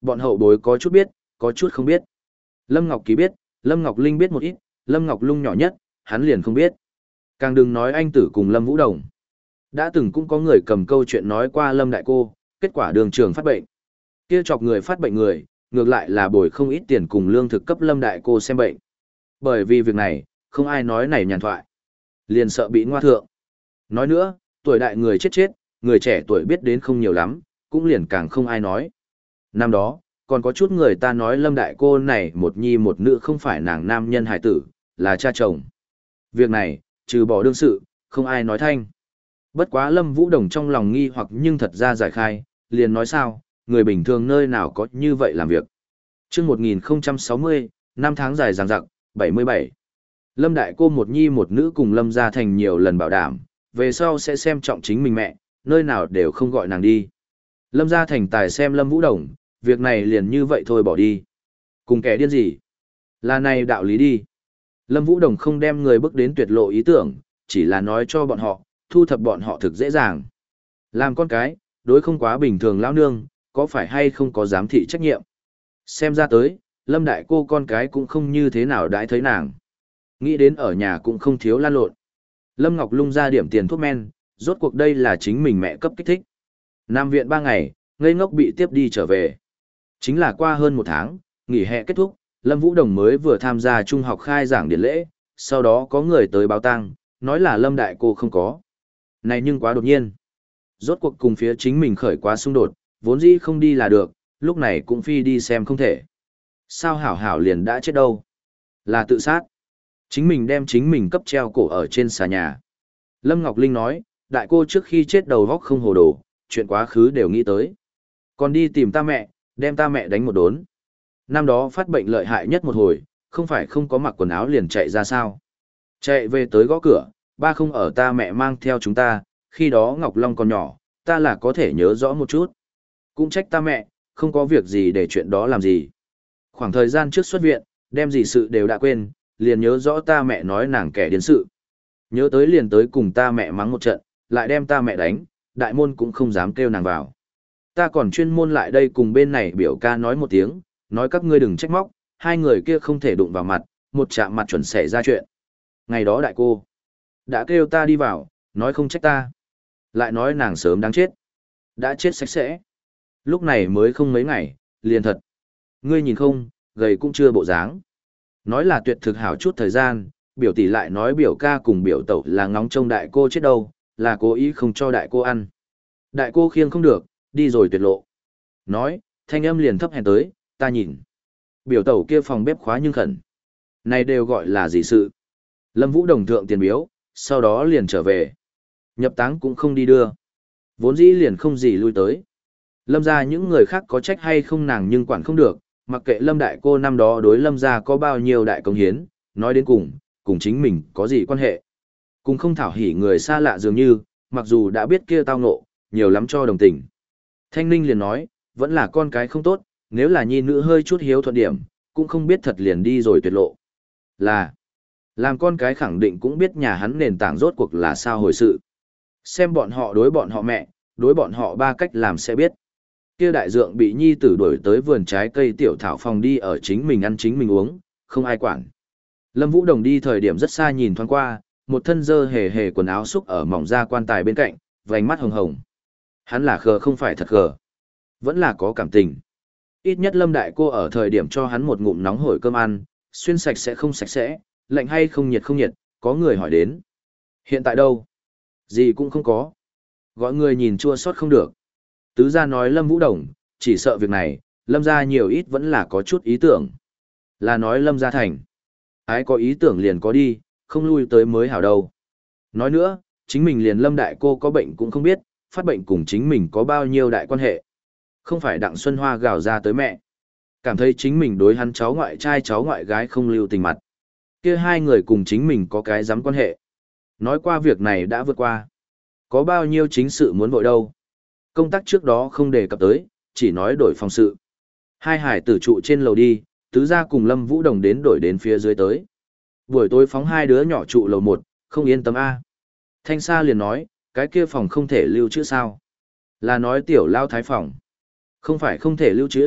Bọn hậu bối có chút biết, có chút không biết. Lâm Ngọc Kỳ biết, Lâm Ngọc Linh biết một ít, Lâm Ngọc Lung nhỏ nhất, hắn liền không biết. Càng đừng nói anh tử cùng Lâm Vũ Đồng. Đã từng cũng có người cầm câu chuyện nói qua Lâm Đại Cô, kết quả đường trường phát bệnh. Kia chọc người phát bệnh người, ngược lại là bồi không ít tiền cùng lương thực cấp Lâm Đại Cô xem bệnh. Bởi vì việc này, không ai nói này nhàn thoại. Liền sợ bị ngoa thượng. Nói nữa, tuổi đại người chết chết, người trẻ tuổi biết đến không nhiều lắm, cũng liền càng không ai nói. Năm đó, còn có chút người ta nói Lâm Đại Cô này một nhi một nữ không phải nàng nam nhân hải tử, là cha chồng. Việc này, trừ bỏ đương sự, không ai nói thanh. Bất quá Lâm Vũ Đồng trong lòng nghi hoặc nhưng thật ra giải khai, liền nói sao, người bình thường nơi nào có như vậy làm việc. Trước một nghìn không trăm sáu mươi, năm tháng dài dằng dặc, bảy mươi bảy. Lâm Đại Cô một nhi một nữ cùng Lâm Gia Thành nhiều lần bảo đảm, về sau sẽ xem trọng chính mình mẹ, nơi nào đều không gọi nàng đi. Lâm Gia Thành tài xem Lâm Vũ Đồng, việc này liền như vậy thôi bỏ đi. Cùng kẻ điên gì? Là này đạo lý đi. Lâm Vũ Đồng không đem người bước đến tuyệt lộ ý tưởng, chỉ là nói cho bọn họ, thu thập bọn họ thực dễ dàng. Làm con cái, đối không quá bình thường lão nương, có phải hay không có giám thị trách nhiệm. Xem ra tới, Lâm Đại Cô con cái cũng không như thế nào đãi thấy nàng. Nghĩ đến ở nhà cũng không thiếu lan lộn. Lâm Ngọc Lung ra điểm tiền thuốc men, rốt cuộc đây là chính mình mẹ cấp kích thích. Nam viện ba ngày, ngây ngốc bị tiếp đi trở về. Chính là qua hơn một tháng, nghỉ hè kết thúc, Lâm Vũ Đồng mới vừa tham gia trung học khai giảng điển lễ, sau đó có người tới báo tang, nói là Lâm Đại Cô không có. Này nhưng quá đột nhiên. Rốt cuộc cùng phía chính mình khởi quá xung đột, vốn dĩ không đi là được, lúc này cũng phi đi xem không thể. Sao hảo hảo liền đã chết đâu? Là tự sát. Chính mình đem chính mình cấp treo cổ ở trên xà nhà. Lâm Ngọc Linh nói, Đại Cô trước khi chết đầu góc không hồ đồ, chuyện quá khứ đều nghĩ tới. Còn đi tìm ta mẹ, đem ta mẹ đánh một đốn. Năm đó phát bệnh lợi hại nhất một hồi, không phải không có mặc quần áo liền chạy ra sao. Chạy về tới gõ cửa, ba không ở ta mẹ mang theo chúng ta, khi đó Ngọc Long còn nhỏ, ta là có thể nhớ rõ một chút. Cũng trách ta mẹ, không có việc gì để chuyện đó làm gì. Khoảng thời gian trước xuất viện, đem gì sự đều đã quên, liền nhớ rõ ta mẹ nói nàng kẻ điên sự. Nhớ tới liền tới cùng ta mẹ mắng một trận, lại đem ta mẹ đánh, đại môn cũng không dám kêu nàng vào. Ta còn chuyên môn lại đây cùng bên này biểu ca nói một tiếng, nói các ngươi đừng trách móc, hai người kia không thể đụng vào mặt, một chạm mặt chuẩn xảy ra chuyện. Ngày đó đại cô đã kêu ta đi vào, nói không trách ta. Lại nói nàng sớm đáng chết. Đã chết sạch sẽ. Lúc này mới không mấy ngày, liền thật. Ngươi nhìn không, gầy cũng chưa bộ dáng. Nói là tuyệt thực hảo chút thời gian, biểu tỷ lại nói biểu ca cùng biểu tẩu là ngóng trông đại cô chết đâu, là cố ý không cho đại cô ăn. Đại cô khiêng không được, đi rồi tuyệt lộ. Nói, thanh âm liền thấp hèn tới, ta nhìn. Biểu tẩu kia phòng bếp khóa nhưng khẩn. Này đều gọi là gì sự. Lâm Vũ Đồng thượng tiền biếu, sau đó liền trở về. Nhập táng cũng không đi đưa. Vốn dĩ liền không gì lui tới. Lâm gia những người khác có trách hay không nàng nhưng quản không được, mặc kệ Lâm đại cô năm đó đối Lâm gia có bao nhiêu đại công hiến, nói đến cùng, cùng chính mình có gì quan hệ. Cùng không thảo hỉ người xa lạ dường như, mặc dù đã biết kia tao ngộ, nhiều lắm cho đồng tình. Thanh Ninh liền nói, vẫn là con cái không tốt, nếu là nhi nữ hơi chút hiếu thuận điểm, cũng không biết thật liền đi rồi tuyệt lộ. Là, làm con cái khẳng định cũng biết nhà hắn nền tảng rốt cuộc là sao hồi sự. Xem bọn họ đối bọn họ mẹ, đối bọn họ ba cách làm sẽ biết. Kia đại dượng bị nhi tử đuổi tới vườn trái cây tiểu thảo phòng đi ở chính mình ăn chính mình uống, không ai quản. Lâm Vũ Đồng đi thời điểm rất xa nhìn thoáng qua, một thân dơ hề hề quần áo xúc ở mỏng da quan tài bên cạnh, vành mắt hồng hồng. Hắn là khờ không phải thật khờ, vẫn là có cảm tình. Ít nhất Lâm đại cô ở thời điểm cho hắn một ngụm nóng hổi cơm ăn, xuyên sạch sẽ không sạch sẽ, lạnh hay không nhiệt không nhiệt, có người hỏi đến. Hiện tại đâu? Gì cũng không có. Gọi người nhìn chua xót không được. Tứ gia nói Lâm Vũ Đồng, chỉ sợ việc này, Lâm gia nhiều ít vẫn là có chút ý tưởng. Là nói Lâm gia thành. Ái có ý tưởng liền có đi, không lui tới mới hảo đâu. Nói nữa, chính mình liền Lâm đại cô có bệnh cũng không biết, phát bệnh cùng chính mình có bao nhiêu đại quan hệ. Không phải Đặng Xuân Hoa gào ra tới mẹ. Cảm thấy chính mình đối hắn cháu ngoại trai cháu ngoại gái không lưu tình mặt. Kia hai người cùng chính mình có cái dám quan hệ. Nói qua việc này đã vượt qua. Có bao nhiêu chính sự muốn vội đâu. Công tác trước đó không đề cập tới, chỉ nói đổi phòng sự. Hai hải tử trụ trên lầu đi, tứ gia cùng Lâm Vũ Đồng đến đổi đến phía dưới tới. Buổi tối phóng hai đứa nhỏ trụ lầu một, không yên tâm A. Thanh Sa liền nói, cái kia phòng không thể lưu trữ sao. Là nói tiểu lao thái phòng. Không phải không thể lưu trữ,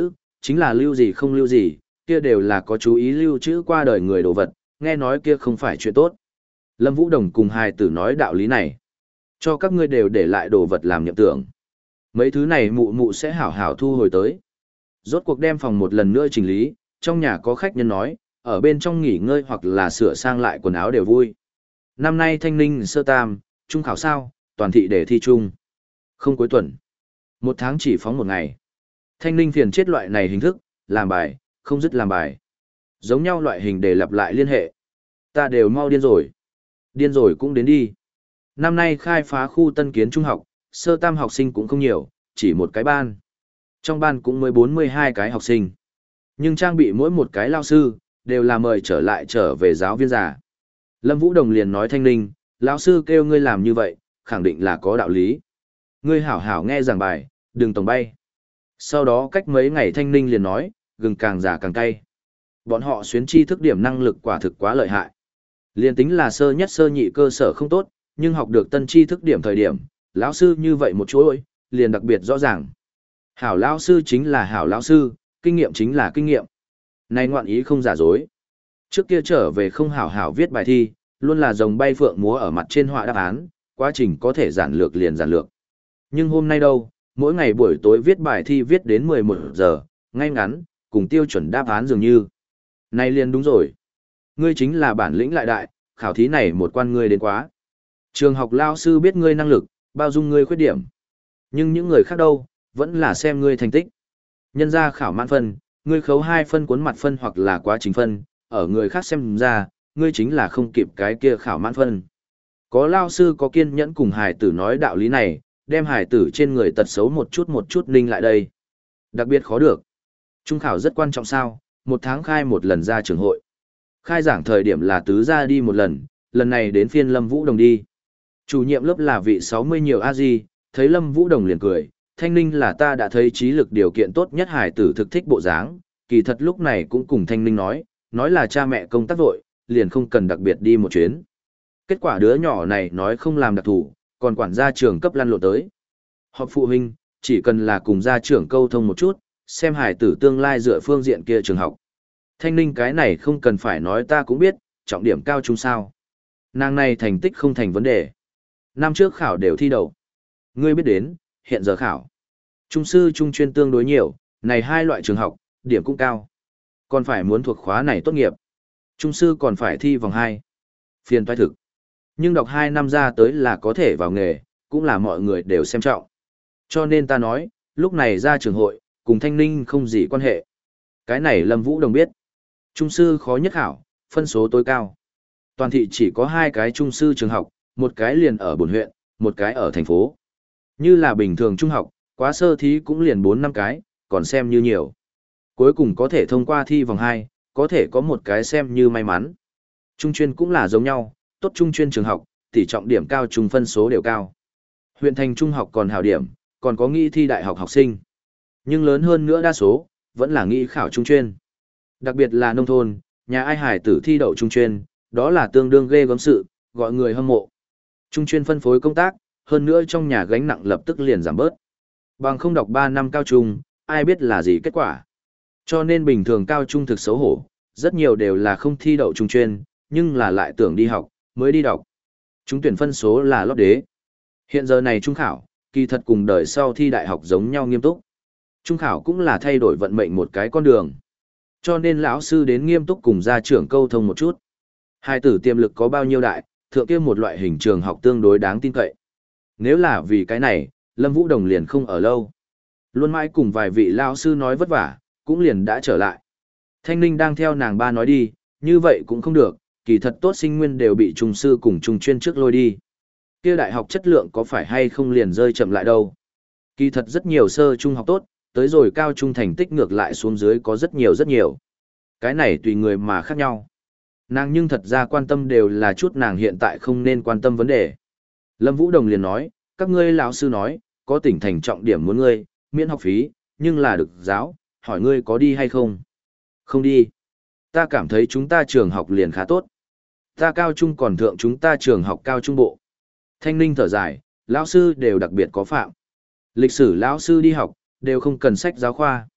Chính là lưu gì không lưu gì, kia đều là có chú ý lưu trữ qua đời người đồ vật, nghe nói kia không phải chuyện tốt. Lâm Vũ Đồng cùng hài tử nói đạo lý này. Cho các ngươi đều để lại đồ vật làm nhậm tưởng. Mấy thứ này mụ mụ sẽ hảo hảo thu hồi tới. Rốt cuộc đem phòng một lần nữa chỉnh lý, trong nhà có khách nhân nói, ở bên trong nghỉ ngơi hoặc là sửa sang lại quần áo đều vui. Năm nay Thanh Ninh sơ tam, trung khảo sao, toàn thị để thi chung. Không cuối tuần. Một tháng chỉ phóng một ngày. Thanh Ninh phiền chết loại này hình thức, làm bài, không dứt làm bài. Giống nhau loại hình để lặp lại liên hệ. Ta đều mau điên rồi. Điên rồi cũng đến đi. Năm nay khai phá khu tân kiến trung học, sơ tam học sinh cũng không nhiều, chỉ một cái ban. Trong ban cũng mới bốn mươi hai cái học sinh. Nhưng trang bị mỗi một cái lao sư, đều là mời trở lại trở về giáo viên già. Lâm Vũ Đồng liền nói Thanh Ninh, lão sư kêu ngươi làm như vậy, khẳng định là có đạo lý. Ngươi hảo hảo nghe giảng bài, đừng tổng bay. Sau đó cách mấy ngày Thanh Ninh liền nói, gừng càng già càng cay. Bọn họ xuyến tri thức điểm năng lực quả thực quá lợi hại. Liên tính là sơ nhất sơ nhị cơ sở không tốt, nhưng học được tân tri thức điểm thời điểm, lão sư như vậy một chuỗi, liền đặc biệt rõ ràng. Hảo lão sư chính là hảo lão sư, kinh nghiệm chính là kinh nghiệm. Này ngoạn ý không giả dối. Trước kia trở về không hảo hảo viết bài thi, luôn là rồng bay phượng múa ở mặt trên họa đáp án, quá trình có thể giản lược liền giản lược. Nhưng hôm nay đâu, mỗi ngày buổi tối viết bài thi viết đến mười một giờ, ngay ngắn, cùng tiêu chuẩn đáp án dường như. Này liền đúng rồi. Ngươi chính là bản lĩnh lại đại, khảo thí này một quan ngươi đến quá. Trường học lao sư biết ngươi năng lực, bao dung ngươi khuyết điểm. Nhưng những người khác đâu, vẫn là xem ngươi thành tích. Nhân ra khảo mãn phân, ngươi khấu hai phân cuốn mặt phân hoặc là quá trình phân, ở người khác xem ra, ngươi chính là không kịp cái kia khảo mãn phân. Có lao sư có kiên nhẫn cùng hài tử nói đạo lý này, đem hài tử trên người tật xấu một chút một chút ninh lại đây. Đặc biệt khó được. Trung khảo rất quan trọng sao, một tháng khai một lần ra trường hội. Khai giảng thời điểm là tứ ra đi một lần, lần này đến phiên Lâm Vũ Đồng đi. Chủ nhiệm lớp là vị sáu mươi nhiều A-di, thấy Lâm Vũ Đồng liền cười, Thanh Ninh là ta đã thấy trí lực điều kiện tốt nhất hài tử thực thích bộ dáng, kỳ thật lúc này cũng cùng Thanh Ninh nói, nói là cha mẹ công tác vội, liền không cần đặc biệt đi một chuyến. Kết quả đứa nhỏ này nói không làm đặc thủ, còn quản gia trưởng cấp lăn lộn tới. Họp phụ huynh, chỉ cần là cùng gia trưởng câu thông một chút, xem hài tử tương lai dựa phương diện kia trường học. Thanh Ninh cái này không cần phải nói ta cũng biết, trọng điểm cao trung sao. Nàng này thành tích không thành vấn đề. Năm trước khảo đều thi đậu. Ngươi biết đến, hiện giờ khảo. Trung sư trung chuyên tương đối nhiều, này hai loại trường học, điểm cũng cao. Còn phải muốn thuộc khóa này tốt nghiệp. Trung sư còn phải thi vòng hai. Phiền toái thực. Nhưng đọc hai năm ra tới là có thể vào nghề, cũng là mọi người đều xem trọng. Cho nên ta nói, lúc này ra trường hội, cùng Thanh Ninh không gì quan hệ. Cái này Lâm Vũ Đồng biết. Trung sư khó nhất khảo, phân số tối cao. Toàn thị chỉ có hai cái trung sư trường học, một cái liền ở bổn huyện, một cái ở thành phố. Như là bình thường trung học, quá sơ thí cũng liền bốn năm cái, còn xem như nhiều. Cuối cùng có thể thông qua thi vòng hai, có thể có một cái xem như may mắn. Trung chuyên cũng là giống nhau, tốt trung chuyên trường học, tỷ trọng điểm cao trung phân số đều cao. Huyện thành trung học còn hảo điểm, còn có nghĩ thi đại học học sinh. Nhưng lớn hơn nữa đa số, vẫn là nghĩ khảo trung chuyên. Đặc biệt là nông thôn, nhà ai hải tử thi đậu trung chuyên, đó là tương đương ghê gớm sự, gọi người hâm mộ. Trung chuyên phân phối công tác, hơn nữa trong nhà gánh nặng lập tức liền giảm bớt. Bằng không đọc ba năm cao trung, ai biết là gì kết quả. Cho nên bình thường cao trung thực xấu hổ, rất nhiều đều là không thi đậu trung chuyên, nhưng là lại tưởng đi học, mới đi đọc. Chúng tuyển phân số là lót đế. Hiện giờ này trung khảo, kỳ thật cùng đời sau thi đại học giống nhau nghiêm túc. Trung khảo cũng là thay đổi vận mệnh một cái con đường. Cho nên lão sư đến nghiêm túc cùng gia trưởng câu thông một chút. Hai tử tiềm lực có bao nhiêu đại, thượng kia một loại hình trường học tương đối đáng tin cậy. Nếu là vì cái này, Lâm Vũ Đồng liền không ở lâu. Luôn mãi cùng vài vị lão sư nói vất vả, cũng liền đã trở lại. Thanh Ninh đang theo nàng ba nói đi, như vậy cũng không được, kỳ thật tốt sinh nguyên đều bị trung sư cùng trung chuyên trước lôi đi. Kia đại học chất lượng có phải hay không liền rơi chậm lại đâu. Kỳ thật rất nhiều sơ trung học tốt, tới rồi cao trung thành tích ngược lại xuống dưới có rất nhiều rất nhiều. Cái này tùy người mà khác nhau. Nàng nhưng thật ra quan tâm đều là chút nàng hiện tại không nên quan tâm vấn đề. Lâm Vũ Đồng liền nói, các ngươi lão sư nói, có tỉnh thành trọng điểm muốn ngươi, miễn học phí, nhưng là được giáo, hỏi ngươi có đi hay không? Không đi. Ta cảm thấy chúng ta trường học liền khá tốt. Ta cao trung còn thượng chúng ta trường học cao trung bộ. Thanh Ninh thở dài, lão sư đều đặc biệt có phạm. Lịch sử lão sư đi học, đều không cần sách giáo khoa.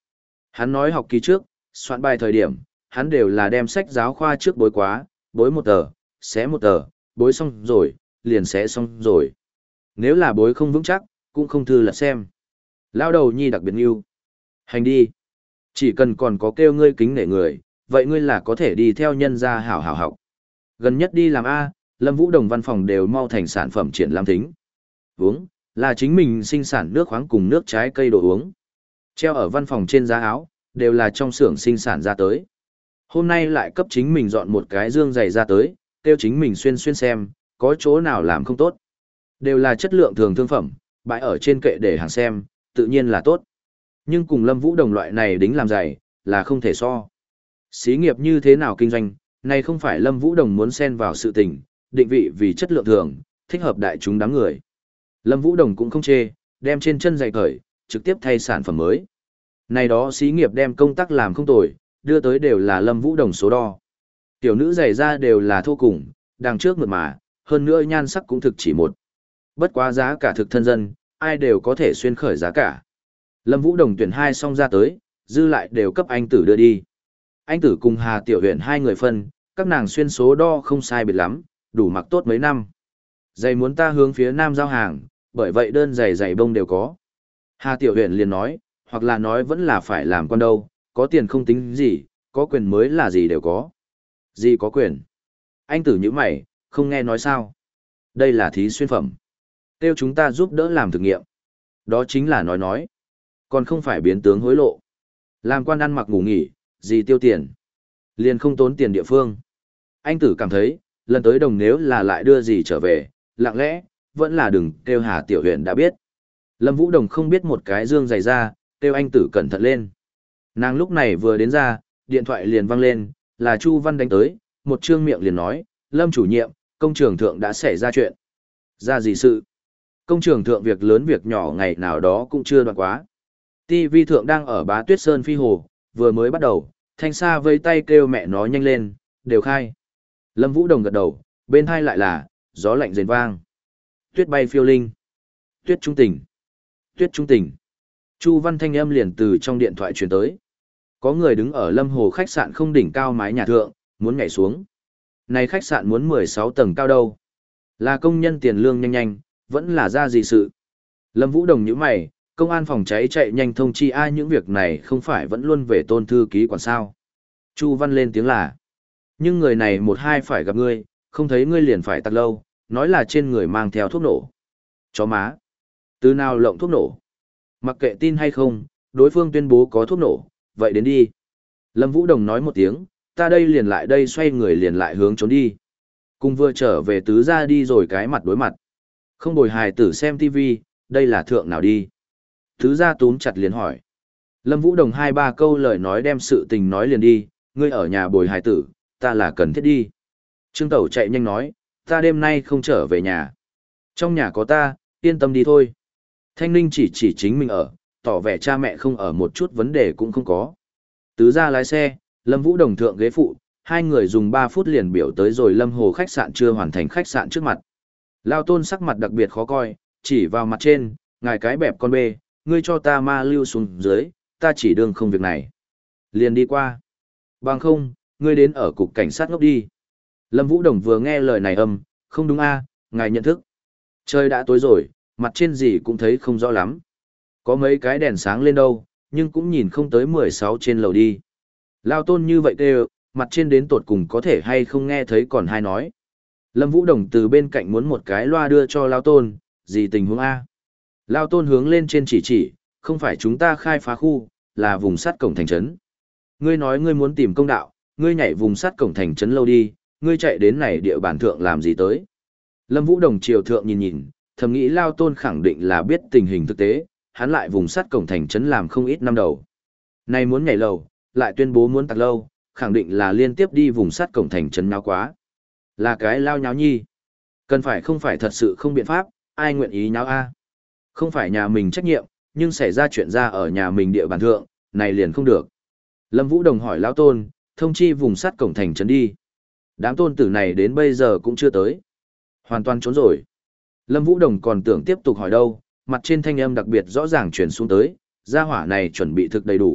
Hắn nói học kỳ trước, soạn bài thời điểm, hắn đều là đem sách giáo khoa trước bối quá, bối một tờ, xé một tờ, bối xong rồi, liền xé xong rồi. Nếu là bối không vững chắc, cũng không thư lật xem. Lao đầu nhi đặc biệt yêu. Hành đi. Chỉ cần còn có kêu ngươi kính nể người, vậy ngươi là có thể đi theo nhân gia hảo hảo học. Gần nhất đi làm A, Lâm Vũ Đồng văn phòng đều mau thành sản phẩm triển lãm thính. Uống, là chính mình sinh sản nước khoáng cùng nước trái cây đồ uống. Treo ở văn phòng trên giá áo, đều là trong xưởng sinh sản ra tới. Hôm nay lại cấp chính mình dọn một cái dương giày ra tới, kêu chính mình xuyên xuyên xem, có chỗ nào làm không tốt. Đều là chất lượng thường thương phẩm, bãi ở trên kệ để hàng xem, tự nhiên là tốt. Nhưng cùng Lâm Vũ Đồng loại này đính làm giày, là không thể so. Xí nghiệp như thế nào kinh doanh, này không phải Lâm Vũ Đồng muốn xen vào sự tình, định vị vì chất lượng thường, thích hợp đại chúng đám người. Lâm Vũ Đồng cũng không chê, đem trên chân giày cởi, trực tiếp thay sản phẩm mới. Này đó xí nghiệp đem công tác làm không tồi, đưa tới đều là Lâm Vũ Đồng số đo. Tiểu nữ giày ra đều là thô cùng, đằng trước mượt mà, hơn nữa nhan sắc cũng thực chỉ một. Bất quá giá cả thực thân dân, ai đều có thể xuyên khởi giá cả. Lâm Vũ Đồng tuyển hai xong ra tới, dư lại đều cấp anh tử đưa đi. Anh tử cùng Hà Tiểu Huyền hai người phân, các nàng xuyên số đo không sai biệt lắm, đủ mặc tốt mấy năm. Giày muốn ta hướng phía nam giao hàng, bởi vậy đơn giày giày bông đều có. Hà Tiểu Huyền liền nói, hoặc là nói vẫn là phải làm con đâu, có tiền không tính gì, có quyền mới là gì đều có. Gì có quyền? Anh tử như mày, không nghe nói sao. Đây là thí xuyên phẩm. Kêu chúng ta giúp đỡ làm thực nghiệm. Đó chính là nói nói. Còn không phải biến tướng hối lộ. Làm quan ăn mặc ngủ nghỉ, gì tiêu tiền. Liền không tốn tiền địa phương. Anh tử cảm thấy, lần tới đồng nếu là lại đưa gì trở về, lặng lẽ, vẫn là đừng kêu Hà Tiểu Huyền đã biết. Lâm Vũ Đồng không biết một cái dương dày ra, kêu anh tử cẩn thận lên. Nàng lúc này vừa đến ra, điện thoại liền vang lên, là Chu Văn đánh tới, một trương miệng liền nói, Lâm chủ nhiệm, công trường thượng đã xảy ra chuyện. Ra gì sự? Công trường thượng việc lớn việc nhỏ ngày nào đó cũng chưa đoạn quá. ti vi thượng đang ở Bá Tuyết Sơn phi hồ, vừa mới bắt đầu, Thanh Sa vây tay kêu mẹ nó nhanh lên, đều khai. Lâm Vũ Đồng gật đầu, bên hai lại là, gió lạnh rền vang. Tuyết bay phiêu linh. Tuyết trung tình. Tuyết trung tình. Chu Văn thanh âm liền từ trong điện thoại truyền tới. Có người đứng ở Lâm Hồ khách sạn không đỉnh cao mái nhà thượng, muốn nhảy xuống. Này khách sạn muốn mười sáu tầng cao đâu. Là công nhân tiền lương nhanh nhanh, vẫn là ra gì sự. Lâm Vũ Đồng nhíu mày, công an phòng cháy chạy nhanh thông chi ai những việc này không phải vẫn luôn về tôn thư ký quản sao. Chu Văn lên tiếng là. Nhưng người này một hai phải gặp ngươi, không thấy ngươi liền phải tặc lâu, nói là trên người mang theo thuốc nổ. Chó má. Từ nào lộng thuốc nổ? Mặc kệ tin hay không, đối phương tuyên bố có thuốc nổ, vậy đến đi. Lâm Vũ Đồng nói một tiếng, ta đây liền lại đây xoay người liền lại hướng trốn đi. Cùng vừa trở về tứ ra đi rồi cái mặt đối mặt. Không bồi hài tử xem tivi, đây là thượng nào đi. Tứ ra túm chặt liền hỏi. Lâm Vũ Đồng hai ba câu lời nói đem sự tình nói liền đi, ngươi ở nhà bồi hài tử, ta là cần thiết đi. Trương Tẩu chạy nhanh nói, ta đêm nay không trở về nhà. Trong nhà có ta, yên tâm đi thôi. Thanh Ninh chỉ chỉ chính mình ở, tỏ vẻ cha mẹ không ở một chút vấn đề cũng không có. Tứ ra lái xe, Lâm Vũ Đồng thượng ghế phụ, hai người dùng ba phút liền biểu tới rồi Lâm Hồ khách sạn chưa hoàn thành khách sạn trước mặt. Lao Tôn sắc mặt đặc biệt khó coi, chỉ vào mặt trên, ngài cái bẹp con bê, ngươi cho ta ma lưu xuống dưới, ta chỉ đương không việc này. Liền đi qua. Bằng không, ngươi đến ở cục cảnh sát ngốc đi. Lâm Vũ Đồng vừa nghe lời này âm, không đúng a, ngài nhận thức. Trời đã tối rồi, mặt trên gì cũng thấy không rõ lắm. Có mấy cái đèn sáng lên đâu, nhưng cũng nhìn không tới mười sáu trên lầu đi. Lao Tôn như vậy kêu, mặt trên đến tột cùng có thể hay không nghe thấy còn hai nói. Lâm Vũ Đồng từ bên cạnh muốn một cái loa đưa cho Lao Tôn, gì tình huống A. Lao Tôn hướng lên trên chỉ chỉ, không phải chúng ta khai phá khu, là vùng sắt cổng thành trấn. Ngươi nói ngươi muốn tìm công đạo, ngươi nhảy vùng sắt cổng thành trấn lâu đi, ngươi chạy đến này địa bàn thượng làm gì tới. Lâm Vũ Đồng triều thượng nhìn nhìn, thầm nghĩ Lao Tôn khẳng định là biết tình hình thực tế, hắn lại vùng sắt cổng thành trấn làm không ít năm đầu. Nay muốn nhảy lầu, lại tuyên bố muốn tạc lâu, khẳng định là liên tiếp đi vùng sắt cổng thành trấn nháo quá. Là cái lao nháo nhi. Cần phải không phải thật sự không biện pháp, ai nguyện ý nháo a? Không phải nhà mình trách nhiệm, nhưng xảy ra chuyện ra ở nhà mình địa bàn thượng, này liền không được. Lâm Vũ Đồng hỏi Lão Tôn, thông chi vùng sắt cổng thành trấn đi. Đám tôn tử này đến bây giờ cũng chưa tới. Hoàn toàn trốn rồi. Lâm Vũ Đồng còn tưởng tiếp tục hỏi đâu, mặt trên thanh âm đặc biệt rõ ràng truyền xuống tới, gia hỏa này chuẩn bị thực đầy đủ,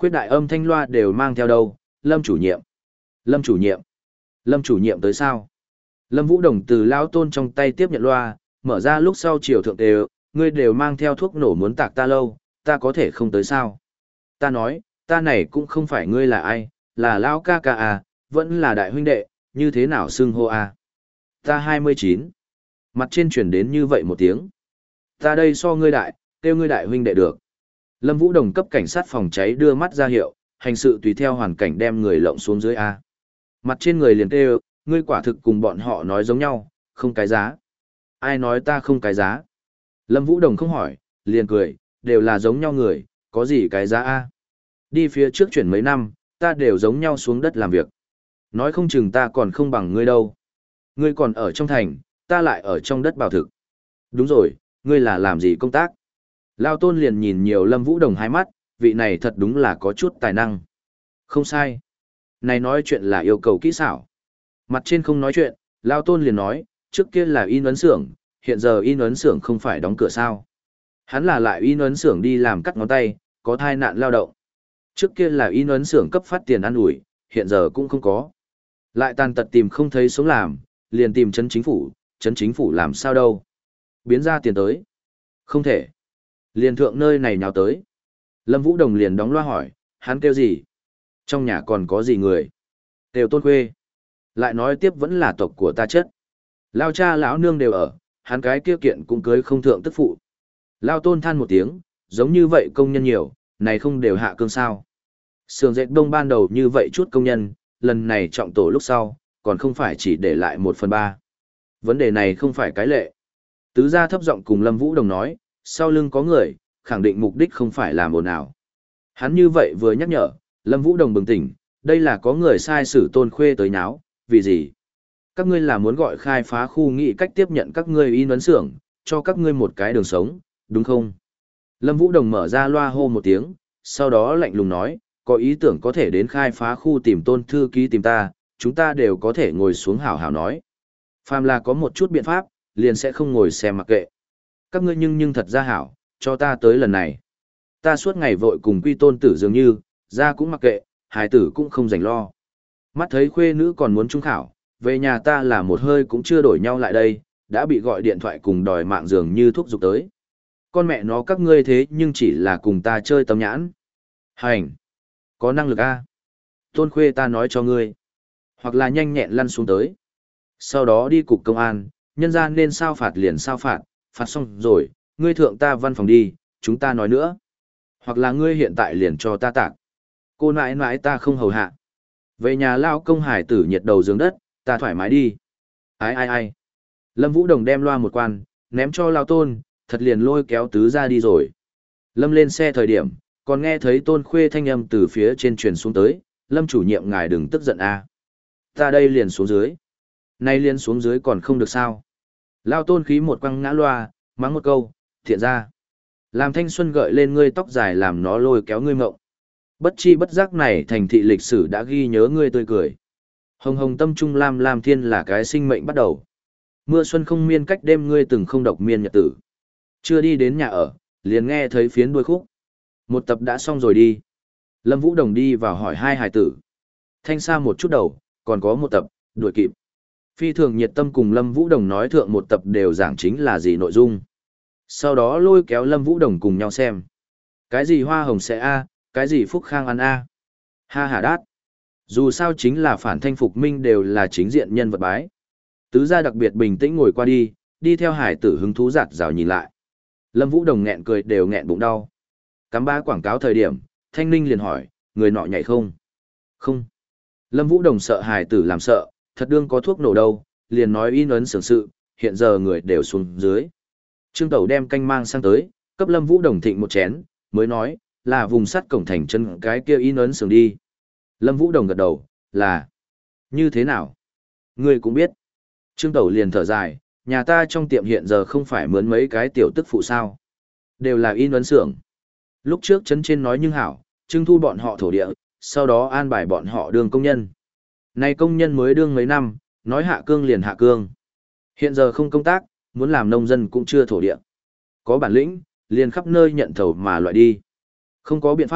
Khuyết đại âm thanh loa đều mang theo đâu, Lâm chủ nhiệm. Lâm chủ nhiệm. Lâm chủ nhiệm tới sao? Lâm Vũ Đồng từ Lao Tôn trong tay tiếp nhận loa, mở ra lúc sau chiều thượng đều, ngươi đều mang theo thuốc nổ muốn tạc ta lâu, ta có thể không tới sao? Ta nói, ta này cũng không phải ngươi là ai, là Lao ca ca à, vẫn là đại huynh đệ, như thế nào xưng hô à? Ta hai mươi chín. Mặt trên chuyển đến như vậy một tiếng. Ta đây so ngươi đại, kêu ngươi đại huynh đệ được. Lâm Vũ Đồng cấp cảnh sát phòng cháy đưa mắt ra hiệu, hành sự tùy theo hoàn cảnh đem người lộng xuống dưới A. Mặt trên người liền kêu, ngươi quả thực cùng bọn họ nói giống nhau, không cái giá. Ai nói ta không cái giá? Lâm Vũ Đồng không hỏi, liền cười, đều là giống nhau người, có gì cái giá A. Đi phía trước chuyển mấy năm, ta đều giống nhau xuống đất làm việc. Nói không chừng ta còn không bằng ngươi đâu. Ngươi còn ở trong thành, ta lại ở trong đất bảo thực. Đúng rồi, ngươi là làm gì công tác? Lao Tôn liền nhìn nhiều Lâm Vũ Đồng hai mắt, vị này thật đúng là có chút tài năng. Không sai. Này nói chuyện là yêu cầu kỹ xảo. Mặt trên không nói chuyện, Lao Tôn liền nói, trước kia là in ấn xưởng, hiện giờ in ấn xưởng không phải đóng cửa sao. Hắn là lại in ấn xưởng đi làm cắt ngón tay, có thai nạn lao động. Trước kia là in ấn xưởng cấp phát tiền ăn ủi, hiện giờ cũng không có. Lại tàn tật tìm không thấy sống làm, liền tìm chấn chính phủ, chấn chính phủ làm sao đâu. Biến ra tiền tới. Không thể. Liền thượng nơi này nhào tới. Lâm Vũ Đồng liền đóng loa hỏi, hắn kêu gì? Trong nhà còn có gì người? Đều Tôn Khuê. Lại nói tiếp vẫn là tộc của ta chất. Lao cha lão nương đều ở, hắn cái kia kiện cũng cưới không thượng tức phụ. Lao Tôn than một tiếng, giống như vậy công nhân nhiều, này không đều hạ cương sao. Sườn dệt đông ban đầu như vậy chút công nhân, lần này trọng tổ lúc sau, còn không phải chỉ để lại một phần ba. Vấn đề này không phải cái lệ. Tứ gia thấp giọng cùng Lâm Vũ Đồng nói, sau lưng có người, khẳng định mục đích không phải làm ồn ào. Hắn như vậy vừa nhắc nhở, Lâm Vũ Đồng bừng tỉnh, đây là có người sai sử Tôn Khuê tới nháo, vì gì? Các ngươi là muốn gọi khai phá khu nghị cách tiếp nhận các ngươi in ấn xưởng, cho các ngươi một cái đường sống, đúng không? Lâm Vũ Đồng mở ra loa hô một tiếng, sau đó lạnh lùng nói, có ý tưởng có thể đến khai phá khu tìm Tôn thư ký tìm ta, chúng ta đều có thể ngồi xuống hảo hảo nói. Phàm là có một chút biện pháp, liền sẽ không ngồi xem mặc kệ. Các ngươi nhưng nhưng thật ra hảo, cho ta tới lần này. Ta suốt ngày vội cùng quy tôn tử dường như, ra cũng mặc kệ, hài tử cũng không rảnh lo. Mắt thấy khuê nữ còn muốn trung khảo, về nhà ta là một hơi cũng chưa đổi nhau lại đây, đã bị gọi điện thoại cùng đòi mạng dường như thúc giục tới. Con mẹ nó các ngươi thế nhưng chỉ là cùng ta chơi tấm nhãn. Hành! Có năng lực a? Tôn Khuê ta nói cho ngươi. Hoặc là nhanh nhẹn lăn xuống tới. Sau đó đi cục công an, nhân ra nên sao phạt liền sao phạt, phạt xong rồi, ngươi thượng ta văn phòng đi, chúng ta nói nữa. Hoặc là ngươi hiện tại liền cho ta tạc. Cô nãi nãi ta không hầu hạ. Về nhà lao công hải tử nhiệt đầu giường đất, ta thoải mái đi. Ai ai ai. Lâm Vũ Đồng đem loa một quan, ném cho lao tôn, thật liền lôi kéo tứ ra đi rồi. Lâm lên xe thời điểm, còn nghe thấy Tôn Khuê thanh âm từ phía trên truyền xuống tới, Lâm chủ nhiệm ngài đừng tức giận a. Ta đây liền xuống dưới. Nay liền xuống dưới còn không được sao. Lao Tôn khí một quăng ngã loa, mắng một câu, thiện ra. Làm thanh xuân gợi lên ngươi tóc dài làm nó lôi kéo ngươi mộng. Bất chi bất giác này thành thị lịch sử đã ghi nhớ ngươi tươi cười. Hồng hồng tâm trung lam lam thiên là cái sinh mệnh bắt đầu. Mưa xuân không miên cách đêm ngươi từng không độc miên nhật tử. Chưa đi đến nhà ở, liền nghe thấy phiến đuôi khúc. Một tập đã xong rồi đi. Lâm Vũ Đồng đi vào hỏi hai hài tử. Thanh xa một chút đầu, còn có một tập, đuổi kịp. Phi thường nhiệt tâm cùng Lâm Vũ Đồng nói thượng một tập đều giảng chính là gì nội dung. Sau đó lôi kéo Lâm Vũ Đồng cùng nhau xem. Cái gì hoa hồng sẽ A, cái gì phúc khang ăn A. Ha ha đát. Dù sao chính là phản thanh phục minh đều là chính diện nhân vật bái. Tứ gia đặc biệt bình tĩnh ngồi qua đi, đi theo hải tử hứng thú giặt rào nhìn lại. Lâm Vũ Đồng nghẹn cười đều nghẹn bụng đau. Cắm ba quảng cáo thời điểm, Thanh Ninh liền hỏi, người nọ nhảy không? Không. Lâm Vũ Đồng sợ hải tử làm sợ, thật đương có thuốc nổ đâu, liền nói in ấn sưởng sự, hiện giờ người đều xuống dưới. Trương Tẩu đem canh mang sang tới, cấp Lâm Vũ Đồng thịnh một chén, mới nói, là vùng sắt cổng thành chân cái kia in ấn sưởng đi. Lâm Vũ Đồng gật đầu, là, như thế nào? Ngươi cũng biết. Trương Tẩu liền thở dài, nhà ta trong tiệm hiện giờ không phải mướn mấy cái tiểu tức phụ sao. Đều là in ấn xưởng. Lúc trước chấn trên nói nhưng hảo, trưng thu bọn họ thổ địa, sau đó an bài bọn họ đương công nhân. Nay công nhân mới đương mấy năm, nói hạ cương liền hạ cương. Hiện giờ không công tác, muốn làm nông dân cũng chưa thổ địa. Có bản lĩnh, liền khắp nơi nhận thầu mà loại đi. Không có biện pháp,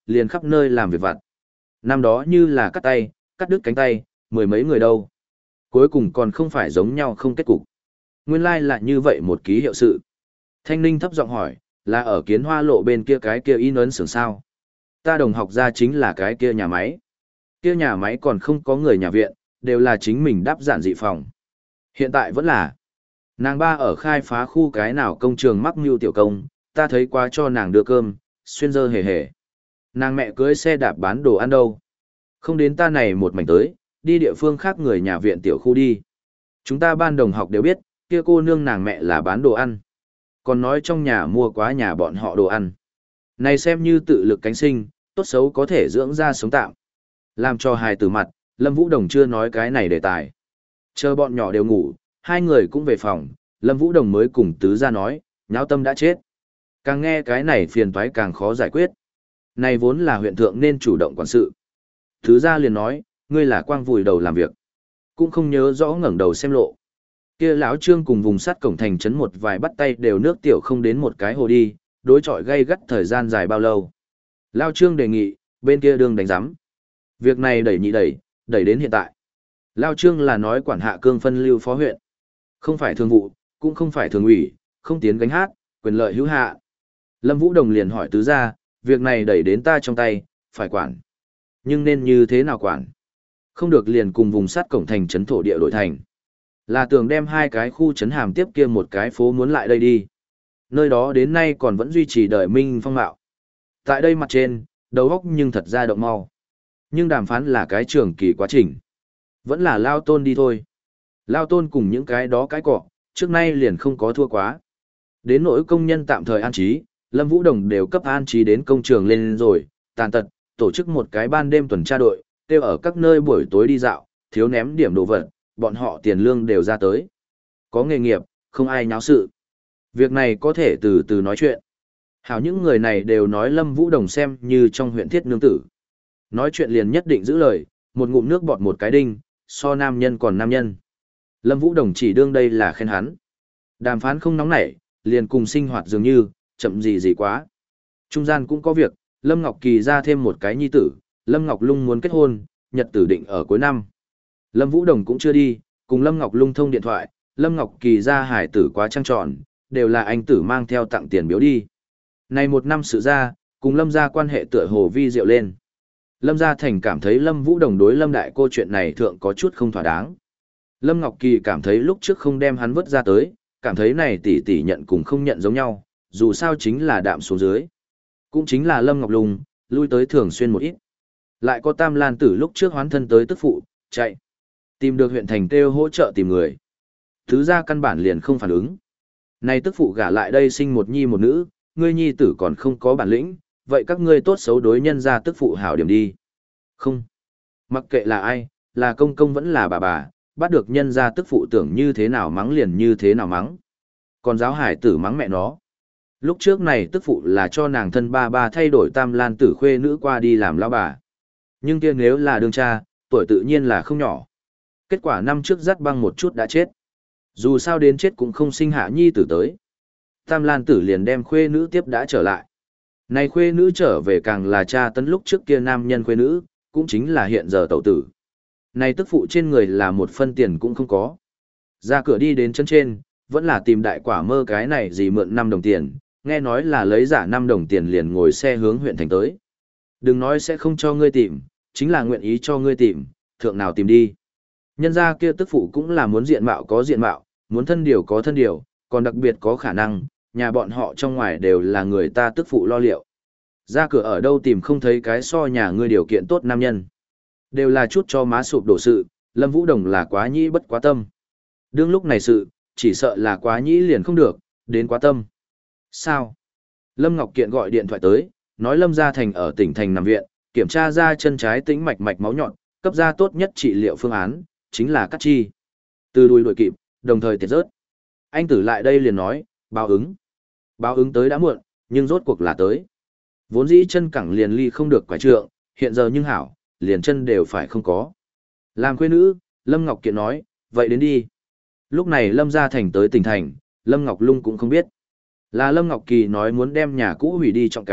liền khắp nơi làm việc vặt. Năm đó như là cắt tay, cắt đứt cánh tay, mười mấy người đâu. Cuối cùng còn không phải giống nhau không kết cục. Nguyên lai like là như vậy một ký hiệu sự. Thanh Ninh thấp giọng hỏi, là ở Kiến Hoa lộ bên kia cái kia in ấn xưởng sao? Ta đồng học ra chính là cái kia nhà máy. Kia nhà máy còn không có người nhà viện, đều là chính mình đáp giản dị phòng. Hiện tại vẫn là. Nàng ba ở khai phá khu cái nào công trường mắc mưu tiểu công, ta thấy qua cho nàng đưa cơm, xuyên dơ hề hề. Nàng mẹ cưới xe đạp bán đồ ăn đâu. Không đến ta này một mảnh tới, đi địa phương khác người nhà viện tiểu khu đi. Chúng ta ban đồng học đều biết, kia cô nương nàng mẹ là bán đồ ăn. Còn nói trong nhà mua quá nhà bọn họ đồ ăn. Này xem như tự lực cánh sinh, tốt xấu có thể dưỡng ra sống tạm. Làm cho hài từ mặt, Lâm Vũ Đồng chưa nói cái này đề tài. Chờ bọn nhỏ đều ngủ, hai người cũng về phòng, Lâm Vũ Đồng mới cùng tứ gia nói, nháo tâm đã chết. Càng nghe cái này phiền toái càng khó giải quyết. Này vốn là huyện thượng nên chủ động quản sự. Tứ gia liền nói, ngươi là quang vùi đầu làm việc. Cũng không nhớ rõ ngẩng đầu xem lộ. Kia lão Trương cùng vùng sắt cổng thành trấn một vài bắt tay đều nước tiểu không đến một cái hồ đi, đối chọi gây gắt thời gian dài bao lâu. Lão Trương đề nghị, bên kia đương đánh giám. Việc này đẩy nhị đẩy, đẩy đến hiện tại. Lão Trương là nói quản hạ cương phân lưu phó huyện. Không phải thường vụ, cũng không phải thường ủy, không tiến gánh hát, quyền lợi hữu hạ. Lâm Vũ Đồng liền hỏi tứ gia, việc này đẩy đến ta trong tay, phải quản. Nhưng nên như thế nào quản? Không được liền cùng vùng sắt cổng thành trấn thổ địa đổi thành. Là tưởng đem hai cái khu trấn hàm tiếp kia một cái phố muốn lại đây đi. Nơi đó đến nay còn vẫn duy trì đời minh phong mạo. Tại đây mặt trên, đầu óc nhưng thật ra động mau. Nhưng đàm phán là cái trường kỳ quá trình. Vẫn là Lao Tôn đi thôi. Lao Tôn cùng những cái đó cái cọ, trước nay liền không có thua quá. Đến nỗi công nhân tạm thời an trí, Lâm Vũ Đồng đều cấp an trí đến công trường lên rồi, tàn tật, tổ chức một cái ban đêm tuần tra đội, tiêu ở các nơi buổi tối đi dạo, thiếu ném điểm đồ vật, bọn họ tiền lương đều ra tới. Có nghề nghiệp, không ai nháo sự. Việc này có thể từ từ nói chuyện. Hảo những người này đều nói Lâm Vũ Đồng xem như trong huyện thiết nương tử. Nói chuyện liền nhất định giữ lời, một ngụm nước bọt một cái đinh, so nam nhân còn nam nhân. Lâm Vũ Đồng chỉ đương đây là khen hắn. Đàm phán không nóng nảy, liền cùng sinh hoạt dường như, chậm gì gì quá. Trung gian cũng có việc, Lâm Ngọc Kỳ ra thêm một cái nhi tử, Lâm Ngọc Lung muốn kết hôn, nhật tử định ở cuối năm. Lâm Vũ Đồng cũng chưa đi, cùng Lâm Ngọc Lung thông điện thoại, Lâm Ngọc Kỳ ra hải tử quá trăng tròn, đều là anh tử mang theo tặng tiền biếu đi. Này một năm sự ra, cùng Lâm gia quan hệ tựa hồ vi diệu lên. Lâm gia thành cảm thấy Lâm Vũ Đồng đối Lâm đại cô chuyện này thượng có chút không thỏa đáng. Lâm Ngọc Kỳ cảm thấy lúc trước không đem hắn vứt ra tới, cảm thấy này tỷ tỷ nhận cùng không nhận giống nhau, dù sao chính là đạm xuống dưới. Cũng chính là Lâm Ngọc Lung, lui tới thường xuyên một ít. Lại có Tam Lan Tử lúc trước hoán thân tới tức phụ, chạy. Tìm được huyện thành kêu hỗ trợ tìm người. Thứ ra căn bản liền không phản ứng. Này tức phụ gả lại đây sinh một nhi một nữ, ngươi nhi tử còn không có bản lĩnh, vậy các ngươi tốt xấu đối nhân ra tức phụ hảo điểm đi. Không. Mặc kệ là ai, là công công vẫn là bà bà, bắt được nhân ra tức phụ tưởng như thế nào mắng liền như thế nào mắng. Còn giáo hải tử mắng mẹ nó. Lúc trước này tức phụ là cho nàng thân ba ba thay đổi Tam Lan Tử khuê nữ qua đi làm lão bà. Nhưng kia nếu là đương cha, tuổi tự nhiên là không nhỏ. Kết quả năm trước dắt băng một chút đã chết. Dù sao đến chết cũng không sinh hạ nhi tử tới. Tam Lan Tử liền đem khuê nữ tiếp đã trở lại. Này khuê nữ trở về càng là cha tấn lúc trước kia nam nhân khuê nữ, cũng chính là hiện giờ tẩu tử. Này tức phụ trên người là một phân tiền cũng không có. Ra cửa đi đến chân trên, vẫn là tìm đại quả mơ cái này gì mượn năm đồng tiền, nghe nói là lấy giả năm đồng tiền liền ngồi xe hướng huyện thành tới. Đừng nói sẽ không cho ngươi tìm, chính là nguyện ý cho ngươi tìm, thượng nào tìm đi. Nhân ra kia tức phụ cũng là muốn diện mạo có diện mạo, muốn thân điều có thân điều, còn đặc biệt có khả năng, nhà bọn họ trong ngoài đều là người ta tức phụ lo liệu. Ra cửa ở đâu tìm không thấy cái so nhà ngươi điều kiện tốt nam nhân. Đều là chút cho má sụp đổ sự, Lâm Vũ Đồng là quá nhĩ bất quá tâm. Đương lúc này sự, chỉ sợ là quá nhĩ liền không được, đến quá tâm. Sao? Lâm Ngọc Kiện gọi điện thoại tới, nói Lâm Gia Thành ở tỉnh thành nằm viện, kiểm tra ra chân trái tĩnh mạch mạch máu nhọn, cấp ra tốt nhất trị liệu phương án, chính là cắt chi. Từ đuôi đuổi kịp, đồng thời tiệt rớt. Anh tử lại đây liền nói, báo ứng. Báo ứng tới đã muộn, nhưng rốt cuộc là tới. Vốn dĩ chân cẳng liền ly không được quải trượng, hiện giờ nhưng hảo, liền chân đều phải không có. Làm khuê nữ, Lâm Ngọc Kiện nói, vậy đến đi. Lúc này Lâm Gia Thành tới tỉnh thành, Lâm Ngọc Lung cũng không biết. Là Lâm Ngọc Kỳ nói muốn đem nhà cũ hủy đi trọng cái,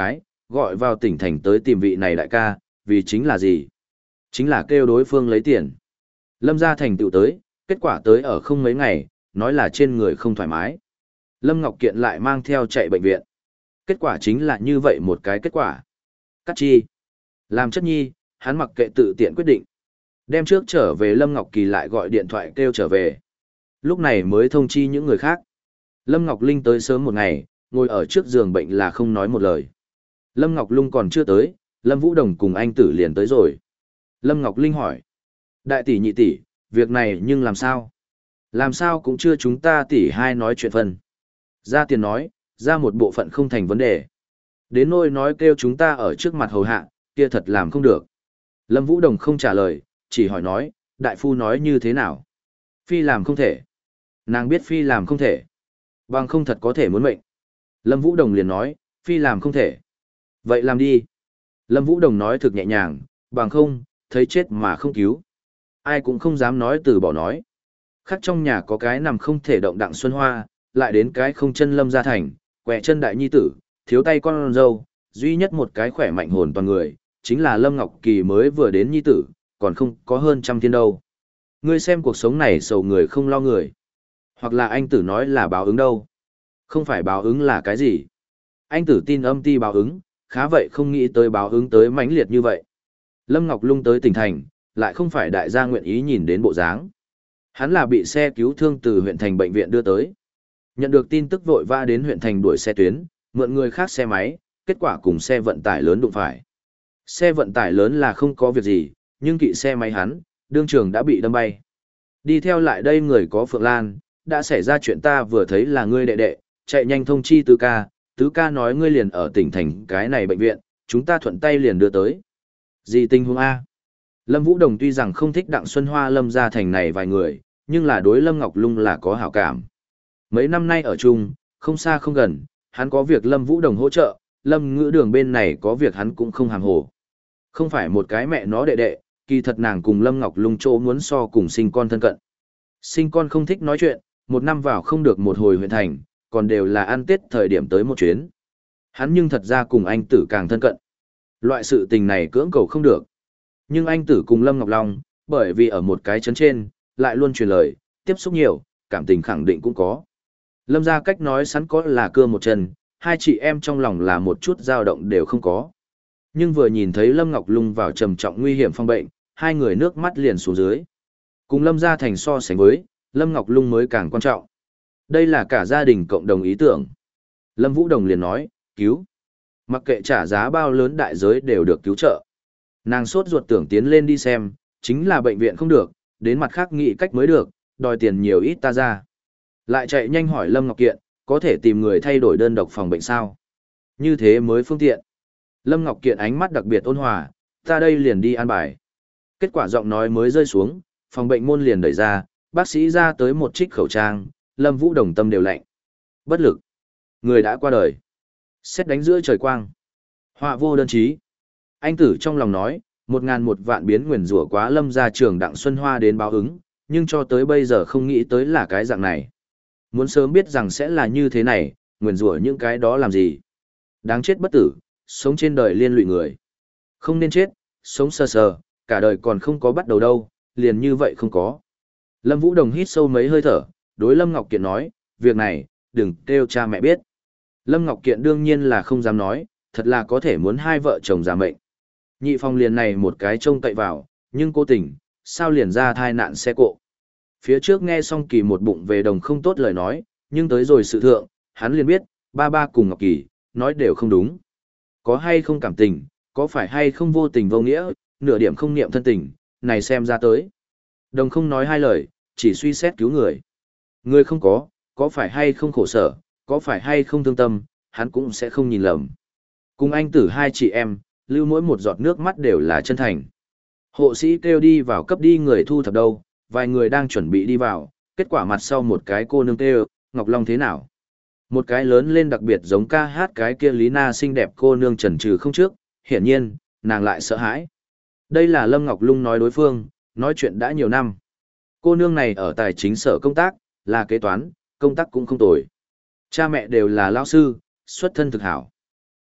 gọi vào tỉnh thành tới tìm vị này đại ca, vì chính là gì? Chính là kêu đối phương lấy tiền. Lâm gia thành tựu tới, kết quả tới ở không mấy ngày, nói là trên người không thoải mái. Lâm Ngọc Kiện lại mang theo chạy bệnh viện. Kết quả chính là như vậy một cái kết quả. Cắt chi. Làm chất nhi, hắn mặc kệ tự tiện quyết định. Đem trước trở về Lâm Ngọc Kỳ lại gọi điện thoại kêu trở về. Lúc này mới thông chi những người khác. Lâm Ngọc Linh tới sớm một ngày, ngồi ở trước giường bệnh là không nói một lời. Lâm Ngọc Lung còn chưa tới, Lâm Vũ Đồng cùng anh tử liền tới rồi. Lâm Ngọc Linh hỏi. Đại tỷ nhị tỷ, việc này nhưng làm sao? Làm sao cũng chưa chúng ta tỷ hai nói chuyện phân. Ra tiền nói, ra một bộ phận không thành vấn đề. Đến nỗi nói kêu chúng ta ở trước mặt hầu hạ, kia thật làm không được. Lâm Vũ Đồng không trả lời, chỉ hỏi nói, đại phu nói như thế nào? Phi làm không thể. Nàng biết Phi làm không thể. Bằng không thật có thể muốn mệnh. Lâm Vũ Đồng liền nói, Phi làm không thể. Vậy làm đi. Lâm Vũ Đồng nói thực nhẹ nhàng, bằng không, thấy chết mà không cứu. Ai cũng không dám nói từ bỏ nói. Khác trong nhà có cái nằm không thể động Đặng Xuân Hoa, lại đến cái không chân Lâm gia thành, quẹ chân đại nhi tử, thiếu tay con dâu, duy nhất một cái khỏe mạnh hồn toàn người, chính là Lâm Ngọc Kỳ mới vừa đến nhi tử, còn không có hơn trăm thiên đâu. Ngươi xem cuộc sống này sầu người không lo người. Hoặc là anh tử nói là báo ứng đâu. Không phải báo ứng là cái gì. Anh tử tin âm ti báo ứng, khá vậy không nghĩ tới báo ứng tới mãnh liệt như vậy. Lâm Ngọc Lung tới tỉnh thành, lại không phải đại gia nguyện ý nhìn đến bộ dáng. Hắn là bị xe cứu thương từ huyện thành bệnh viện đưa tới. Nhận được tin tức vội vã đến huyện thành đuổi xe tuyến, mượn người khác xe máy, kết quả cùng xe vận tải lớn đụng phải. Xe vận tải lớn là không có việc gì, nhưng kỵ xe máy hắn, đương trường đã bị đâm bay. Đi theo lại đây người có Phượng Lan, đã xảy ra chuyện ta vừa thấy là ngươi đệ đệ, chạy nhanh thông chi tứ ca, tứ ca nói ngươi liền ở tỉnh thành cái này bệnh viện, chúng ta thuận tay liền đưa tới. Gì tình huống A? Lâm Vũ Đồng tuy rằng không thích Đặng Xuân Hoa Lâm gia thành này vài người, nhưng là đối Lâm Ngọc Lung là có hảo cảm. Mấy năm nay ở chung, không xa không gần, hắn có việc Lâm Vũ Đồng hỗ trợ, Lâm Ngữ Đường bên này có việc hắn cũng không hàm hồ. Không phải một cái mẹ nó đệ đệ, kỳ thật nàng cùng Lâm Ngọc Lung chỗ muốn so cùng sinh con thân cận. Sinh con không thích nói chuyện, một năm vào không được một hồi huyện thành, còn đều là ăn Tết thời điểm tới một chuyến. Hắn nhưng thật ra cùng anh tử càng thân cận. Loại sự tình này cưỡng cầu không được. Nhưng anh tử cùng Lâm Ngọc Long, bởi vì ở một cái chấn trên, lại luôn truyền lời, tiếp xúc nhiều, cảm tình khẳng định cũng có. Lâm ra cách nói sẵn có là cưa một chân, hai chị em trong lòng là một chút dao động đều không có. Nhưng vừa nhìn thấy Lâm Ngọc Lung vào trầm trọng nguy hiểm phong bệnh, hai người nước mắt liền xuống dưới. Cùng Lâm gia thành so sánh với, Lâm Ngọc Lung mới càng quan trọng. Đây là cả gia đình cộng đồng ý tưởng. Lâm Vũ Đồng liền nói, cứu. Mặc kệ trả giá bao lớn đại giới đều được cứu trợ. Nàng sốt ruột tưởng tiến lên đi xem, chính là bệnh viện không được, đến mặt khác nghĩ cách mới được, đòi tiền nhiều ít ta ra. Lại chạy nhanh hỏi Lâm Ngọc Kiện, có thể tìm người thay đổi đơn độc phòng bệnh sao? Như thế mới phương tiện. Lâm Ngọc Kiện ánh mắt đặc biệt ôn hòa, ta đây liền đi an bài. Kết quả giọng nói mới rơi xuống, phòng bệnh môn liền đẩy ra, bác sĩ ra tới một trích khẩu trang, Lâm Vũ Đồng tâm đều lạnh. Bất lực. Người đã qua đời. Xét đánh giữa trời quang. Họa vô đơn chí. Anh tử trong lòng nói, một ngàn một vạn biến nguyền rủa quá Lâm gia trường Đặng Xuân Hoa đến báo ứng, nhưng cho tới bây giờ không nghĩ tới là cái dạng này. Muốn sớm biết rằng sẽ là như thế này, nguyền rủa những cái đó làm gì. Đáng chết bất tử, sống trên đời liên lụy người. Không nên chết, sống sờ sờ, cả đời còn không có bắt đầu đâu, liền như vậy không có. Lâm Vũ Đồng hít sâu mấy hơi thở, đối Lâm Ngọc Kiện nói, việc này, đừng kêu cha mẹ biết. Lâm Ngọc Kiện đương nhiên là không dám nói, thật là có thể muốn hai vợ chồng giả mệnh. Nhị phong liền này một cái trông cậy vào, nhưng cố tình, sao liền ra thai nạn xe cộ. Phía trước nghe xong Kỳ một bụng về đồng không tốt lời nói, nhưng tới rồi sự thượng, hắn liền biết, ba ba cùng Ngọc Kỳ, nói đều không đúng. Có hay không cảm tình, có phải hay không vô tình vô nghĩa, nửa điểm không niệm thân tình, này xem ra tới. Đồng không nói hai lời, chỉ suy xét cứu người. Người không có, có phải hay không khổ sở, có phải hay không thương tâm, hắn cũng sẽ không nhìn lầm. Cùng anh tử hai chị em, lưu mỗi một giọt nước mắt đều là chân thành. Hộ sĩ kêu đi vào cấp đi người thu thập đâu, vài người đang chuẩn bị đi vào, kết quả mặt sau một cái cô nương kêu, Ngọc Long thế nào? Một cái lớn lên đặc biệt giống ca hát cái kia Lý Na xinh đẹp cô nương chần chừ không trước, hiển nhiên, nàng lại sợ hãi. Đây là Lâm Ngọc Lung nói đối phương, nói chuyện đã nhiều năm. Cô nương này ở tài chính sở công tác, là kế toán, công tác cũng không tồi. Cha mẹ đều là lao sư, xuất thân thực hảo.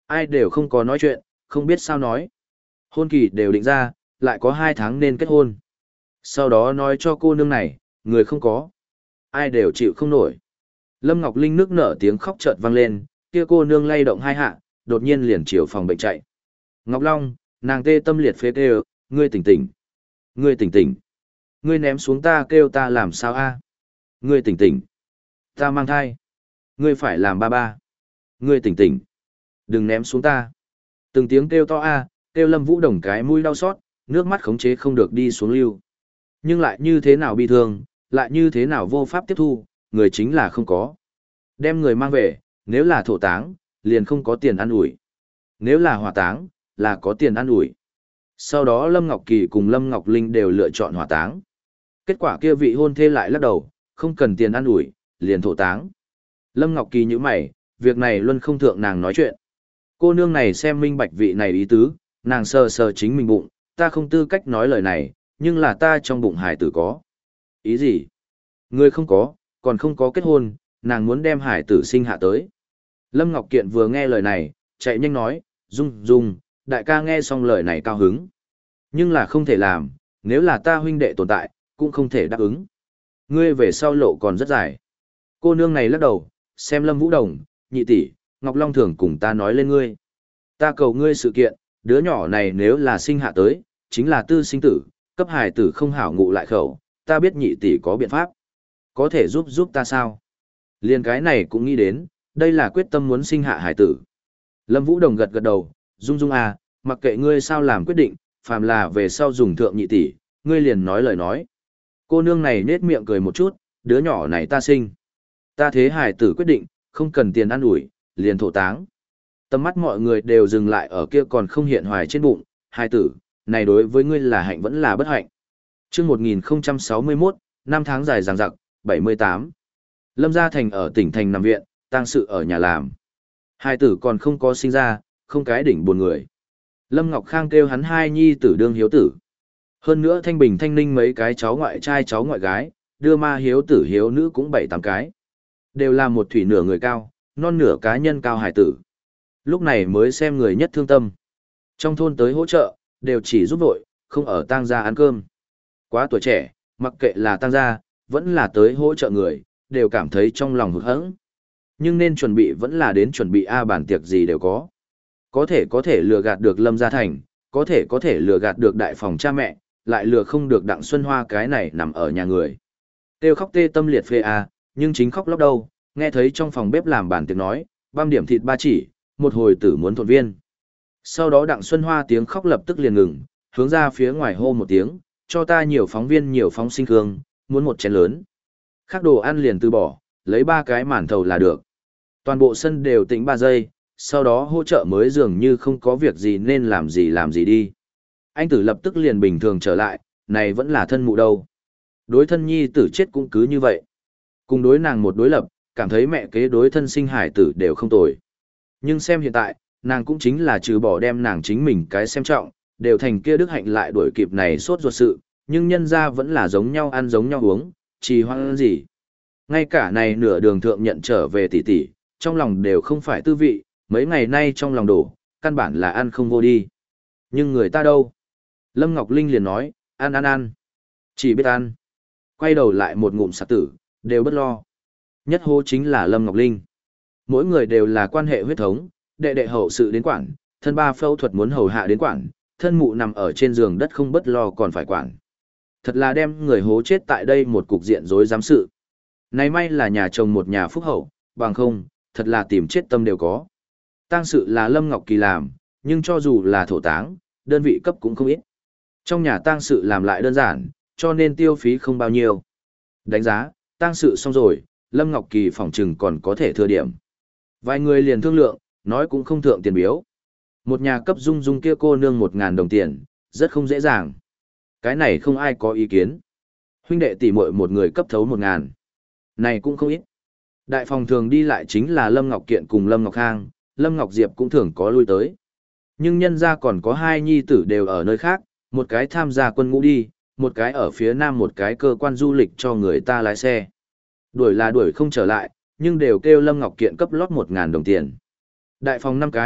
Ai đều không có nói chuyện, không biết sao nói. Hôn kỳ đều định ra, lại có hai tháng nên kết hôn. Sau đó nói cho cô nương này, người không có. Ai đều chịu không nổi. Lâm Ngọc Linh nước nở tiếng khóc chợt vang lên, kia cô nương lay động hai hạ, đột nhiên liền chiều phòng bệnh chạy. Ngọc Long, nàng tê tâm liệt phế kêu, ngươi tỉnh tỉnh. Ngươi tỉnh tỉnh. Ngươi ném xuống ta kêu ta làm sao a? Ngươi tỉnh tỉnh. Ta mang thai. Ngươi phải làm ba ba. Ngươi tỉnh tỉnh. Đừng ném xuống ta. Từng tiếng kêu to a, kêu Lâm Vũ Đồng cái mũi đau xót, nước mắt khống chế không được đi xuống lưu. Nhưng lại như thế nào bi thương, lại như thế nào vô pháp tiếp thu, người chính là không có. Đem người mang về, nếu là thổ táng, liền không có tiền ăn ủi. Nếu là hỏa táng, là có tiền ăn ủi. Sau đó Lâm Ngọc Kỳ cùng Lâm Ngọc Linh đều lựa chọn hỏa táng. Kết quả kia vị hôn thê lại lắc đầu, không cần tiền ăn ủi, liền thổ táng. Lâm Ngọc Kỳ nhíu mày, việc này luôn không thượng nàng nói chuyện. Cô nương này xem minh bạch vị này ý tứ, nàng sờ sờ chính mình bụng, ta không tư cách nói lời này, nhưng là ta trong bụng hải tử có. Ý gì? Người không có, còn không có kết hôn, nàng muốn đem hải tử sinh hạ tới. Lâm Ngọc Kiện vừa nghe lời này, chạy nhanh nói, Dung, Dung, đại ca nghe xong lời này cao hứng. Nhưng là không thể làm, nếu là ta huynh đệ tồn tại, cũng không thể đáp ứng. Ngươi về sau lộ còn rất dài. Cô nương này lắc đầu, xem Lâm Vũ Đồng, nhị tỷ, Ngọc Long thường cùng ta nói lên ngươi. Ta cầu ngươi sự kiện, đứa nhỏ này nếu là sinh hạ tới, chính là tư sinh tử, cấp hài tử không hảo ngụ lại khẩu, ta biết nhị tỷ có biện pháp. Có thể giúp giúp ta sao? Liên cái này cũng nghĩ đến, đây là quyết tâm muốn sinh hạ hài tử. Lâm Vũ Đồng gật gật đầu, Dung Dung à, mặc kệ ngươi sao làm quyết định, phàm là về sau dùng thượng nhị tỷ, ngươi liền nói lời nói. Cô nương này nết miệng cười một chút, đứa nhỏ này ta sinh. Ta thế hài tử quyết định, không cần tiền ăn ủi, liền thổ táng. Tầm mắt mọi người đều dừng lại ở kia còn không hiện hoài trên bụng, hài tử, này đối với ngươi là hạnh vẫn là bất hạnh. Trước một nghìn không trăm sáu mươi mốt, năm tháng dài dằng dặc, bảy mươi tám. Lâm Gia Thành ở tỉnh thành nằm viện, tang sự ở nhà làm. Hai tử còn không có sinh ra, không cái đỉnh buồn người. Lâm Ngọc Khang kêu hắn hai nhi tử đương hiếu tử. Hơn nữa Thanh Bình Thanh Ninh mấy cái cháu ngoại trai cháu ngoại gái, đưa ma hiếu tử hiếu nữ cũng bảy tám cái. Đều là một thủy nửa người cao, non nửa cá nhân cao hải tử. Lúc này mới xem người nhất thương tâm. Trong thôn tới hỗ trợ, đều chỉ giúp vội, không ở tang gia ăn cơm. Quá tuổi trẻ, mặc kệ là tang gia, vẫn là tới hỗ trợ người, đều cảm thấy trong lòng hụt hẫng. Nhưng nên chuẩn bị vẫn là đến chuẩn bị A bản tiệc gì đều có. Có thể có thể lừa gạt được Lâm Gia Thành, có thể có thể lừa gạt được đại phòng cha mẹ, lại lừa không được Đặng Xuân Hoa cái này nằm ở nhà người. Tiêu khóc tê tâm liệt phê A, nhưng chính khóc lóc đâu, nghe thấy trong phòng bếp làm bản tiệc nói, băm điểm thịt ba chỉ, một hồi tử muốn thuận viên. Sau đó Đặng Xuân Hoa tiếng khóc lập tức liền ngừng, hướng ra phía ngoài hô một tiếng, cho ta nhiều phóng viên nhiều phóng sinh hương, muốn một chén lớn. Khác đồ ăn liền từ bỏ, lấy ba cái màn thầu là được. Toàn bộ sân đều tĩnh ba giây, sau đó hỗ trợ mới dường như không có việc gì nên làm gì làm gì đi. Anh tử lập tức liền bình thường trở lại, này vẫn là thân mụ đâu. Đối thân nhi tử chết cũng cứ như vậy. Cùng đối nàng một đối lập, cảm thấy mẹ kế đối thân sinh hải tử đều không tồi. Nhưng xem hiện tại, nàng cũng chính là trừ bỏ đem nàng chính mình cái xem trọng, đều thành kia đức hạnh lại đuổi kịp này sốt ruột sự, nhưng nhân ra vẫn là giống nhau ăn giống nhau uống, trì hoãn gì. Ngay cả này nửa đường thượng nhận trở về tỷ tỷ, trong lòng đều không phải tư vị, mấy ngày nay trong lòng đổ, căn bản là ăn không vô đi. Nhưng người ta đâu? Lâm Ngọc Linh liền nói, ăn ăn ăn. Chỉ biết ăn. Quay đầu lại một ngụm sạc tử, đều bất lo. Nhất hô chính là Lâm Ngọc Linh. Mỗi người đều là quan hệ huyết thống, đệ đệ hậu sự đến quản, thân ba phẫu thuật muốn hầu hạ đến quản, thân mụ nằm ở trên giường đất không bất lo còn phải quản. Thật là đem người hố chết tại đây một cục diện rối giám sự. Này may là nhà chồng một nhà phúc hậu, bằng không, thật là tìm chết tâm đều có. Tang sự là Lâm Ngọc Kỳ làm, nhưng cho dù là thổ táng, đơn vị cấp cũng không ít. Trong nhà tang sự làm lại đơn giản, cho nên tiêu phí không bao nhiêu. Đánh giá, tang sự xong rồi, Lâm Ngọc Kỳ phỏng chừng còn có thể thừa điểm. Vài người liền thương lượng, nói cũng không thượng tiền biếu. Một nhà cấp Dung Dung kia cô nương một ngàn đồng tiền, rất không dễ dàng. Cái này không ai có ý kiến. Huynh đệ tỷ muội một người cấp thấu một ngàn. Này cũng không ít. Đại phòng thường đi lại chính là Lâm Ngọc Kiện cùng Lâm Ngọc Khang, Lâm Ngọc Diệp cũng thường có lui tới. Nhưng nhân ra còn có hai nhi tử đều ở nơi khác, một cái tham gia quân ngũ đi, một cái ở phía nam một cái cơ quan du lịch cho người ta lái xe. Đuổi là đuổi không trở lại, nhưng đều kêu Lâm Ngọc Kiện cấp lót một ngàn đồng tiền. Đại phòng năm cái,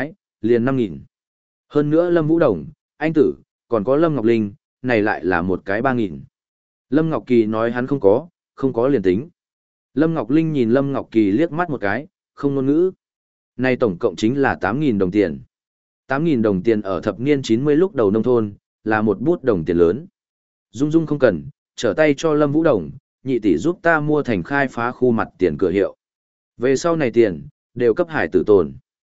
liền năm nghìn. Hơn nữa Lâm Vũ Đồng, anh tử, còn có Lâm Ngọc Linh, này lại là một cái ba nghìn. Lâm Ngọc Kỳ nói hắn không có, không có liền tính. Lâm Ngọc Linh nhìn Lâm Ngọc Kỳ liếc mắt một cái, không ngôn ngữ. Này tổng cộng chính là tám nghìn đồng tiền. tám nghìn đồng tiền ở thập niên chín mươi lúc đầu nông thôn, là một bút đồng tiền lớn. Dung Dung không cần, trở tay cho Lâm Vũ Đồng, nhị tỷ giúp ta mua thành khai phá khu mặt tiền cửa hiệu. Về sau này tiền, đều cấp hải tử tồn.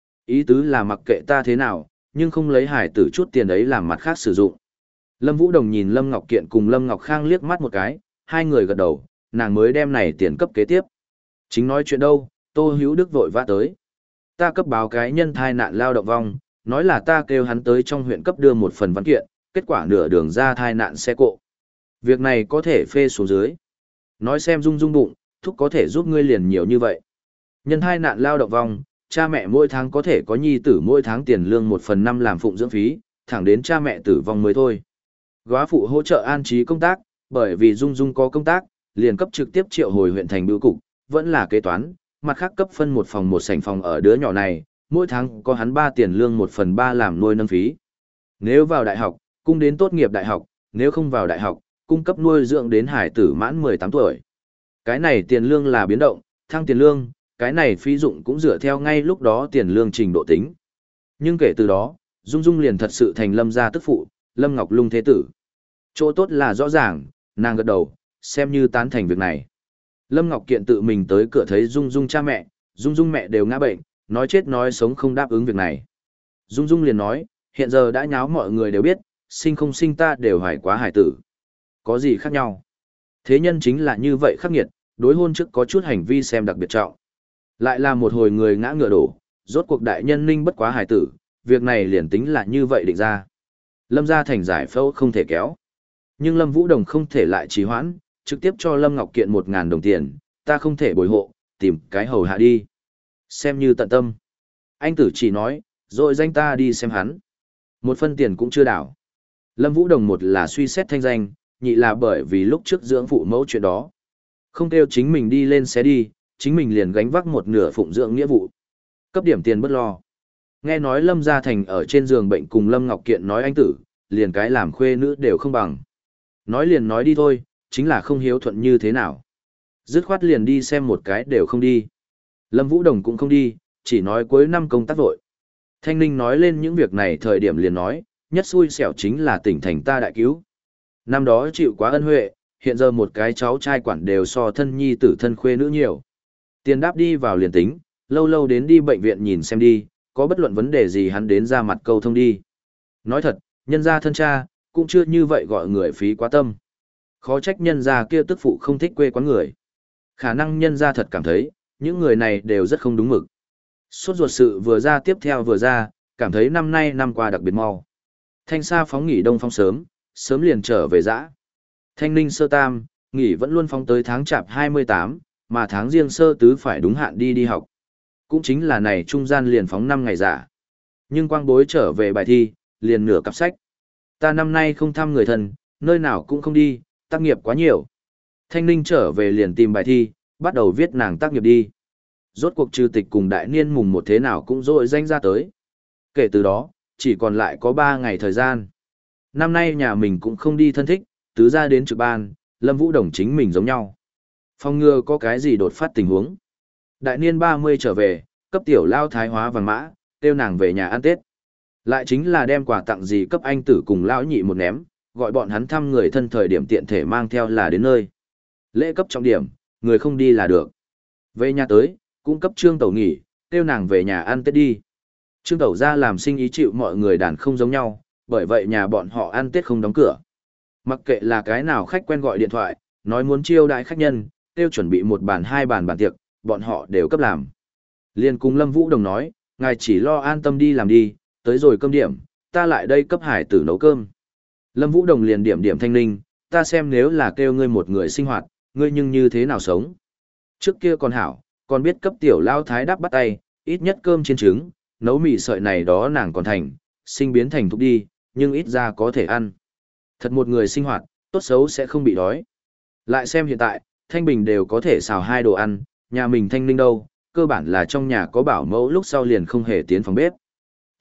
Ý tứ là mặc kệ ta thế nào, nhưng không lấy hải tử chút tiền ấy làm mặt khác sử dụng. Lâm Vũ Đồng nhìn Lâm Ngọc Kiện cùng Lâm Ngọc Khang liếc mắt một cái, hai người gật đầu, nàng mới đem này tiền cấp kế tiếp. Chính nói chuyện đâu, Tô Hữu Đức vội vã tới. Ta cấp báo cái nhân thai nạn lao động vong, nói là ta kêu hắn tới trong huyện cấp đưa một phần văn kiện, kết quả nửa đường ra thai nạn xe cộ. Việc này có thể phê xuống dưới. Nói xem Dung Dung bụng, thúc có thể giúp ngươi liền nhiều như vậy. Nhân thai nạn lao động vong, cha mẹ mỗi tháng có thể có nhi tử mỗi tháng tiền lương một phần năm làm phụng dưỡng phí, thẳng đến cha mẹ tử vong mới thôi. Góa phụ hỗ trợ an trí công tác, bởi vì Dung Dung có công tác, liền cấp trực tiếp triệu hồi huyện thành bưu cục, vẫn là kế toán, mặt khác cấp phân một phòng một sảnh phòng ở đứa nhỏ này, mỗi tháng có hắn ba tiền lương một phần ba làm nuôi nâng phí. Nếu vào đại học, cung đến tốt nghiệp đại học, nếu không vào đại học, cung cấp nuôi dưỡng đến hải tử mãn mười tám tuổi. Cái này tiền lương là biến động, thăng tiền lương, cái này phí dụng cũng dựa theo ngay lúc đó tiền lương trình độ tính. Nhưng kể từ đó, Dung Dung liền thật sự thành Lâm gia tức phụ, Lâm Ngọc Lung thế tử. Chỗ tốt là rõ ràng, nàng gật đầu, xem như tán thành việc này. Lâm Ngọc Kiện tự mình tới cửa thấy Dung Dung cha mẹ, Dung Dung mẹ đều ngã bệnh, nói chết nói sống không đáp ứng việc này. Dung Dung liền nói, hiện giờ đã nháo mọi người đều biết, sinh không sinh ta đều hoài quá hải tử. Có gì khác nhau? Thế nhân chính là như vậy khắc nghiệt, đối hôn trước có chút hành vi xem đặc biệt trọng. Lại là một hồi người ngã ngựa đổ, rốt cuộc đại nhân ninh bất quá hải tử, việc này liền tính là như vậy định ra. Lâm gia thành giải phẫu không thể kéo. Nhưng Lâm Vũ Đồng không thể lại trì hoãn, trực tiếp cho Lâm Ngọc Kiện một ngàn đồng tiền, ta không thể bồi hộ, tìm cái hầu hạ đi. Xem như tận tâm. Anh tử chỉ nói, rồi danh ta đi xem hắn. Một phân tiền cũng chưa đảo. Lâm Vũ Đồng một là suy xét thanh danh, nhị là bởi vì lúc trước dưỡng phụ mẫu chuyện đó. Không kêu chính mình đi lên xe đi, chính mình liền gánh vác một nửa phụng dưỡng nghĩa vụ. Cấp điểm tiền bất lo. Nghe nói Lâm Gia Thành ở trên giường bệnh cùng Lâm Ngọc Kiện nói anh tử, liền cái làm khuê nữ đều không bằng. Nói liền nói đi thôi, chính là không hiếu thuận như thế nào. Dứt khoát liền đi xem một cái đều không đi. Lâm Vũ Đồng cũng không đi, chỉ nói cuối năm công tác vội. Thanh Ninh nói lên những việc này thời điểm liền nói, nhất xui xẻo chính là tỉnh thành ta đại cứu. Năm đó chịu quá ân huệ, hiện giờ một cái cháu trai quản đều so thân nhi tử thân khuê nữ nhiều. Tiền đáp đi vào liền tính, lâu lâu đến đi bệnh viện nhìn xem đi, có bất luận vấn đề gì hắn đến ra mặt câu thông đi. Nói thật, nhân gia thân cha, cũng chưa như vậy gọi người phí quá tâm. Khó trách nhân gia kia tức phụ không thích quê quán người. Khả năng nhân gia thật cảm thấy, những người này đều rất không đúng mực. Sốt ruột sự vừa ra tiếp theo vừa ra, cảm thấy năm nay năm qua đặc biệt mau. Thanh Sa phóng nghỉ đông phong sớm, sớm liền trở về dã. Thanh Ninh sơ tam, nghỉ vẫn luôn phóng tới tháng chạp hai mươi tám, mà tháng riêng sơ tứ phải đúng hạn đi đi học. Cũng chính là này trung gian liền phóng năm ngày giả. Nhưng quang bối trở về bài thi, liền nửa cặp sách. Ta năm nay không thăm người thân, nơi nào cũng không đi, tác nghiệp quá nhiều. Thanh Ninh trở về liền tìm bài thi, bắt đầu viết nàng tác nghiệp đi. Rốt cuộc trừ tịch cùng đại niên mùng một thế nào cũng rội danh ra tới. Kể từ đó, chỉ còn lại có ba ngày thời gian. Năm nay nhà mình cũng không đi thân thích, tứ ra đến trực ban, Lâm Vũ Đồng chính mình giống nhau. Phòng ngừa có cái gì đột phát tình huống. Đại niên ba mươi trở về, cấp tiểu lao thái hóa vàng mã, kêu nàng về nhà ăn Tết. Lại chính là đem quà tặng gì cấp anh tử cùng lão nhị một ném, gọi bọn hắn thăm người thân thời điểm tiện thể mang theo là đến nơi. Lễ cấp trọng điểm, người không đi là được. Về nhà tới, cũng cấp Trương Tẩu nghỉ, kêu nàng về nhà ăn Tết đi. Trương Tẩu ra làm sinh ý chịu mọi người đàn không giống nhau, bởi vậy nhà bọn họ ăn Tết không đóng cửa. Mặc kệ là cái nào khách quen gọi điện thoại, nói muốn chiêu đãi khách nhân, kêu chuẩn bị một bàn hai bàn bàn tiệc, bọn họ đều cấp làm. Liên cùng Lâm Vũ Đồng nói, ngài chỉ lo an tâm đi làm đi, tới rồi cơm điểm, ta lại đây cấp hải tử nấu cơm. Lâm Vũ Đồng liền điểm điểm Thanh Ninh, ta xem nếu là kêu ngươi một người sinh hoạt, ngươi nhưng như thế nào sống. Trước kia còn hảo, còn biết cấp tiểu lao thái đáp bắt tay, ít nhất cơm chiên trứng, nấu mì sợi này đó nàng còn thành, sinh biến thành thục đi, nhưng ít ra có thể ăn. Thật một người sinh hoạt, tốt xấu sẽ không bị đói. Lại xem hiện tại, Thanh Bình đều có thể xào hai đồ ăn, nhà mình Thanh Ninh đâu, cơ bản là trong nhà có bảo mẫu lúc sau liền không hề tiến phòng bếp.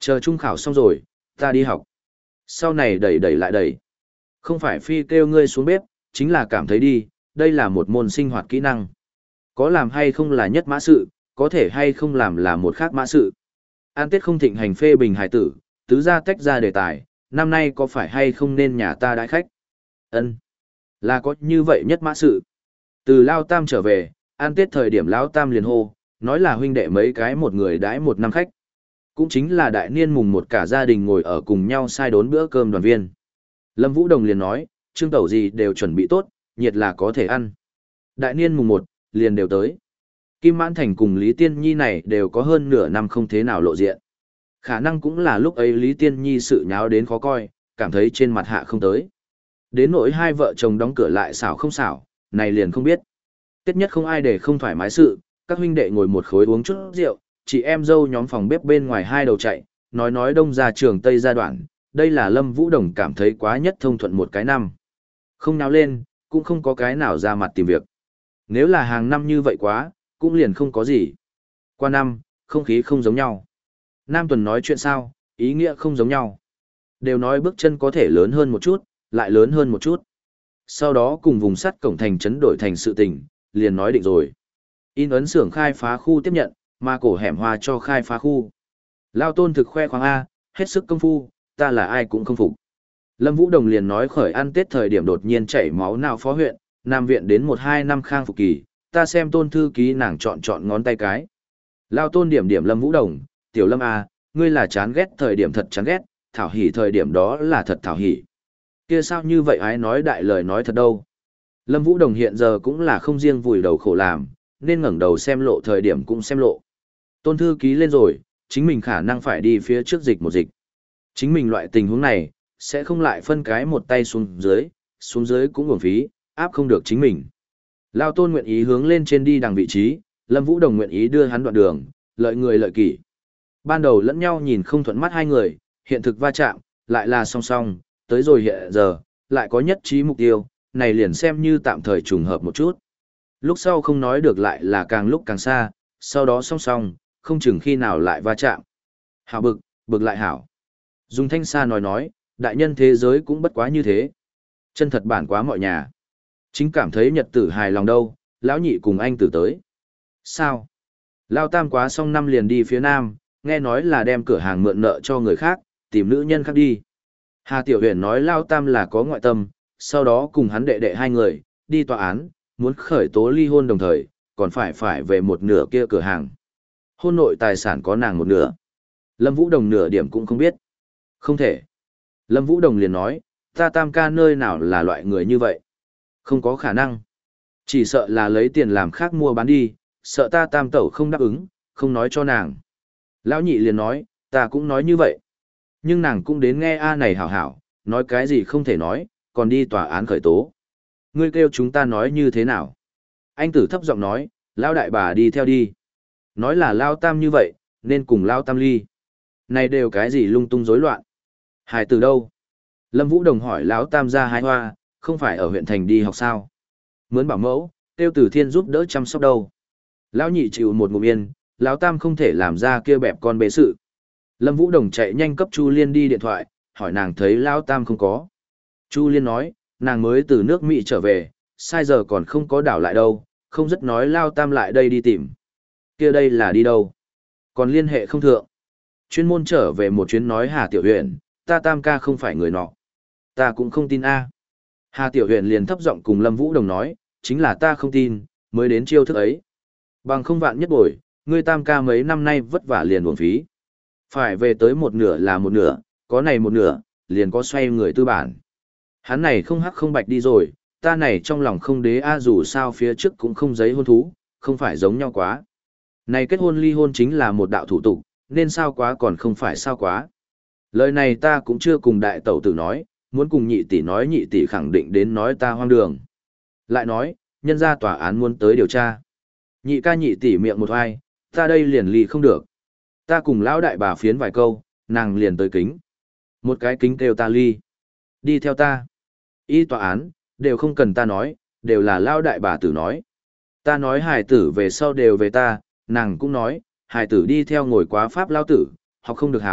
Chờ trung khảo xong rồi, ta đi học. Sau này đẩy đẩy lại đẩy. Không phải phi kêu ngươi xuống bếp, chính là cảm thấy đi, đây là một môn sinh hoạt kỹ năng. Có làm hay không là nhất mã sự, có thể hay không làm là một khác mã sự. An Tết không thịnh hành phê bình hài tử, tứ gia tách ra đề tài, năm nay có phải hay không nên nhà ta đãi khách? Ân, là có như vậy nhất mã sự. Từ Lao Tam trở về, An Tết thời điểm Lão Tam liền hô, nói là huynh đệ mấy cái một người đãi một năm khách. Cũng chính là đại niên mùng một cả gia đình ngồi ở cùng nhau sai đốn bữa cơm đoàn viên. Lâm Vũ Đồng liền nói, trương tẩu gì đều chuẩn bị tốt, nhiệt là có thể ăn. Đại niên mùng một, liền đều tới. Kim Mãn Thành cùng Lý Tiên Nhi này đều có hơn nửa năm không thế nào lộ diện. Khả năng cũng là lúc ấy Lý Tiên Nhi sự nháo đến khó coi, cảm thấy trên mặt hạ không tới. Đến nỗi hai vợ chồng đóng cửa lại xảo không xảo, này liền không biết. Tết nhất không ai để không thoải mái sự, các huynh đệ ngồi một khối uống chút rượu, chị em dâu nhóm phòng bếp bên ngoài hai đầu chạy, nói nói đông ra trường tây ra đoạn, đây là Lâm Vũ Đồng cảm thấy quá nhất thông thuận một cái năm. Không náo lên, cũng không có cái nào ra mặt tìm việc. Nếu là hàng năm như vậy quá, cũng liền không có gì. Qua năm, không khí không giống nhau. Nam Tuần nói chuyện sao, ý nghĩa không giống nhau. Đều nói bước chân có thể lớn hơn một chút, lại lớn hơn một chút. Sau đó cùng vùng sắt cổng thành chấn đổi thành sự tình, liền nói định rồi. In ấn xưởng khai phá khu tiếp nhận, mà cổ hẻm hoa cho khai phá khu. Lao Tôn thực khoe khoang A, hết sức công phu, ta là ai cũng không phục. Lâm Vũ Đồng liền nói khởi ăn Tết thời điểm đột nhiên chảy máu nào phó huyện, Nam viện đến một hai năm khang phục kỳ, ta xem Tôn thư ký nàng chọn chọn ngón tay cái. Lao Tôn điểm điểm Lâm Vũ Đồng, tiểu Lâm A, ngươi là chán ghét thời điểm thật chán ghét, thảo hỉ thời điểm đó là thật thảo hỉ. Kia sao như vậy ái nói đại lời nói thật đâu. Lâm Vũ Đồng hiện giờ cũng là không riêng vùi đầu khổ làm, nên ngẩng đầu xem lộ thời điểm cũng xem lộ. Tôn thư ký lên rồi, chính mình khả năng phải đi phía trước dịch một dịch. Chính mình loại tình huống này, sẽ không lại phân cái một tay xuống dưới, xuống dưới cũng uổng phí, áp không được chính mình. Lao Tôn nguyện ý hướng lên trên đi đằng vị trí, Lâm Vũ Đồng nguyện ý đưa hắn đoạn đường, lợi người lợi kỷ. Ban đầu lẫn nhau nhìn không thuận mắt hai người, hiện thực va chạm, lại là song song, tới rồi hiện giờ, lại có nhất trí mục tiêu, này liền xem như tạm thời trùng hợp một chút. Lúc sau không nói được lại là càng lúc càng xa, sau đó song song, không chừng khi nào lại va chạm. Hảo bực, bực lại hảo. Dùng thanh xa nói nói, đại nhân thế giới cũng bất quá như thế. Chân thật bản quá mọi nhà. Chính cảm thấy nhật tử hài lòng đâu, lão nhị cùng anh tử tới. Sao? Lao Tam quá xong năm liền đi phía nam, nghe nói là đem cửa hàng mượn nợ cho người khác, tìm nữ nhân khác đi. Hà Tiểu Huyền nói Lao Tam là có ngoại tâm, sau đó cùng hắn đệ đệ hai người, đi tòa án, muốn khởi tố ly hôn đồng thời, còn phải phải về một nửa kia cửa hàng. Hôn nội tài sản có nàng một nửa. Lâm Vũ Đồng nửa điểm cũng không biết. Không thể. Lâm Vũ Đồng liền nói, ta Tam ca nơi nào là loại người như vậy. Không có khả năng. Chỉ sợ là lấy tiền làm khác mua bán đi, sợ ta Tam tẩu không đáp ứng, không nói cho nàng. Lão nhị liền nói, ta cũng nói như vậy. Nhưng nàng cũng đến nghe A này hảo hảo, nói cái gì không thể nói, còn đi tòa án khởi tố. Ngươi kêu chúng ta nói như thế nào? Anh tử thấp giọng nói, Lão đại bà đi theo đi. Nói là Lao Tam như vậy, nên cùng Lao Tam ly. Này đều cái gì lung tung rối loạn. Hải từ đâu? Lâm Vũ Đồng hỏi Lão Tam ra hai hoa, không phải ở huyện thành đi học sao? Mướn bảo mẫu, tiêu Tử Thiên giúp đỡ chăm sóc đâu. Lão nhị chịu một ngụm yên, Lão Tam không thể làm ra kia bẹp con bế sự. Lâm Vũ Đồng chạy nhanh cấp Chu Liên đi điện thoại, hỏi nàng thấy Lão Tam không có. Chu Liên nói, nàng mới từ nước Mỹ trở về, sai giờ còn không có đảo lại đâu, không rất nói Lao Tam lại đây đi tìm. Kia đây là đi đâu? Còn liên hệ không thượng. Chuyên môn trở về một chuyến nói Hà Tiểu Huyền, ta Tam ca không phải người nọ. Ta cũng không tin a. Hà Tiểu Huyền liền thấp giọng cùng Lâm Vũ Đồng nói, chính là ta không tin, mới đến chiêu thức ấy. Bằng không vạn nhất bồi, ngươi Tam ca mấy năm nay vất vả liền uổng phí. Phải về tới một nửa là một nửa, có này một nửa, liền có xoay người tư bản. Hắn này không hắc không bạch đi rồi, ta này trong lòng không đế a dù sao phía trước cũng không giấy hôn thú, không phải giống nhau quá. Này kết hôn ly hôn chính là một đạo thủ tục, nên sao quá còn không phải sao quá. Lời này ta cũng chưa cùng đại tẩu tử nói, muốn cùng nhị tỷ nói nhị tỷ khẳng định đến nói ta hoang đường. Lại nói, nhân ra tòa án muốn tới điều tra. Nhị ca nhị tỷ miệng một hoài, ta đây liền ly không được. Ta cùng lão đại bà phiến vài câu, nàng liền tới kính. Một cái kính kêu ta ly. Đi theo ta. Y tòa án, đều không cần ta nói, đều là lão đại bà tử nói. Ta nói hài tử về sau đều về ta, nàng cũng nói, hài tử đi theo ngồi quá pháp lao tử, học không được hảo,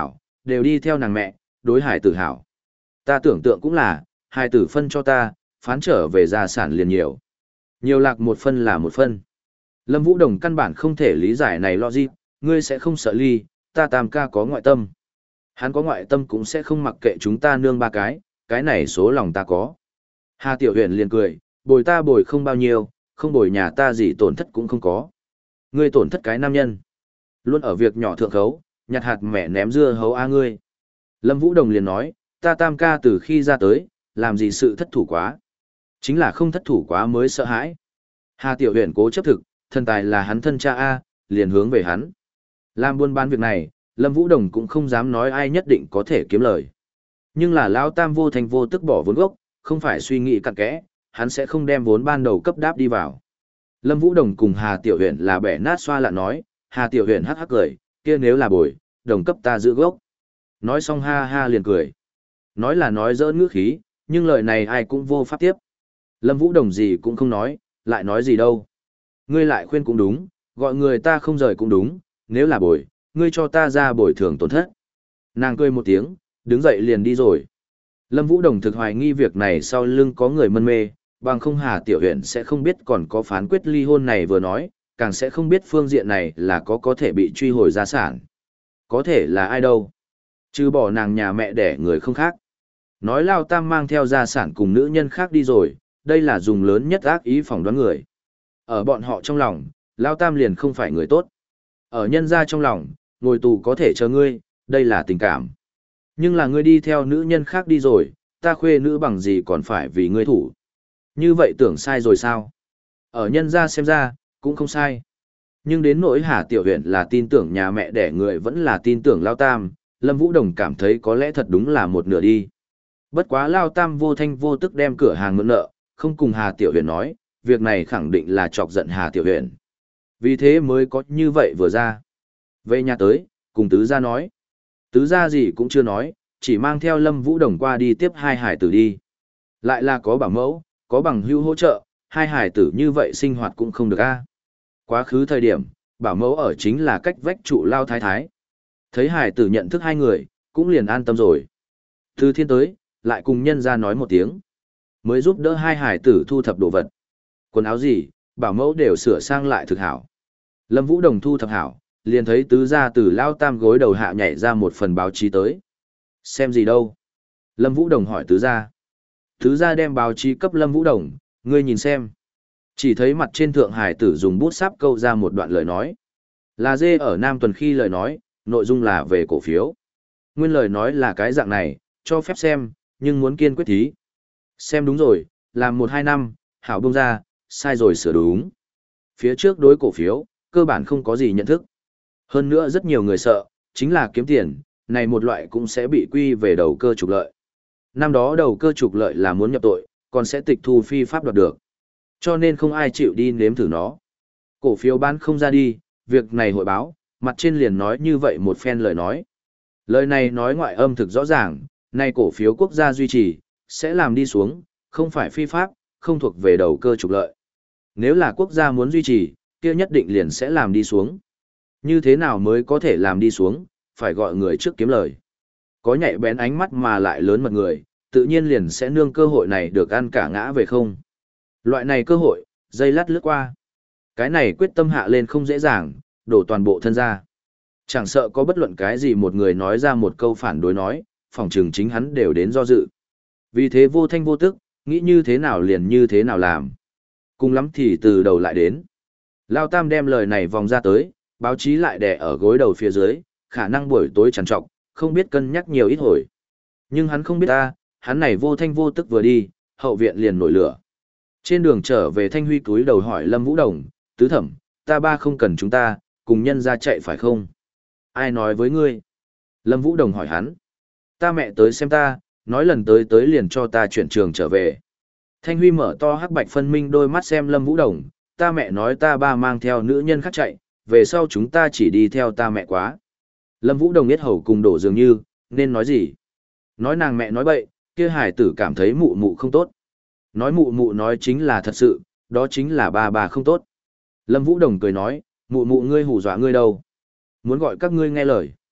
đều đi theo nàng mẹ, đối hải tử hảo. Ta tưởng tượng cũng là, hải tử phân cho ta, phán trở về gia sản liền nhiều. Nhiều lạc một phân là một phân. Lâm Vũ Đồng căn bản không thể lý giải này logic, ngươi sẽ không sợ ly, ta tam ca có ngoại tâm. Hắn có ngoại tâm cũng sẽ không mặc kệ chúng ta nương ba cái, cái này số lòng ta có. Hà Tiểu Huyền liền cười, bồi ta bồi không bao nhiêu, không bồi nhà ta gì tổn thất cũng không có. Ngươi tổn thất cái nam nhân. Luôn ở việc nhỏ thượng khấu, nhặt hạt mẹ ném dưa hấu a ngươi. Lâm Vũ Đồng liền nói, ta tam ca từ khi ra tới, làm gì sự thất thủ quá. Chính là không thất thủ quá mới sợ hãi. Hà Tiểu Huyền cố chấp thực, thần tài là hắn thân cha A, liền hướng về hắn. Làm buôn bán việc này, Lâm Vũ Đồng cũng không dám nói ai nhất định có thể kiếm lời. Nhưng là Lão Tam vô thành vô tức bỏ vốn gốc, không phải suy nghĩ cặn kẽ, hắn sẽ không đem vốn ban đầu cấp đáp đi vào. Lâm Vũ Đồng cùng Hà Tiểu Huyền là bẻ nát xoa lạ nói, Hà Tiểu Huyền hắc hắc cười, kia nếu là bồi, đồng cấp ta giữ gốc. Nói xong ha ha liền cười. Nói là nói giỡn ngữ khí, nhưng lời này ai cũng vô pháp tiếp. Lâm Vũ Đồng gì cũng không nói, lại nói gì đâu. Ngươi lại khuyên cũng đúng, gọi người ta không rời cũng đúng, nếu là bồi, ngươi cho ta ra bồi thường tổn thất. Nàng cười một tiếng, đứng dậy liền đi rồi. Lâm Vũ Đồng thực hoài nghi việc này sau lưng có người mân mê, bằng không Hà Tiểu Huyền sẽ không biết còn có phán quyết ly hôn này vừa nói, càng sẽ không biết phương diện này là có có thể bị truy hồi gia sản. Có thể là ai đâu? Chứ bỏ nàng nhà mẹ đẻ người không khác. Nói Lao Tam mang theo gia sản cùng nữ nhân khác đi rồi, đây là dùng lớn nhất ác ý phỏng đoán người. Ở bọn họ trong lòng, Lao Tam liền không phải người tốt. Ở nhân gia trong lòng, ngồi tù có thể chờ ngươi, đây là tình cảm. Nhưng là ngươi đi theo nữ nhân khác đi rồi, ta khuê nữ bằng gì còn phải vì ngươi thủ. Như vậy tưởng sai rồi sao? Ở nhân gia xem ra, cũng không sai. Nhưng đến nỗi Hà Tiểu Huyền là tin tưởng nhà mẹ đẻ người vẫn là tin tưởng Lao Tam, Lâm Vũ Đồng cảm thấy có lẽ thật đúng là một nửa đi. Bất quá Lao Tam vô thanh vô tức đem cửa hàng mượn nợ, không cùng Hà Tiểu Huyền nói, việc này khẳng định là chọc giận Hà Tiểu Huyền. Vì thế mới có như vậy vừa ra. Về nhà tới, cùng tứ gia nói. Tứ gia gì cũng chưa nói, chỉ mang theo Lâm Vũ Đồng qua đi tiếp hai hải tử đi. Lại là có bảo mẫu, có bằng hữu hỗ trợ, hai hải tử như vậy sinh hoạt cũng không được a. Quá khứ thời điểm, bảo mẫu ở chính là cách vách trụ Lao Thái Thái. Thấy hải tử nhận thức hai người, cũng liền an tâm rồi. Từ thiên tới, lại cùng nhân ra nói một tiếng. Mới giúp đỡ hai hải tử thu thập đồ vật. Quần áo gì, bảo mẫu đều sửa sang lại thực hảo. Lâm Vũ Đồng thu thập hảo, liền thấy tứ gia từ Lao Tam gối đầu hạ nhảy ra một phần báo chí tới. Xem gì đâu? Lâm Vũ Đồng hỏi tứ gia. Tứ gia đem báo chí cấp Lâm Vũ Đồng, ngươi nhìn xem. Chỉ thấy mặt trên thượng hải tử dùng bút sáp câu ra một đoạn lời nói. Là dê ở Nam Tuần khi lời nói, nội dung là về cổ phiếu. Nguyên lời nói là cái dạng này, cho phép xem, nhưng muốn kiên quyết thí. Xem đúng rồi, làm một hai năm, hảo bông ra, sai rồi sửa đúng. Phía trước đối cổ phiếu, cơ bản không có gì nhận thức. Hơn nữa rất nhiều người sợ, chính là kiếm tiền, này một loại cũng sẽ bị quy về đầu cơ trục lợi. Năm đó đầu cơ trục lợi là muốn nhập tội, còn sẽ tịch thu phi pháp đoạt được. Cho nên không ai chịu đi nếm thử nó. Cổ phiếu bán không ra đi, việc này hội báo, mặt trên liền nói như vậy một phen lời nói. Lời này nói ngoại âm thực rõ ràng, nay cổ phiếu quốc gia duy trì, sẽ làm đi xuống, không phải phi pháp, không thuộc về đầu cơ trục lợi. Nếu là quốc gia muốn duy trì, kia nhất định liền sẽ làm đi xuống. Như thế nào mới có thể làm đi xuống, phải gọi người trước kiếm lời. Có nhạy bén ánh mắt mà lại lớn mật người, tự nhiên liền sẽ nương cơ hội này được ăn cả ngã về không. Loại này cơ hội, dây lát lướt qua. Cái này quyết tâm hạ lên không dễ dàng, đổ toàn bộ thân ra. Chẳng sợ có bất luận cái gì một người nói ra một câu phản đối nói, phòng trường chính hắn đều đến do dự. Vì thế vô thanh vô tức, nghĩ như thế nào liền như thế nào làm. Cùng lắm thì từ đầu lại đến. Lao Tam đem lời này vòng ra tới, báo chí lại đè ở gối đầu phía dưới, khả năng buổi tối trằn trọc, không biết cân nhắc nhiều ít hồi. Nhưng hắn không biết ta, hắn này vô thanh vô tức vừa đi, hậu viện liền nổi lửa. Trên đường trở về Thanh Huy túi đầu hỏi Lâm Vũ Đồng, tứ thẩm, ta ba không cần chúng ta, cùng nhân ra chạy phải không? Ai nói với ngươi? Lâm Vũ Đồng hỏi hắn. Ta mẹ tới xem ta, nói lần tới tới liền cho ta chuyển trường trở về. Thanh Huy mở to hắc bạch phân minh đôi mắt xem Lâm Vũ Đồng, ta mẹ nói ta ba mang theo nữ nhân khác chạy, về sau chúng ta chỉ đi theo ta mẹ quá. Lâm Vũ Đồng biết hầu cùng đổ dường như, nên nói gì? Nói nàng mẹ nói bậy, kia hải tử cảm thấy mụ mụ không tốt. Nói mụ mụ nói chính là thật sự, đó chính là ba bà không tốt. Lâm Vũ Đồng cười nói, mụ mụ ngươi hù dọa ngươi đâu? Muốn gọi các ngươi nghe lời.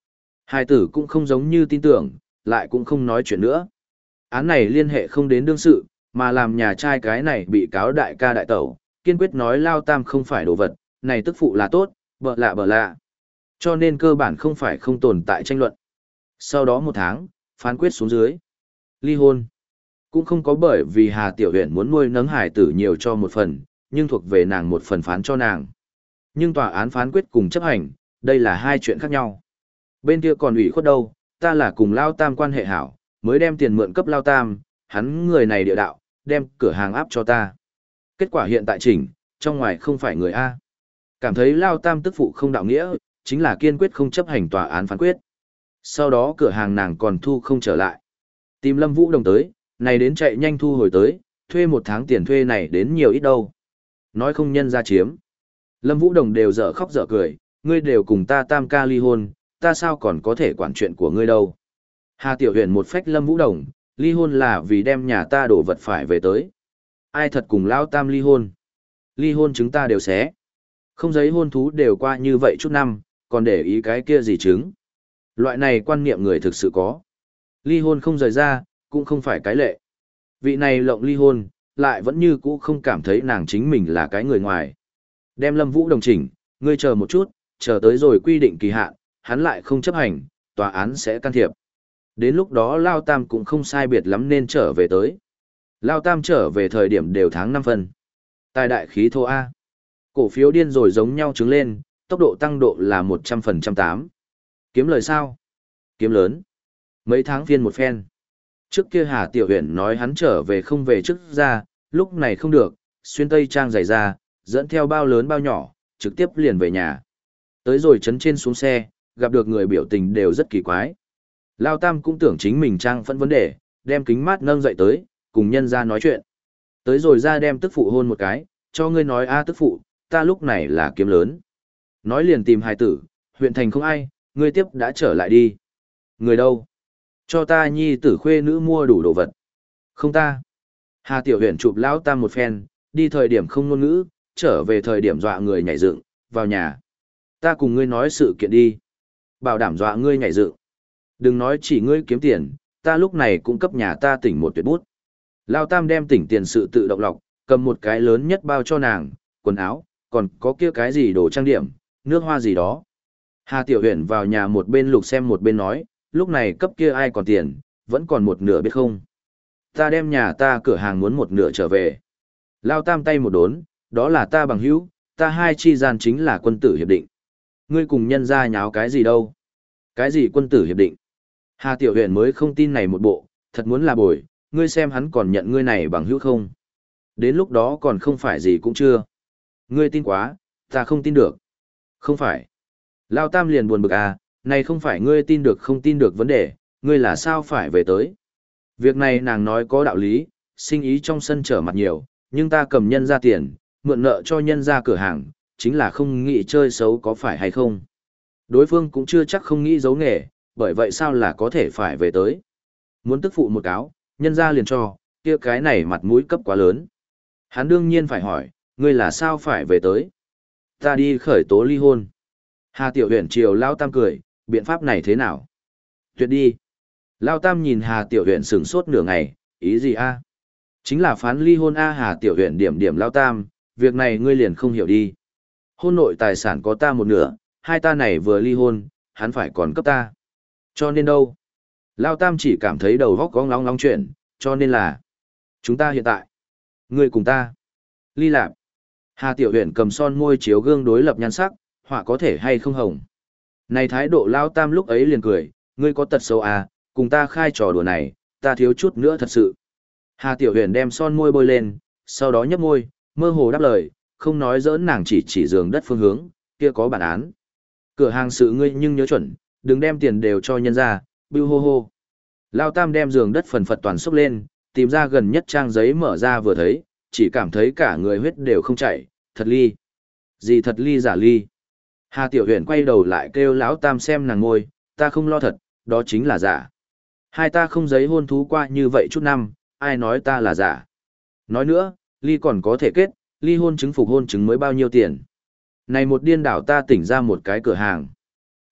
Hai tử cũng không giống như tin tưởng, lại cũng không nói chuyện nữa. Án này liên hệ không đến đương sự, mà làm nhà trai cái này bị cáo đại ca đại tẩu, kiên quyết nói Lao Tam không phải đồ vật, này tức phụ là tốt, bợ lạ bợ lạ. Cho nên cơ bản không phải không tồn tại tranh luận. Sau đó một tháng, phán quyết xuống dưới. Ly hôn. Cũng không có bởi vì Hà Tiểu Huyền muốn nuôi nấng hải tử nhiều cho một phần, nhưng thuộc về nàng một phần phán cho nàng. Nhưng tòa án phán quyết cùng chấp hành, đây là hai chuyện khác nhau. Bên kia còn ủy khuất đâu, ta là cùng Lao Tam quan hệ hảo, mới đem tiền mượn cấp Lao Tam, hắn người này địa đạo, đem cửa hàng áp cho ta. Kết quả hiện tại chỉnh, trong ngoài không phải người A. Cảm thấy Lao Tam tức phụ không đạo nghĩa, chính là kiên quyết không chấp hành tòa án phán quyết. Sau đó cửa hàng nàng còn thu không trở lại. Tìm Lâm Vũ Đồng tới, này đến chạy nhanh thu hồi tới, thuê một tháng tiền thuê này đến nhiều ít đâu. Nói không nhân ra chiếm. Lâm Vũ Đồng đều dở khóc dở cười, ngươi đều cùng ta Tam ca ly hôn, ta sao còn có thể quản chuyện của ngươi đâu. Hà Tiểu Huyền một phách Lâm Vũ Đồng, ly hôn là vì đem nhà ta đổ vật phải về tới. Ai thật cùng Lao Tam ly hôn. Ly hôn chúng ta đều xé. Không giấy hôn thú đều qua như vậy chút năm, còn để ý cái kia gì chứng. Loại này quan niệm người thực sự có. Ly hôn không rời ra, cũng không phải cái lệ. Vị này lộng ly hôn, lại vẫn như cũ không cảm thấy nàng chính mình là cái người ngoài. Đem Lâm Vũ Đồng chỉnh, ngươi chờ một chút, chờ tới rồi quy định kỳ hạn, hắn lại không chấp hành, tòa án sẽ can thiệp. Đến lúc đó Lao Tam cũng không sai biệt lắm nên trở về tới. Lao Tam trở về thời điểm đều tháng năm phân. Tài đại khí thô A. Cổ phiếu điên rồi giống nhau trứng lên, tốc độ tăng độ là một trăm phần trăm tám. Kiếm lời sao? Kiếm lớn. Mấy tháng phiên một phen. Trước kia Hà Tiểu Huyền nói hắn trở về không về trước ra, lúc này không được, xuyên tây trang giày ra, dẫn theo bao lớn bao nhỏ, trực tiếp liền về nhà. Tới rồi chấn trên xuống xe, gặp được người biểu tình đều rất kỳ quái. Lao Tam cũng tưởng chính mình trang phẫn vấn đề, đem kính mát nâng dậy tới, cùng nhân ra nói chuyện. Tới rồi ra đem tức phụ hôn một cái, cho ngươi nói a tức phụ, ta lúc này là kiếm lớn. Nói liền tìm hài tử, huyện thành không ai, ngươi tiếp đã trở lại đi. Người đâu? Cho ta nhi tử khuê nữ mua đủ đồ vật. Không ta. Hà Tiểu Huyền chụp Lão Tam một phen, đi thời điểm không ngôn ngữ, trở về thời điểm dọa người nhảy dựng, vào nhà. Ta cùng ngươi nói sự kiện đi. Bảo đảm dọa ngươi nhảy dựng. Đừng nói chỉ ngươi kiếm tiền, ta lúc này cũng cấp nhà ta tỉnh một tuyệt bút. Lão Tam đem tỉnh tiền sự tự động lọc, cầm một cái lớn nhất bao cho nàng, quần áo, còn có kia cái gì đồ trang điểm, nước hoa gì đó. Hà Tiểu Huyền vào nhà một bên lục xem một bên nói, lúc này cấp kia ai còn tiền, vẫn còn một nửa biết không. Ta đem nhà ta cửa hàng muốn một nửa trở về. Lao Tam tay một đốn, đó là ta bằng hữu, ta hai chi gian chính là quân tử hiệp định. Ngươi cùng nhân ra nháo cái gì đâu? Cái gì quân tử hiệp định? Hà Tiểu Huyền mới không tin này một bộ, thật muốn là bồi, ngươi xem hắn còn nhận ngươi này bằng hữu không? Đến lúc đó còn không phải gì cũng chưa. Ngươi tin quá, ta không tin được. Không phải. Lao Tam liền buồn bực à, này không phải ngươi tin được không tin được vấn đề, ngươi là sao phải về tới. Việc này nàng nói có đạo lý, sinh ý trong sân trở mặt nhiều, nhưng ta cầm nhân ra tiền, mượn nợ cho nhân ra cửa hàng, chính là không nghĩ chơi xấu có phải hay không. Đối phương cũng chưa chắc không nghĩ giấu nghề, bởi vậy sao là có thể phải về tới. Muốn tức phụ một cáo, nhân ra liền cho, kia cái này mặt mũi cấp quá lớn. Hắn đương nhiên phải hỏi, ngươi là sao phải về tới. Ta đi khởi tố ly hôn. Hà Tiểu Huyền chiều Lao Tam cười, biện pháp này thế nào? Tuyệt đi. Lao Tam nhìn Hà Tiểu Huyền sửng sốt nửa ngày, ý gì a? Chính là phán ly hôn a. Hà Tiểu Huyền điểm điểm Lao Tam, việc này ngươi liền không hiểu đi. Hôn nội tài sản có ta một nửa, hai ta này vừa ly hôn, hắn phải còn cấp ta. Cho nên đâu? Lao Tam chỉ cảm thấy đầu góc có ngóng ngóng chuyện, cho nên là chúng ta hiện tại, ngươi cùng ta. Ly lạc. Hà Tiểu Huyền cầm son môi chiếu gương đối lập nhan sắc, họa có thể hay không hồng. Này thái độ Lao Tam lúc ấy liền cười, ngươi có tật xấu à, cùng ta khai trò đùa này, ta thiếu chút nữa thật sự. Hà Tiểu Huyền đem son môi bôi lên, sau đó nhấp môi, mơ hồ đáp lời, không nói giỡn nàng chỉ chỉ giường đất phương hướng, kia có bản án. Cửa hàng sự ngươi nhưng nhớ chuẩn, đừng đem tiền đều cho nhân ra, bưu hô hô. Lao Tam đem giường đất phần phật toàn xúc lên, tìm ra gần nhất trang giấy mở ra vừa thấy, chỉ cảm thấy cả người huyết đều không chảy, thật ly. Gì thật ly giả ly. Hà Tiểu Huyền quay đầu lại kêu lão Tam xem nàng ngôi, ta không lo thật, đó chính là giả. Hai ta không giấy hôn thú qua như vậy chút năm, ai nói ta là giả. Nói nữa, ly còn có thể kết, ly hôn chứng phục hôn chứng mới bao nhiêu tiền. Này một điên đảo ta tỉnh ra một cái cửa hàng.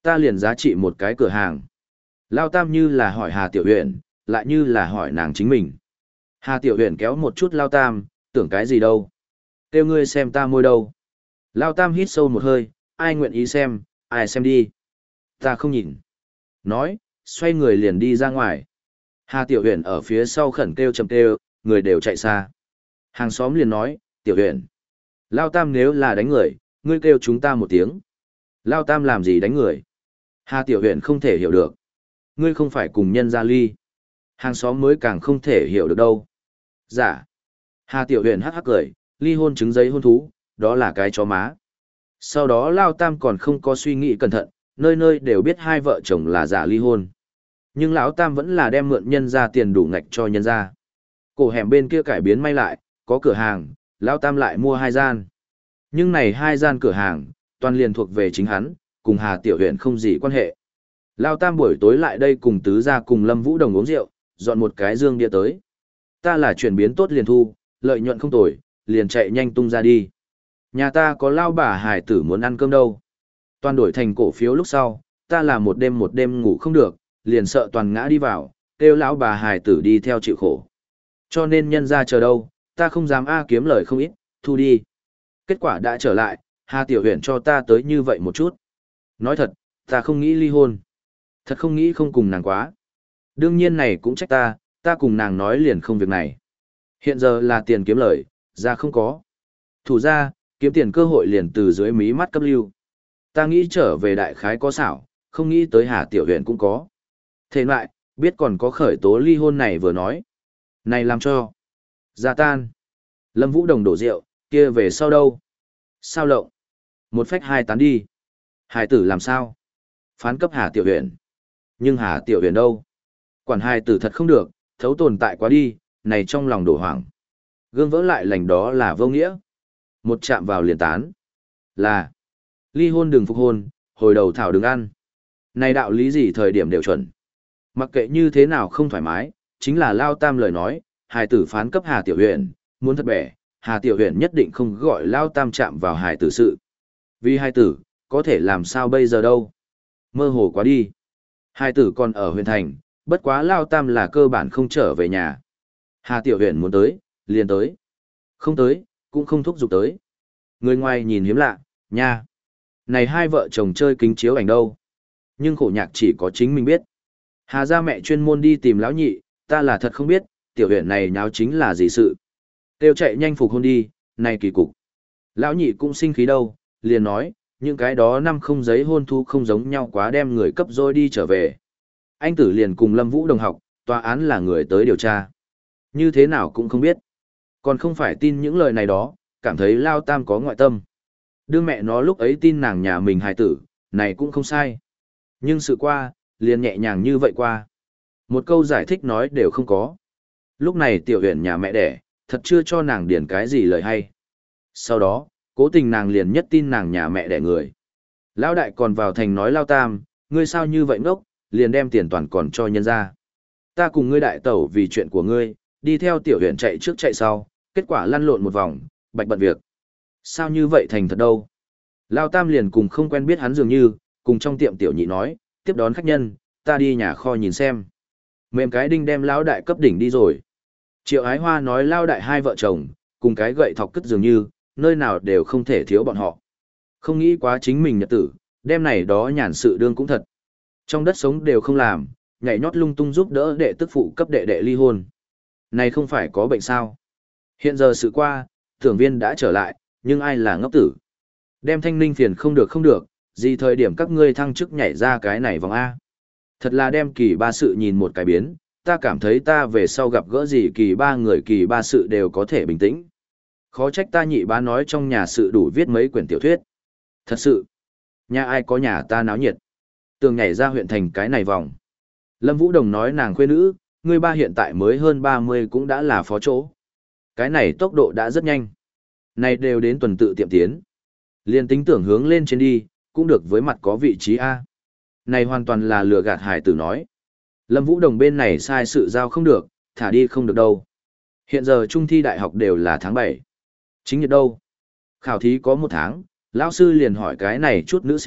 Ta liền giá trị một cái cửa hàng. Lao Tam như là hỏi Hà Tiểu Huyền, lại như là hỏi nàng chính mình. Hà Tiểu Huyền kéo một chút Lao Tam, tưởng cái gì đâu. Kêu ngươi xem ta môi đâu. Lao Tam hít sâu một hơi, ai nguyện ý xem, ai xem đi. Ta không nhìn. Nói, xoay người liền đi ra ngoài. Hà Tiểu Huyền ở phía sau khẩn kêu chầm kêu, người đều chạy xa. Hàng xóm liền nói, Tiểu Huyền. Lao Tam nếu là đánh người, ngươi kêu chúng ta một tiếng. Lao Tam làm gì đánh người? Hà Tiểu Huyền không thể hiểu được. Ngươi không phải cùng nhân gia ly. Hàng xóm mới càng không thể hiểu được đâu. Dạ. Hà Tiểu Huyền hắc hắc cười, ly hôn chứng giấy hôn thú, đó là cái chó má. Sau đó Lao Tam còn không có suy nghĩ cẩn thận, nơi nơi đều biết hai vợ chồng là giả ly hôn. Nhưng Lão Tam vẫn là đem mượn nhân ra tiền đủ ngạch cho nhân ra. Cổ hẻm bên kia cải biến may lại, có cửa hàng, Lão Tam lại mua hai gian. Nhưng này hai gian cửa hàng, toàn liền thuộc về chính hắn, cùng Hà Tiểu Huyền không gì quan hệ. Lão Tam buổi tối lại đây cùng tứ gia cùng Lâm Vũ Đồng uống rượu, dọn một cái dương bia tới. Ta là chuyển biến tốt liền thu, lợi nhuận không tồi, liền chạy nhanh tung ra đi. Nhà ta có lao bà hải tử muốn ăn cơm đâu. Toàn đổi thành cổ phiếu lúc sau, ta là một đêm một đêm ngủ không được, liền sợ toàn ngã đi vào, kêu lão bà hải tử đi theo chịu khổ. Cho nên nhân ra chờ đâu, ta không dám a kiếm lời không ít, thu đi. Kết quả đã trở lại, Hà Tiểu Huyền cho ta tới như vậy một chút. Nói thật, ta không nghĩ ly hôn. Thật không nghĩ không cùng nàng quá. Đương nhiên này cũng trách ta, ta cùng nàng nói liền không việc này. Hiện giờ là tiền kiếm lời, ra không có. Thủ ra, kiếm tiền cơ hội liền từ dưới mí mắt cấp lưu. Ta nghĩ trở về đại khái có xảo, không nghĩ tới Hà Tiểu Huyền cũng có. Thế lại, biết còn có khởi tố ly hôn này vừa nói. Này làm cho. Gia tan. Lâm Vũ Đồng đổ rượu, kia về sau đâu? Sao lộng? Một phách hai tán đi. Hải tử làm sao? Phán cấp Hà Tiểu Huyền. Nhưng Hà Tiểu Huyền đâu? Quản hai tử thật không được, thấu tồn tại quá đi, này trong lòng đổ hoảng. Gương vỡ lại lành đó là vô nghĩa. Một chạm vào liền tán. Là. Ly hôn đừng phục hôn, hồi đầu thảo đừng ăn. Này đạo lý gì thời điểm đều chuẩn. Mặc kệ như thế nào không thoải mái, chính là Lao Tam lời nói, hài tử phán cấp Hà Tiểu Huyền, muốn thật bẻ, Hà Tiểu Huyền nhất định không gọi Lao Tam chạm vào hài tử sự. Vì hài tử, có thể làm sao bây giờ đâu. Mơ hồ quá đi. Hài tử còn ở huyện thành, bất quá Lao Tam là cơ bản không trở về nhà. Hà Tiểu Huyền muốn tới, liền tới. Không tới, cũng không thúc giục tới. Người ngoài nhìn hiếm lạ, nha. Này hai vợ chồng chơi kính chiếu ảnh đâu. Nhưng khổ nhạc chỉ có chính mình biết. Hà gia mẹ chuyên môn đi tìm lão nhị, ta là thật không biết, tiểu huyện này nháo chính là gì sự. Tiêu chạy nhanh phục hôn đi, này kỳ cục. Lão nhị cũng sinh khí đâu, liền nói, những cái đó năm không giấy hôn thu không giống nhau quá đem người cấp rồi đi trở về. Anh tử liền cùng Lâm Vũ đồng học, tòa án là người tới điều tra. Như thế nào cũng không biết. Còn không phải tin những lời này đó, cảm thấy Lao Tam có ngoại tâm. Đưa mẹ nó lúc ấy tin nàng nhà mình hài tử, này cũng không sai. Nhưng sự qua, liền nhẹ nhàng như vậy qua. Một câu giải thích nói đều không có. Lúc này tiểu huyện nhà mẹ đẻ, thật chưa cho nàng điền cái gì lời hay. Sau đó, cố tình nàng liền nhất tin nàng nhà mẹ đẻ người. Lão đại còn vào thành nói Lao Tam, ngươi sao như vậy ngốc, liền đem tiền toàn còn cho nhân ra. Ta cùng ngươi đại tẩu vì chuyện của ngươi, đi theo tiểu huyện chạy trước chạy sau, kết quả lăn lộn một vòng, bạch bận việc. Sao như vậy thành thật đâu? Lao Tam liền cùng không quen biết hắn dường như, cùng trong tiệm tiểu nhị nói, tiếp đón khách nhân, ta đi nhà kho nhìn xem. Mềm cái đinh đem lão đại cấp đỉnh đi rồi. Triệu Ái Hoa nói Lao đại hai vợ chồng, cùng cái gậy thọc cất dường như, nơi nào đều không thể thiếu bọn họ. Không nghĩ quá chính mình nhật tử, đem này đó nhàn sự đương cũng thật. Trong đất sống đều không làm, nhảy nhót lung tung giúp đỡ đệ tức phụ cấp đệ đệ ly hôn. Này không phải có bệnh sao? Hiện giờ sự qua, tưởng viên đã trở lại, nhưng ai là ngốc tử? Đem thanh ninh phiền không được không được, gì thời điểm các ngươi thăng chức nhảy ra cái này vòng A. Thật là đem kỳ ba sự nhìn một cái biến, ta cảm thấy ta về sau gặp gỡ gì kỳ ba người kỳ ba sự đều có thể bình tĩnh. Khó trách ta nhị bá nói trong nhà sự đủ viết mấy quyển tiểu thuyết. Thật sự, nhà ai có nhà ta náo nhiệt. Tường nhảy ra huyện thành cái này vòng. Lâm Vũ Đồng nói nàng khuê nữ, người ba hiện tại mới hơn ba mươi cũng đã là phó chỗ. Cái này tốc độ đã rất nhanh. Này đều đến tuần tự tiệm tiến. Liên tính tưởng hướng lên trên đi, cũng được với mặt có vị trí A. Này hoàn toàn là lừa gạt hải tử nói. Lâm Vũ Đồng bên này sai sự giao không được, thả đi không được đâu. Hiện giờ trung thi đại học đều là tháng bảy. Chính nhật đâu? Khảo thí có một tháng, lão sư liền hỏi cái này chút nữ sinh,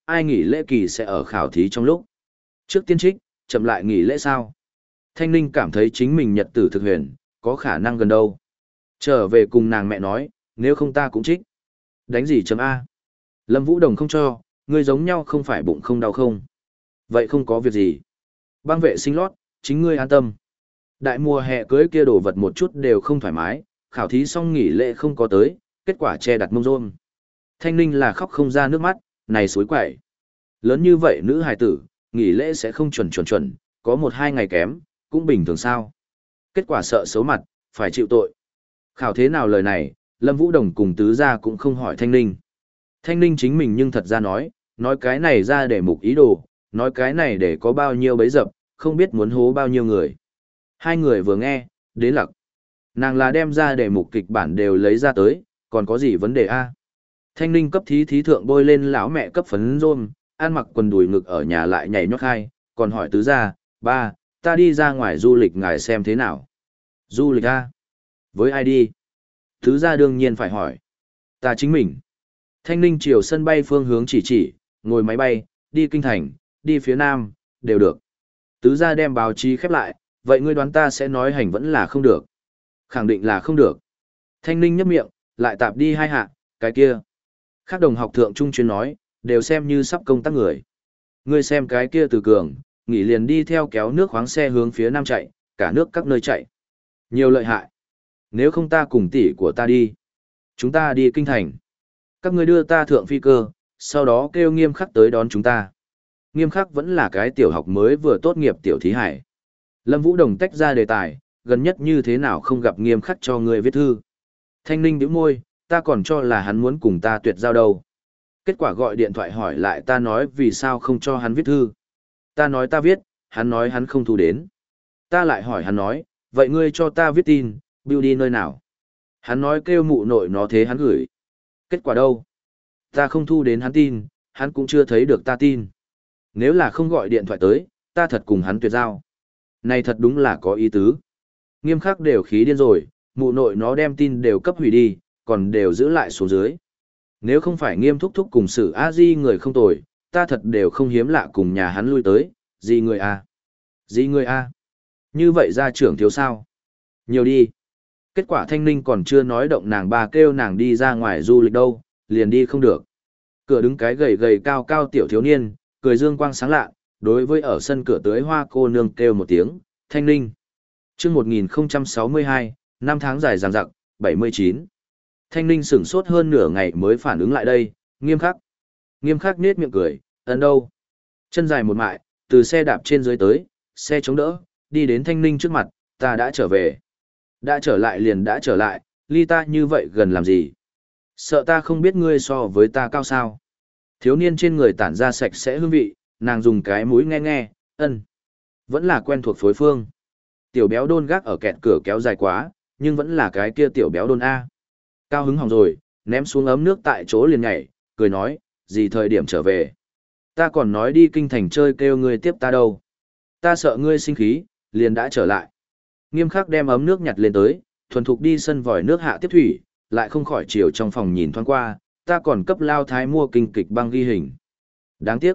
ai nghỉ lễ kỳ sẽ ở khảo thí trong lúc. Trước tiên trích, chậm lại nghỉ lễ sao? Thanh Ninh cảm thấy chính mình nhật tử thực huyền, có khả năng gần đâu. Trở về cùng nàng mẹ nói, nếu không ta cũng trích. Đánh gì chấm A? Lâm Vũ Đồng không cho, ngươi giống nhau không phải bụng không đau không? Vậy không có việc gì. Băng vệ sinh lót, chính ngươi an tâm. Đại mùa hè cưới kia đồ vật một chút đều không thoải mái, khảo thí xong nghỉ lễ không có tới, kết quả che đặt mông rôm. Thanh Ninh là khóc không ra nước mắt, này suối quậy. Lớn như vậy nữ hài tử, nghỉ lễ sẽ không chuẩn chuẩn chuẩn, có một hai ngày kém, cũng bình thường sao. Kết quả sợ xấu mặt, phải chịu tội. Khảo thế nào lời này, Lâm Vũ Đồng cùng tứ gia cũng không hỏi Thanh Ninh. Thanh Ninh chính mình nhưng thật ra nói, nói cái này ra để mục ý đồ, nói cái này để có bao nhiêu bấy dập, không biết muốn hố bao nhiêu người. Hai người vừa nghe, đến lặc. Nàng là đem ra để mục kịch bản đều lấy ra tới, còn có gì vấn đề a? Thanh Ninh cấp thí thí thượng bôi lên lão mẹ cấp phấn rôm, ăn mặc quần đùi ngực ở nhà lại nhảy nhót hai, còn hỏi tứ gia, ba, ta đi ra ngoài du lịch ngài xem thế nào? Du lịch a? Với ai đi? Tứ gia đương nhiên phải hỏi. Ta chính mình. Thanh Ninh chiều sân bay phương hướng chỉ chỉ, ngồi máy bay, đi kinh thành, đi phía nam, đều được. Tứ gia đem báo chí khép lại, vậy ngươi đoán ta sẽ nói hành vẫn là không được. Khẳng định là không được. Thanh Ninh nhấp miệng, lại tạp đi hai hạ, cái kia. Các đồng học thượng trung chuyên nói, đều xem như sắp công tác người. Ngươi xem cái kia từ cường, nghỉ liền đi theo kéo nước khoáng xe hướng phía nam chạy, cả nước các nơi chạy. Nhiều lợi hại. Nếu không ta cùng tỷ của ta đi. Chúng ta đi kinh thành. Các ngươi đưa ta thượng phi cơ, sau đó kêu Nghiêm Khắc tới đón chúng ta. Nghiêm Khắc vẫn là cái tiểu học mới vừa tốt nghiệp tiểu thí hải. Lâm Vũ Đồng tách ra đề tài, gần nhất như thế nào không gặp Nghiêm Khắc cho ngươi viết thư. Thanh Ninh bĩu môi, ta còn cho là hắn muốn cùng ta tuyệt giao đâu. Kết quả gọi điện thoại hỏi lại ta nói vì sao không cho hắn viết thư. Ta nói ta viết, hắn nói hắn không thu đến. Ta lại hỏi hắn nói, vậy ngươi cho ta viết tin, bưu đi nơi nào? Hắn nói kêu mụ nội nó thế hắn gửi. Kết quả đâu? Ta không thu đến hắn tin, hắn cũng chưa thấy được ta tin. Nếu là không gọi điện thoại tới, ta thật cùng hắn tuyệt giao. Này thật đúng là có ý tứ. Nghiêm Khắc đều khí điên rồi, mụ nội nó đem tin đều cấp hủy đi, còn đều giữ lại số dưới. Nếu không phải Nghiêm thúc thúc cùng sự a di người không tồi, ta thật đều không hiếm lạ cùng nhà hắn lui tới, gì người a? Gì người a? Như vậy gia trưởng thiếu sao? Nhiều đi. Kết quả Thanh Ninh còn chưa nói động nàng bà kêu nàng đi ra ngoài du lịch đâu, liền đi không được. Cửa đứng cái gầy gầy cao cao tiểu thiếu niên, cười dương quang sáng lạ, đối với ở sân cửa tưới hoa cô nương kêu một tiếng, Thanh Ninh. chương một nghìn không trăm sáu mươi hai, năm tháng dài dằng dặc, bảy mươi chín. Thanh Ninh sửng sốt hơn nửa ngày mới phản ứng lại đây, Nghiêm Khắc. Nghiêm Khắc nết miệng cười, ấn đâu? Chân dài một mại, từ xe đạp trên dưới tới, xe chống đỡ, đi đến Thanh Ninh trước mặt, ta đã trở về. Đã trở lại liền đã trở lại, ly ta như vậy gần làm gì? Sợ ta không biết ngươi so với ta cao sao? Thiếu niên trên người tản ra sạch sẽ hương vị, nàng dùng cái mũi nghe nghe, ân. Vẫn là quen thuộc phối phương. Tiểu béo đôn gác ở kẹt cửa kéo dài quá, nhưng vẫn là cái kia tiểu béo đôn A. Cao hứng hỏng rồi, ném xuống ấm nước tại chỗ liền nhảy, cười nói, gì thời điểm trở về. Ta còn nói đi kinh thành chơi kêu ngươi tiếp ta đâu. Ta sợ ngươi sinh khí, liền đã trở lại. Nghiêm Khắc đem ấm nước nhặt lên tới, thuần thục đi sân vòi nước hạ tiếp thủy, lại không khỏi chiều trong phòng nhìn thoáng qua, ta còn cấp lao thái mua kinh kịch băng ghi hình. Đáng tiếc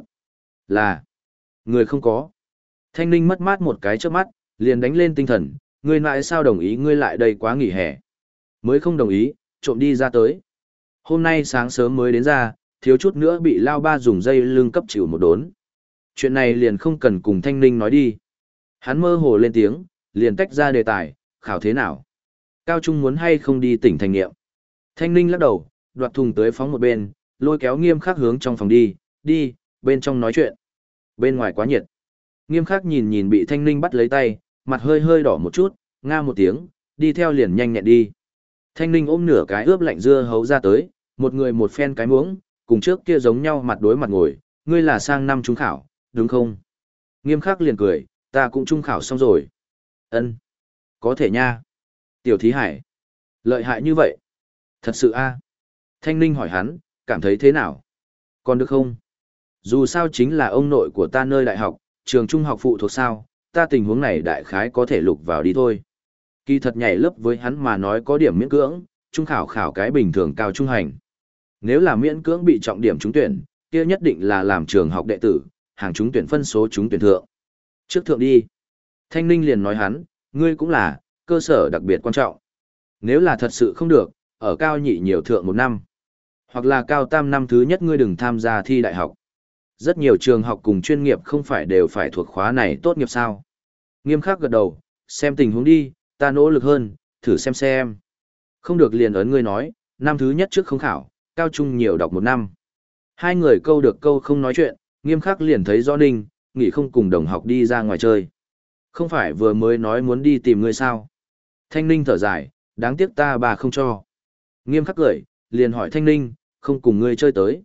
là người không có. Thanh Ninh mất mát một cái trước mắt, liền đánh lên tinh thần, ngươi lại sao đồng ý ngươi lại đây quá nghỉ hè. Mới không đồng ý, trộm đi ra tới. Hôm nay sáng sớm mới đến ra, thiếu chút nữa bị lao ba dùng dây lưng cấp chịu một đốn. Chuyện này liền không cần cùng Thanh Ninh nói đi. Hắn mơ hồ lên tiếng, liền tách ra đề tài, khảo thế nào? Cao Trung muốn hay không đi tỉnh thành nghiệm? Thanh Ninh lắc đầu, đoạt thùng tới phóng một bên, lôi kéo Nghiêm Khắc hướng trong phòng đi, đi, bên trong nói chuyện. Bên ngoài quá nhiệt. Nghiêm Khắc nhìn nhìn bị Thanh Ninh bắt lấy tay, mặt hơi hơi đỏ một chút, nga một tiếng, đi theo liền nhanh nhẹn đi. Thanh Ninh ôm nửa cái ướp lạnh dưa hấu ra tới, một người một phen cái muỗng, cùng trước kia giống nhau mặt đối mặt ngồi, ngươi là sang năm trung khảo, đúng không? Nghiêm Khắc liền cười, ta cũng trung khảo xong rồi. Ân, có thể nha. Tiểu Thí Hải, lợi hại như vậy. Thật sự a? Thanh Ninh hỏi hắn, cảm thấy thế nào? Còn được không? Dù sao chính là ông nội của ta nơi đại học, trường trung học phụ thuộc sao, ta tình huống này đại khái có thể lục vào đi thôi. Kỳ thật nhảy lớp với hắn mà nói có điểm miễn cưỡng, trung khảo khảo cái bình thường cao trung hành. Nếu là miễn cưỡng bị trọng điểm trúng tuyển, kia nhất định là làm trường học đệ tử, hàng chúng tuyển phân số chúng tuyển thượng. Trước thượng đi. Thanh Ninh liền nói hắn, ngươi cũng là, cơ sở đặc biệt quan trọng. Nếu là thật sự không được, ở cao nhị nhiều thượng một năm. Hoặc là cao tam năm thứ nhất ngươi đừng tham gia thi đại học. Rất nhiều trường học cùng chuyên nghiệp không phải đều phải thuộc khóa này tốt nghiệp sao. Nghiêm khắc gật đầu, xem tình huống đi, ta nỗ lực hơn, thử xem xem. Không được liền ấn ngươi nói, năm thứ nhất trước không khảo, cao trung nhiều đọc một năm. Hai người câu được câu không nói chuyện, Nghiêm khắc liền thấy rõ Ninh, nghỉ không cùng đồng học đi ra ngoài chơi. Không phải vừa mới nói muốn đi tìm ngươi sao? Thanh Ninh thở dài, đáng tiếc ta bà không cho. Nghiêm khắc cười, liền hỏi Thanh Ninh, không cùng ngươi chơi tới.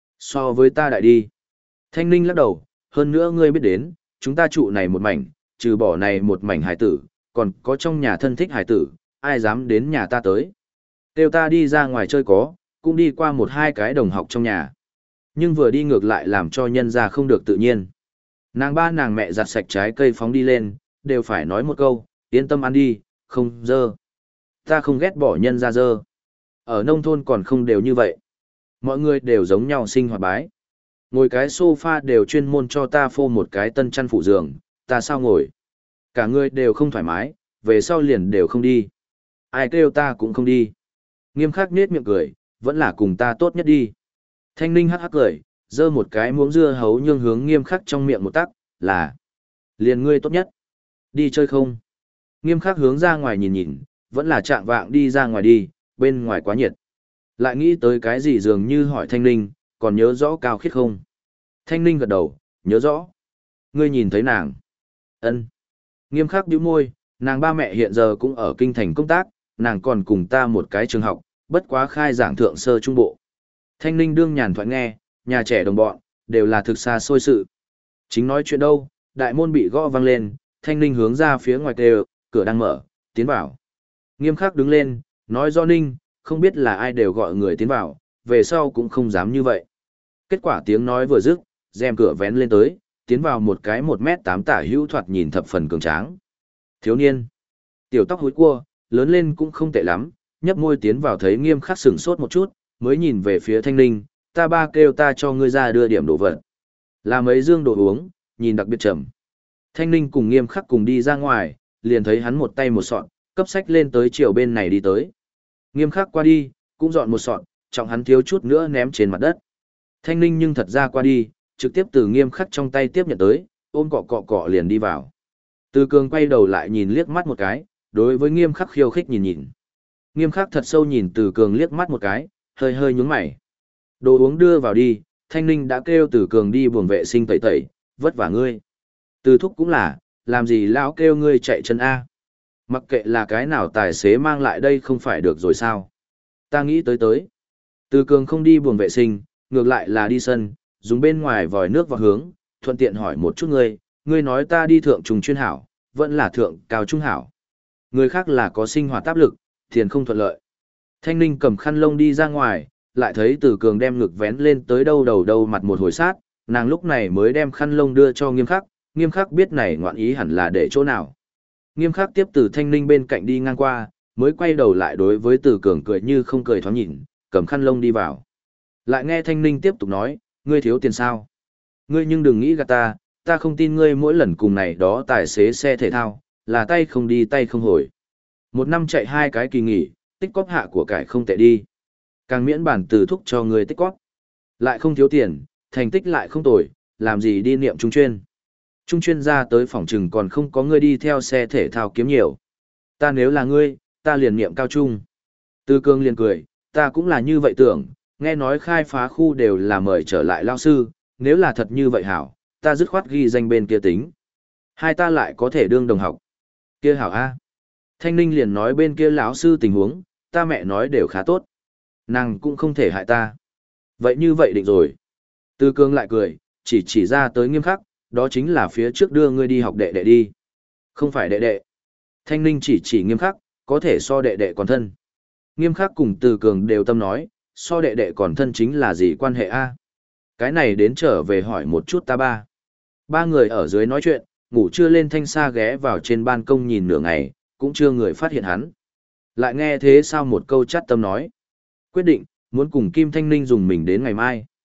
So với ta đại đi. Thanh Ninh lắc đầu, hơn nữa ngươi biết đến, chúng ta trụ này một mảnh, trừ bỏ này một mảnh hải tử, còn có trong nhà thân thích hải tử, ai dám đến nhà ta tới. Kêu ta đi ra ngoài chơi có, cũng đi qua một hai cái đồng học trong nhà. Nhưng vừa đi ngược lại làm cho nhân ra không được tự nhiên. Nàng ba nàng mẹ giặt sạch trái cây phóng đi lên, đều phải nói một câu, yên tâm ăn đi, không dơ. Ta không ghét bỏ nhân ra dơ. Ở nông thôn còn không đều như vậy. Mọi người đều giống nhau sinh hoạt bái. Ngồi cái sofa đều chuyên môn cho ta phô một cái tân chăn phủ giường, ta sao ngồi. Cả người đều không thoải mái, về sau liền đều không đi. Ai kêu ta cũng không đi. Nghiêm khắc nết miệng cười, vẫn là cùng ta tốt nhất đi. Thanh Ninh hắc hắc cười, giơ một cái muỗng dưa hấu nhương hướng Nghiêm khắc trong miệng một tắc, là liền ngươi tốt nhất. Đi chơi không? Nghiêm khắc hướng ra ngoài nhìn nhìn, vẫn là trạng vạng đi ra ngoài đi, bên ngoài quá nhiệt. Lại nghĩ tới cái gì dường như hỏi Thanh Ninh, còn nhớ rõ Cao Khiết không? Thanh Ninh gật đầu, nhớ rõ. Ngươi nhìn thấy nàng. Ân. Nghiêm khắc bĩu môi, nàng ba mẹ hiện giờ cũng ở kinh thành công tác, nàng còn cùng ta một cái trường học, bất quá khai giảng thượng sơ trung bộ. Thanh Ninh đương nhàn thoại nghe, nhà trẻ đồng bọn, đều là thực xa xôi sự. Chính nói chuyện đâu, đại môn bị gõ vang lên, Thanh Ninh hướng ra phía ngoài kêu, cửa đang mở, tiến vào. Nghiêm khắc đứng lên, nói do Ninh, không biết là ai đều gọi người tiến vào, về sau cũng không dám như vậy. Kết quả tiếng nói vừa dứt, rèm cửa vén lên tới, tiến vào một cái một mét tám tả hữu thoạt nhìn thập phần cường tráng. Thiếu niên, tiểu tóc húi cua, lớn lên cũng không tệ lắm, nhấp môi tiến vào thấy Nghiêm khắc sửng sốt một chút, mới nhìn về phía Thanh Ninh, ta ba kêu ta cho ngươi ra đưa điểm đồ vật. Là mấy dương đồ uống, nhìn đặc biệt trầm. Thanh Ninh cùng Nghiêm khắc cùng đi ra ngoài, liền thấy hắn một tay một sọt, cấp sách lên tới chiều bên này đi tới. Nghiêm khắc qua đi, cũng dọn một sọt, trọng hắn thiếu chút nữa ném trên mặt đất. Thanh Ninh nhưng thật ra qua đi, trực tiếp từ Nghiêm khắc trong tay tiếp nhận tới, ôm cọ cọ cọ liền đi vào. Từ Cường quay đầu lại nhìn liếc mắt một cái, đối với Nghiêm khắc khiêu khích nhìn nhìn. Nghiêm khắc thật sâu nhìn Từ Cường liếc mắt một cái, hơi hơi nhướng mày. Đồ uống đưa vào đi, Thanh Ninh đã kêu Từ Cường đi buồng vệ sinh tẩy tẩy, vất vả ngươi. Từ Thúc cũng là, làm gì lão kêu ngươi chạy chân A. Mặc kệ là cái nào tài xế mang lại đây không phải được rồi sao. Ta nghĩ tới tới. Từ Cường không đi buồng vệ sinh, ngược lại là đi sân, dùng bên ngoài vòi nước vào hướng, thuận tiện hỏi một chút ngươi, ngươi nói ta đi thượng trùng chuyên hảo, vẫn là thượng cao trung hảo. Người khác là có sinh hoạt áp lực, tiền không thuận lợi. Thanh Ninh cầm khăn lông đi ra ngoài, lại thấy Từ Cường đem ngực vén lên tới đâu đầu đâu mặt một hồi sát, nàng lúc này mới đem khăn lông đưa cho Nghiêm khắc, Nghiêm khắc biết này ngoạn ý hẳn là để chỗ nào. Nghiêm khắc tiếp từ Thanh Ninh bên cạnh đi ngang qua, mới quay đầu lại đối với Từ Cường cười như không cười thoáng nhìn, cầm khăn lông đi vào. Lại nghe Thanh Ninh tiếp tục nói, ngươi thiếu tiền sao? Ngươi nhưng đừng nghĩ gạt ta, ta không tin ngươi mỗi lần cùng này đó tài xế xe thể thao, là tay không đi tay không hồi. Một năm chạy hai cái kỳ nghỉ, tích cóp hạ của cải không tệ đi. Càng miễn bản Từ Thúc cho ngươi tích cóp. Lại không thiếu tiền, thành tích lại không tồi, làm gì đi niệm trung chuyên. Trung chuyên ra tới phòng trừng còn không có ngươi đi theo xe thể thao kiếm nhiều. Ta nếu là ngươi, ta liền niệm cao trung. Từ Cường liền cười, ta cũng là như vậy tưởng, nghe nói khai phá khu đều là mời trở lại lao sư, nếu là thật như vậy hảo, ta dứt khoát ghi danh bên kia tính. Hai ta lại có thể đương đồng học. Kia hảo A. Thanh Ninh liền nói bên kia lão sư tình huống, ta mẹ nói đều khá tốt. Nàng cũng không thể hại ta. Vậy như vậy định rồi. Từ Cường lại cười, chỉ chỉ ra tới Nghiêm khắc, đó chính là phía trước đưa ngươi đi học đệ đệ đi. Không phải đệ đệ. Thanh Ninh chỉ chỉ Nghiêm khắc, có thể so đệ đệ còn thân. Nghiêm khắc cùng Từ Cường đều tâm nói, so đệ đệ còn thân chính là gì quan hệ a? Cái này đến trở về hỏi một chút ta ba. Ba người ở dưới nói chuyện, ngủ trưa lên Thanh Sa ghé vào trên ban công nhìn nửa ngày, cũng chưa người phát hiện hắn. Lại nghe thế sao một câu chát tâm nói. Quyết định, muốn cùng Kim Thanh Ninh dùng mình đến ngày mai.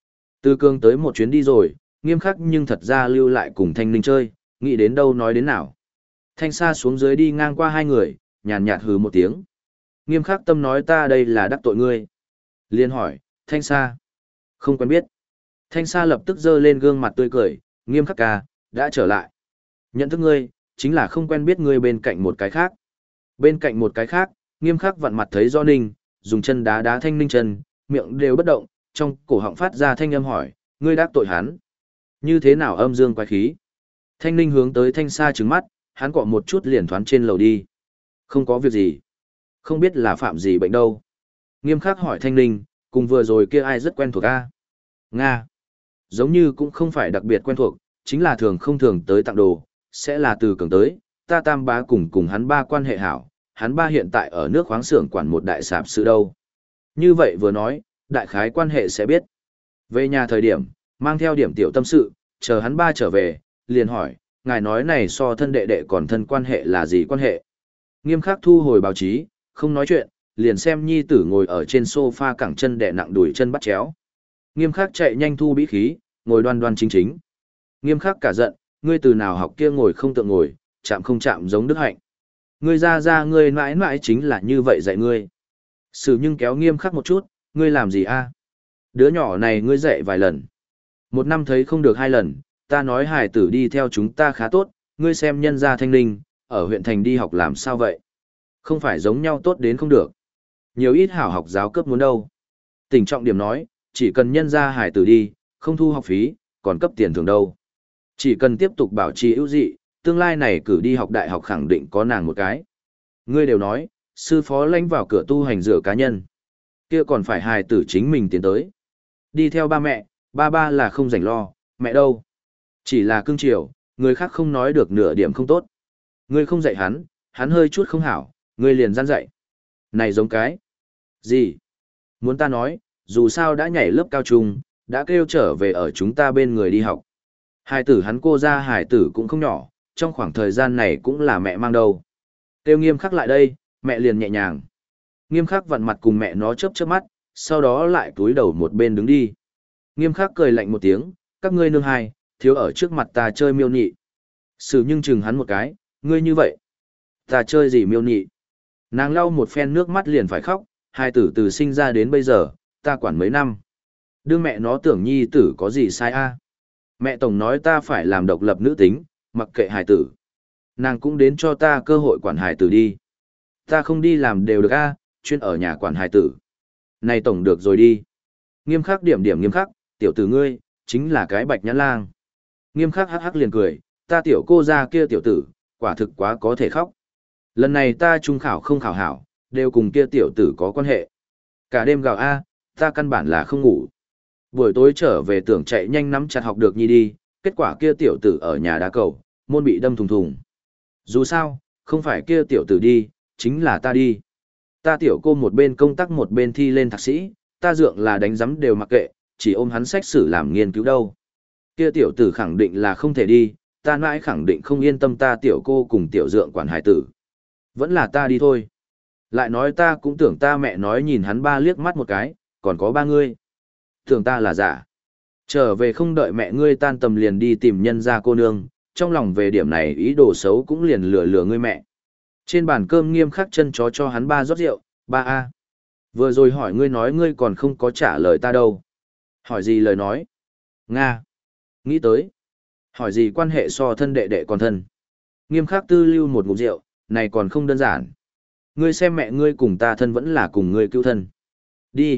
Từ Cương tới một chuyến đi rồi, Nghiêm Khắc nhưng thật ra lưu lại cùng Thanh Ninh chơi, nghĩ đến đâu nói đến nào. Thanh Sa xuống dưới đi ngang qua hai người, nhàn nhạt hừ một tiếng. Nghiêm Khắc tâm nói ta đây là đắc tội ngươi. Liên hỏi, Thanh Sa. Không quen biết. Thanh Sa lập tức giơ lên gương mặt tươi cười, Nghiêm Khắc ca, đã trở lại. Nhận thức ngươi, chính là không quen biết ngươi bên cạnh một cái khác. Bên cạnh một cái khác, Nghiêm Khắc vặn mặt thấy Do Ninh, dùng chân đá đá Thanh Ninh chân, miệng đều bất động, trong cổ họng phát ra thanh âm hỏi, ngươi đắc tội hắn. Như thế nào âm dương quái khí? Thanh Ninh hướng tới Thanh Sa trừng mắt, hắn cọ một chút liền thoán trên lầu đi. Không có việc gì. Không biết là phạm gì bệnh đâu. Nghiêm Khắc hỏi Thanh Ninh, cùng vừa rồi kia ai rất quen thuộc a? Nga. Giống như cũng không phải đặc biệt quen thuộc, chính là thường không thường tới tặng đồ, sẽ là từ cường tới, ta tam bá cùng cùng hắn ba quan hệ hảo, hắn ba hiện tại ở nước khoáng xưởng quản một đại sạp sự đâu. Như vậy vừa nói, đại khái quan hệ sẽ biết. Về nhà thời điểm, mang theo điểm tiểu tâm sự, chờ hắn ba trở về, liền hỏi, ngài nói này so thân đệ đệ còn thân quan hệ là gì quan hệ. Nghiêm Khắc thu hồi báo chí, không nói chuyện, liền xem nhi tử ngồi ở trên sofa cẳng chân đè nặng đùi chân bắt chéo. Nghiêm Khắc chạy nhanh thu bí khí, ngồi đoan đoan chính chính. Nghiêm Khắc cả giận, ngươi từ nào học kia ngồi không tượng ngồi, chạm không chạm giống Đức Hạnh. Ngươi ra ra ngươi mãi mãi chính là như vậy dạy ngươi. Sử nhưng kéo Nghiêm Khắc một chút, ngươi làm gì a? Đứa nhỏ này ngươi dạy vài lần. Một năm thấy không được hai lần, ta nói hài tử đi theo chúng ta khá tốt, ngươi xem nhân gia Thanh Ninh, ở huyện thành đi học làm sao vậy? Không phải giống nhau tốt đến không được. Nhiều ít hảo học giáo cấp muốn đâu. Tỉnh trọng điểm nói, chỉ cần nhân gia hài tử đi, không thu học phí, còn cấp tiền thưởng đâu. Chỉ cần tiếp tục bảo trì ưu dị, tương lai này cử đi học đại học khẳng định có nàng một cái. Ngươi đều nói, sư phó lãnh vào cửa tu hành rửa cá nhân. Kia còn phải hài tử chính mình tiến tới. Đi theo ba mẹ, ba ba là không rảnh lo, mẹ đâu. Chỉ là cưng chiều, người khác không nói được nửa điểm không tốt. Ngươi không dạy hắn, hắn hơi chút không hảo, ngươi liền gian dạy. Này giống cái. Gì? Muốn ta nói, dù sao đã nhảy lớp cao trung, đã kêu trở về ở chúng ta bên người đi học. Hải tử hắn cô ra hải tử cũng không nhỏ, trong khoảng thời gian này cũng là mẹ mang đầu. Kêu Nghiêm Khắc lại đây, mẹ liền nhẹ nhàng. Nghiêm Khắc vặn mặt cùng mẹ nó chớp chớp mắt, sau đó lại túi đầu một bên đứng đi. Nghiêm Khắc cười lạnh một tiếng, các ngươi nương hai, thiếu ở trước mặt ta chơi miêu nị. Sử nhưng chừng hắn một cái, ngươi như vậy. Ta chơi gì miêu nị? Nàng lau một phen nước mắt liền phải khóc, hai tử từ sinh ra đến bây giờ, ta quản mấy năm. Đương mẹ nó tưởng nhi tử có gì sai a? Mẹ tổng nói ta phải làm độc lập nữ tính, mặc kệ hài tử. Nàng cũng đến cho ta cơ hội quản hài tử đi. Ta không đi làm đều được a, chuyên ở nhà quản hài tử. Này tổng được rồi đi. Nghiêm Khắc điểm điểm Nghiêm Khắc, tiểu tử ngươi, chính là cái bạch nhãn lang. Nghiêm Khắc hắc hắc liền cười, ta tiểu cô ra kia tiểu tử, quả thực quá có thể khóc. Lần này ta trung khảo không khảo hảo, đều cùng kia tiểu tử có quan hệ. Cả đêm gào a, ta căn bản là không ngủ. Buổi tối trở về tưởng chạy nhanh nắm chặt học được nhi đi, kết quả kia tiểu tử ở nhà đá cầu, môn bị đâm thùng thùng. Dù sao, không phải kia tiểu tử đi, chính là ta đi. Ta tiểu cô một bên công tác một bên thi lên thạc sĩ, ta dượng là đánh giấm đều mặc kệ, chỉ ôm hắn sách sử làm nghiên cứu đâu. Kia tiểu tử khẳng định là không thể đi, ta mãi khẳng định không yên tâm ta tiểu cô cùng tiểu dượng quản hải tử. Vẫn là ta đi thôi. Lại nói ta cũng tưởng ta mẹ nói nhìn hắn ba liếc mắt một cái, còn có ba ngươi. Tưởng ta là giả. Trở về không đợi mẹ ngươi tan tầm liền đi tìm nhân gia cô nương, trong lòng về điểm này ý đồ xấu cũng liền lừa lừa ngươi mẹ. Trên bàn cơm Nghiêm Khắc chân chó cho hắn ba rót rượu, ba a. Vừa rồi hỏi ngươi nói ngươi còn không có trả lời ta đâu. Hỏi gì lời nói? Nga. Nghĩ tới. Hỏi gì quan hệ so thân đệ đệ còn thân? Nghiêm Khắc tư lưu một ngụm rượu, này còn không đơn giản. Ngươi xem mẹ ngươi cùng ta thân vẫn là cùng ngươi cứu thân. Đi.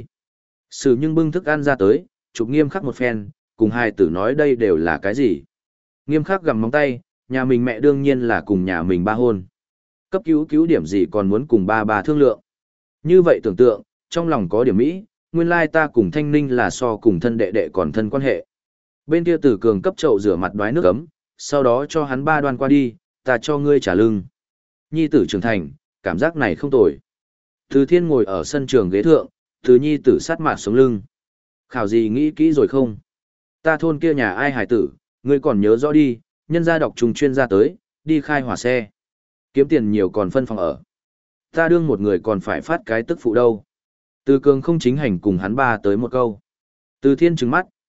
Sử nhưng bưng thức ăn ra tới, chụp Nghiêm Khắc một phen, cùng hai tử nói đây đều là cái gì. Nghiêm Khắc gặm móng tay, nhà mình mẹ đương nhiên là cùng nhà mình ba hôn. Cấp cứu cứu điểm gì còn muốn cùng ba bà thương lượng. Như vậy tưởng tượng, trong lòng có điểm mỹ, nguyên lai ta cùng Thanh Ninh là so cùng thân đệ đệ còn thân quan hệ. Bên kia Tử Cường cấp chậu rửa mặt đoái nước ấm, sau đó cho hắn ba đoan qua đi, ta cho ngươi trả lưng. Nhi tử trưởng thành, cảm giác này không tồi. Từ Thiên ngồi ở sân trường ghế thượng, từ nhi tử sát mặt sống lưng. Khảo gì nghĩ kỹ rồi không? Ta thôn kia nhà ai hải tử, ngươi còn nhớ rõ đi, nhân gia đọc trùng chuyên gia tới, đi khai hỏa xe. Kiếm tiền nhiều còn phân phòng ở. Ta đương một người còn phải phát cái tức phụ đâu. Từ Cường không chính hành cùng hắn ba tới một câu. Từ Thiên trừng mắt,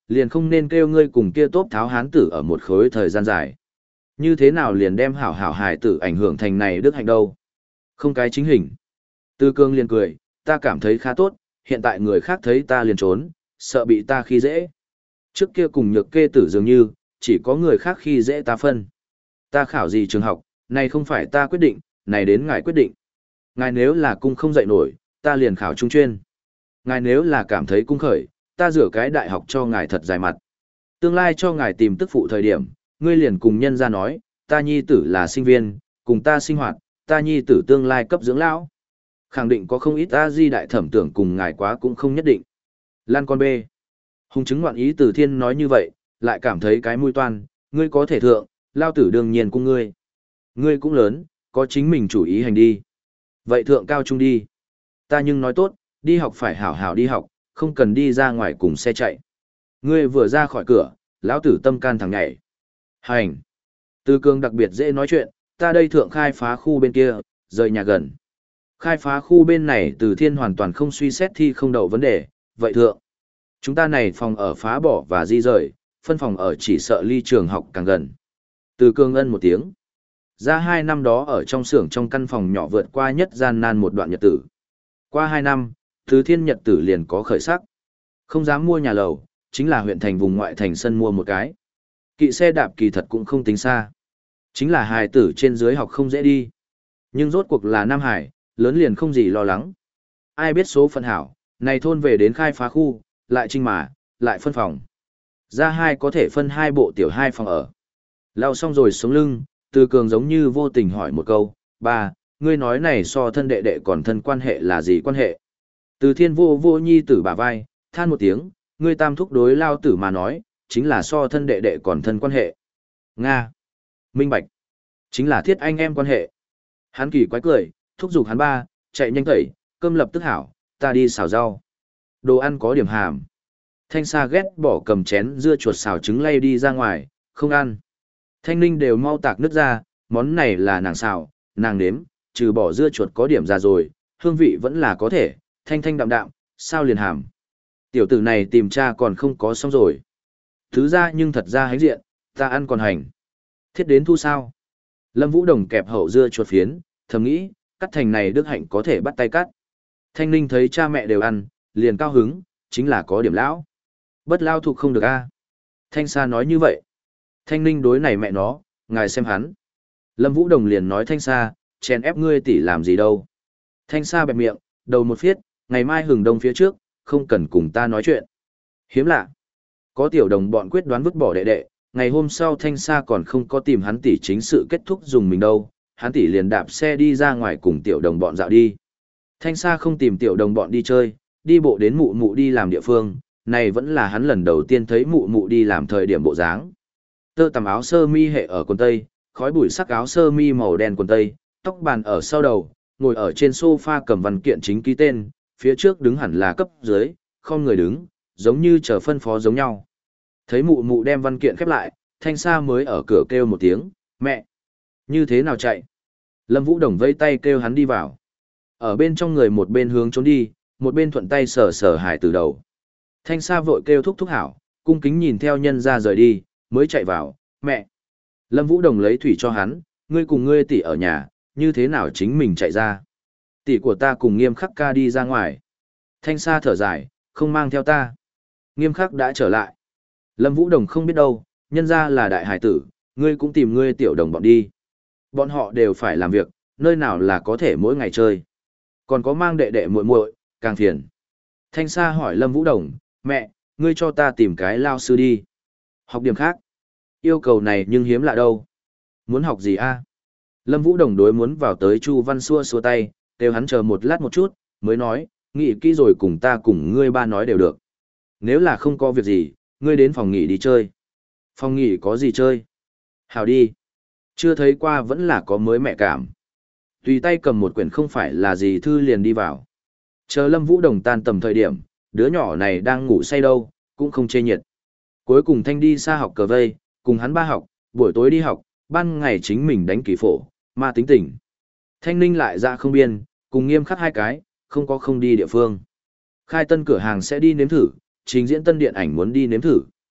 liền không nên kêu ngươi cùng kia tốp tháo hán tử ở một khối thời gian dài. Như thế nào liền đem hảo hảo hài tử ảnh hưởng thành này đức hạnh đâu. Không cái chính hình. Tư Cương liền cười, ta cảm thấy khá tốt, hiện tại người khác thấy ta liền trốn, sợ bị ta khi dễ. Trước kia cùng nhược kê tử dường như, chỉ có người khác khi dễ ta phân. Ta khảo gì trường học, này không phải ta quyết định, này đến ngài quyết định. Ngài nếu là cung không dạy nổi, ta liền khảo trung chuyên. Ngài nếu là cảm thấy cung khởi, ta rửa cái đại học cho ngài thật dài mặt. Tương lai cho ngài tìm tức phụ thời điểm, ngươi liền cùng nhân ra nói, ta nhi tử là sinh viên, cùng ta sinh hoạt, ta nhi tử tương lai cấp dưỡng lão. Khẳng định có không ít ta di đại thẩm tưởng cùng ngài quá cũng không nhất định. Lan con bê. Hùng chứng ngoạn ý Từ Thiên nói như vậy, lại cảm thấy cái mũi toan, ngươi có thể thượng, lao tử đương nhiên cung ngươi. Ngươi cũng lớn, có chính mình chủ ý hành đi. Vậy thượng cao trung đi. Ta nhưng nói tốt, đi học phải hảo hảo đi học, không cần đi ra ngoài cùng xe chạy. Ngươi vừa ra khỏi cửa, lão tử tâm can thẳng nhảy. Hành. Tư Cương đặc biệt dễ nói chuyện, ta đây thượng khai phá khu bên kia, rời nhà gần. Khai phá khu bên này Từ Thiên hoàn toàn không suy xét thi không đậu vấn đề, vậy thượng. Chúng ta này phòng ở phá bỏ và di rời, phân phòng ở chỉ sợ ly trường học càng gần. Từ Cương ân một tiếng. Ra hai năm đó ở trong xưởng trong căn phòng nhỏ vượt qua nhất gian nan một đoạn nhật tử. Qua hai năm, Từ Thiên nhật tử liền có khởi sắc. Không dám mua nhà lầu, chính là huyện thành vùng ngoại thành sân mua một cái. Kỵ xe đạp kỳ thật cũng không tính xa. Chính là hài tử trên dưới học không dễ đi. Nhưng rốt cuộc là Nam Hải, lớn liền không gì lo lắng. Ai biết số phận hảo, này thôn về đến khai phá khu, lại trinh mà, lại phân phòng. Ra hai có thể phân hai bộ tiểu hai phòng ở. Lao xong rồi sống lưng, Từ Cường giống như vô tình hỏi một câu, ba, ngươi nói này so thân đệ đệ còn thân quan hệ là gì quan hệ? Từ Thiên vô vô nhi tử bả vai, than một tiếng, ngươi tam thúc đối Lao tử mà nói, chính là so thân đệ đệ còn thân quan hệ. Nga. Minh Bạch. Chính là thiết anh em quan hệ. Hắn kỳ quái cười, thúc giục hắn ba, chạy nhanh tẩy, cơm lập tức hảo, ta đi xào rau. Đồ ăn có điểm hàm. Thanh Sa ghét bỏ cầm chén dưa chuột xào trứng lay đi ra ngoài, không ăn. Thanh Ninh đều mau tạc nước ra, món này là nàng xào, nàng nếm, trừ bỏ dưa chuột có điểm ra rồi, hương vị vẫn là có thể, thanh thanh đạm đạm, sao liền hàm. Tiểu tử này tìm cha còn không có xong rồi. Thứ ra nhưng thật ra hánh diện, ta ăn còn hành. Thiết đến thu sao? Lâm Vũ Đồng kẹp hậu dưa chuột phiến, thầm nghĩ, cắt thành này Đức Hạnh có thể bắt tay cắt. Thanh Ninh thấy cha mẹ đều ăn, liền cao hứng, chính là có điểm lão. Bất lao thuộc không được a. Thanh Sa nói như vậy. Thanh Ninh đối này mẹ nó, ngài xem hắn. Lâm Vũ Đồng liền nói Thanh Sa, chèn ép ngươi tỷ làm gì đâu. Thanh Sa bẹp miệng, đầu một phiết, ngày mai hừng đông phía trước, không cần cùng ta nói chuyện. Hiếm lạ. Có tiểu đồng bọn quyết đoán vứt bỏ đệ đệ, ngày hôm sau Thanh Sa còn không có tìm hắn tỷ chính sự kết thúc dùng mình đâu, hắn tỷ liền đạp xe đi ra ngoài cùng tiểu đồng bọn dạo đi. Thanh Sa không tìm tiểu đồng bọn đi chơi, đi bộ đến mụ mụ đi làm địa phương, này vẫn là hắn lần đầu tiên thấy mụ mụ đi làm thời điểm bộ dáng. Tơ tằm áo sơ mi hệ ở quần tây, khói bụi sắc áo sơ mi màu đen quần tây, tóc bàn ở sau đầu, ngồi ở trên sofa cầm văn kiện chính ký tên, phía trước đứng hẳn là cấp dưới, không người đứng, giống như chờ phân phó giống nhau. Thấy mụ mụ đem văn kiện khép lại, Thanh Sa mới ở cửa kêu một tiếng, mẹ, như thế nào chạy? Lâm Vũ Đồng vây tay kêu hắn đi vào. Ở bên trong người một bên hướng trốn đi, một bên thuận tay sờ sờ hải từ đầu. Thanh Sa vội kêu thúc thúc hảo, cung kính nhìn theo nhân ra rời đi, mới chạy vào, mẹ. Lâm Vũ Đồng lấy thủy cho hắn, ngươi cùng ngươi tỷ ở nhà, như thế nào chính mình chạy ra. Tỷ của ta cùng Nghiêm Khắc ca đi ra ngoài. Thanh Sa thở dài, không mang theo ta. Nghiêm Khắc đã trở lại. Lâm Vũ Đồng không biết đâu, nhân ra là đại hải tử, ngươi cũng tìm ngươi tiểu đồng bọn đi. Bọn họ đều phải làm việc, nơi nào là có thể mỗi ngày chơi. Còn có mang đệ đệ muội muội, càng phiền. Thanh Sa hỏi Lâm Vũ Đồng, mẹ, ngươi cho ta tìm cái lao sư đi. Học điểm khác. Yêu cầu này nhưng hiếm lạ đâu. Muốn học gì a? Lâm Vũ Đồng đối muốn vào tới Chu Văn xua xua tay, kêu hắn chờ một lát một chút, mới nói, nghỉ kỹ rồi cùng ta cùng ngươi ba nói đều được. Nếu là không có việc gì, ngươi đến phòng nghỉ đi chơi. Phòng nghỉ có gì chơi? Hào đi. Chưa thấy qua vẫn là có mới mẹ cảm. Tùy tay cầm một quyển không phải là gì thư liền đi vào. Chờ Lâm Vũ Đồng tan tầm thời điểm, đứa nhỏ này đang ngủ say đâu, cũng không chê nhiệt. Cuối cùng Thanh đi xa học cờ vây, cùng hắn ba học, buổi tối đi học, ban ngày chính mình đánh kỳ phổ, ma tính tỉnh. Thanh Ninh lại ra không biên, cùng Nghiêm Khắc hai cái, không có không đi địa phương. Khai tân cửa hàng sẽ đi nếm thử, trình diễn tân điện ảnh muốn đi nếm thử,